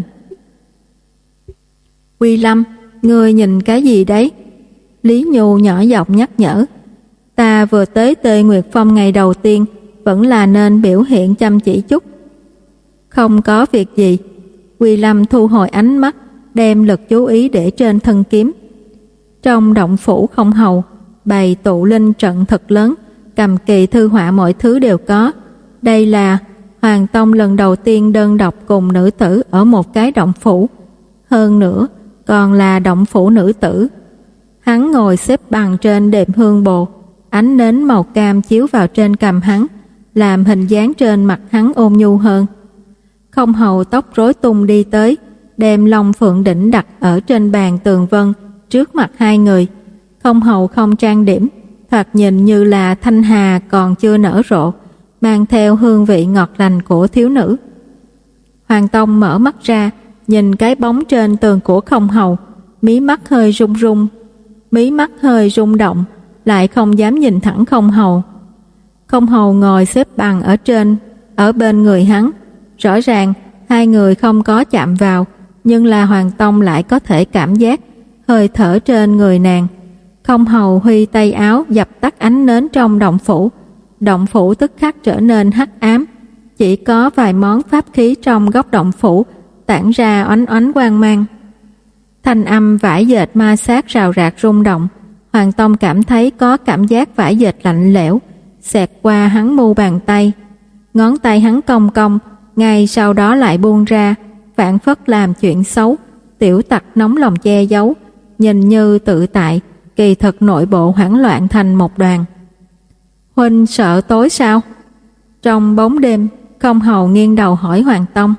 Quy Lâm, ngươi nhìn cái gì đấy? Lý Nhu nhỏ giọng nhắc nhở. Ta vừa tới Tê Nguyệt Phong ngày đầu tiên, vẫn là nên biểu hiện chăm chỉ chút. Không có việc gì. Quy Lâm thu hồi ánh mắt, đem lực chú ý để trên thân kiếm. Trong động phủ Không Hầu, bày tụ linh trận thật lớn, cầm kỳ thư họa mọi thứ đều có. Đây là Hoàng Tông lần đầu tiên đơn độc cùng nữ tử ở một cái động phủ. Hơn nữa, còn là động phủ nữ tử. Hắn ngồi xếp bằng trên đệm hương bồ, ánh nến màu cam chiếu vào trên cằm hắn, làm hình dáng trên mặt hắn ôn nhu hơn. Không Hầu tóc rối tung đi tới, đem Long Phượng đỉnh đặt ở trên bàn tường vân trước mặt hai người. Không Hầu không trang điểm, thoạt nhìn như là thanh hà còn chưa nở rộ, mang theo hương vị ngọt lành của thiếu nữ. Hoàng Tông mở mắt ra, nhìn cái bóng trên tường của Không Hầu, mí mắt hơi rung rung, mí mắt hơi rung động, lại không dám nhìn thẳng Không Hầu. Không Hầu ngồi xếp bằng ở trên, ở bên người hắn. Rõ ràng hai người không có chạm vào, nhưng là Hoàng Tông lại có thể cảm giác hơi thở trên người nàng. Không Hầu huy tay áo dập tắt ánh nến trong động phủ. Động phủ tức khắc trở nên hắc ám, chỉ có vài món pháp khí trong góc động phủ tản ra oánh oánh quang mang. Thanh âm vải dệt ma sát rào rạc rung động. Hoàng Tông cảm thấy có cảm giác vải dệt lạnh lẽo xẹt qua hắn mu bàn tay. Ngón tay hắn cong cong, ngay sau đó lại buông ra, phản phất làm chuyện xấu, tiểu tặc nóng lòng che giấu, nhìn như tự tại, kỳ thực nội bộ hoảng loạn thành một đoàn. Huynh sợ tối sao? Trong bóng đêm, Không Hầu nghiêng đầu hỏi Hoàng Tông.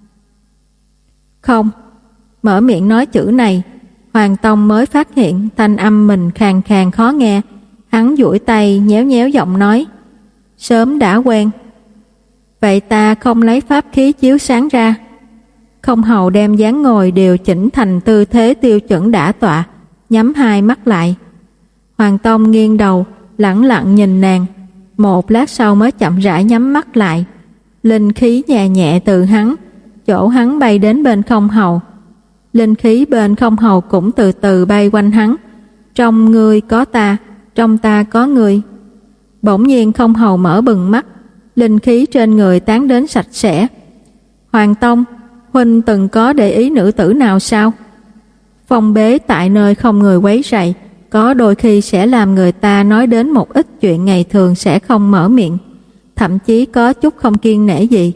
Không. Mở miệng nói chữ này, Hoàng Tông mới phát hiện thanh âm mình khàn khàn khó nghe. Hắn duỗi tay nhéo nhéo giọng nói, sớm đã quen. Vậy ta không lấy pháp khí chiếu sáng ra. Không Hầu đem dáng ngồi điều chỉnh thành tư thế tiêu chuẩn đã tọa, nhắm hai mắt lại. Hoàng Tông nghiêng đầu, lẳng lặng nhìn nàng, một lát sau mới chậm rãi nhắm mắt lại. Linh khí nhẹ nhẹ từ hắn, chỗ hắn bay đến bên Không Hầu. Linh khí bên Không Hầu cũng từ từ bay quanh hắn. Trong ngươi có ta, trong ta có ngươi. Bỗng nhiên Không Hầu mở bừng mắt, linh khí trên người tán đến sạch sẽ. Hoàng Tông, huynh từng có để ý nữ tử nào sao? Phong bế tại nơi không người quấy rầy, có đôi khi sẽ làm người ta nói đến một ít chuyện ngày thường sẽ không mở miệng, thậm chí có chút không kiêng nể gì.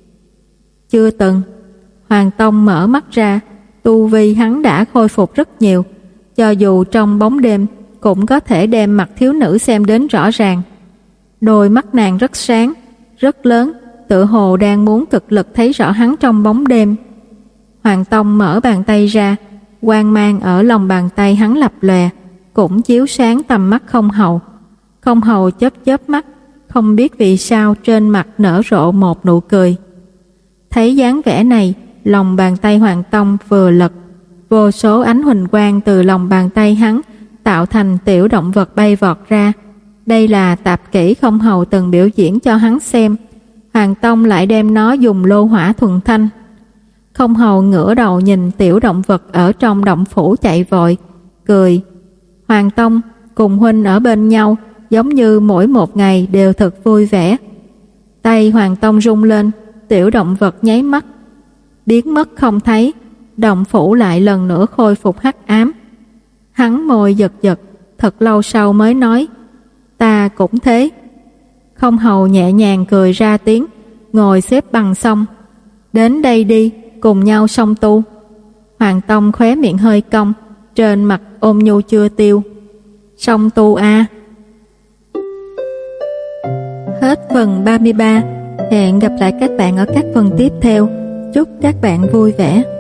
Chưa từng. Hoàng Tông mở mắt ra, tu vi hắn đã khôi phục rất nhiều, cho dù trong bóng đêm cũng có thể đem mặt thiếu nữ xem đến rõ ràng. Đôi mắt nàng rất sáng, rất lớn, tựa hồ đang muốn cực lực thấy rõ hắn trong bóng đêm. Hoàng Tông mở bàn tay ra, quang mang ở lòng bàn tay hắn lập lòe, cũng chiếu sáng tầm mắt Không Hầu. Không Hầu chớp chớp mắt, không biết vì sao trên mặt nở rộ một nụ cười. Thấy dáng vẻ này, lòng bàn tay Hoàng Tông vừa lật, vô số ánh huỳnh quang từ lòng bàn tay hắn tạo thành tiểu động vật bay vọt ra. Đây là tạp kỹ Không Hầu từng biểu diễn cho hắn xem. Hoàng Tông lại đem nó dùng lô hỏa thuần thanh. Không Hầu ngửa đầu nhìn tiểu động vật ở trong động phủ chạy vội, cười. Hoàng Tông, cùng huynh ở bên nhau, giống như mỗi một ngày đều thật vui vẻ. Tay Hoàng Tông rung lên, tiểu động vật nháy mắt biến mất không thấy, động phủ lại lần nữa khôi phục hắc ám. Hắn môi giật giật, thật lâu sau mới nói, ta cũng thế. Không Hầu nhẹ nhàng cười ra tiếng, ngồi xếp bằng xong. Đến đây đi, cùng nhau song tu. Hoàng Tông khóe miệng hơi cong, trên mặt ôm nhu chưa tiêu. Song tu a. À. Hết phần ba mươi ba. Hẹn gặp lại các bạn ở các phần tiếp theo. Chúc các bạn vui vẻ.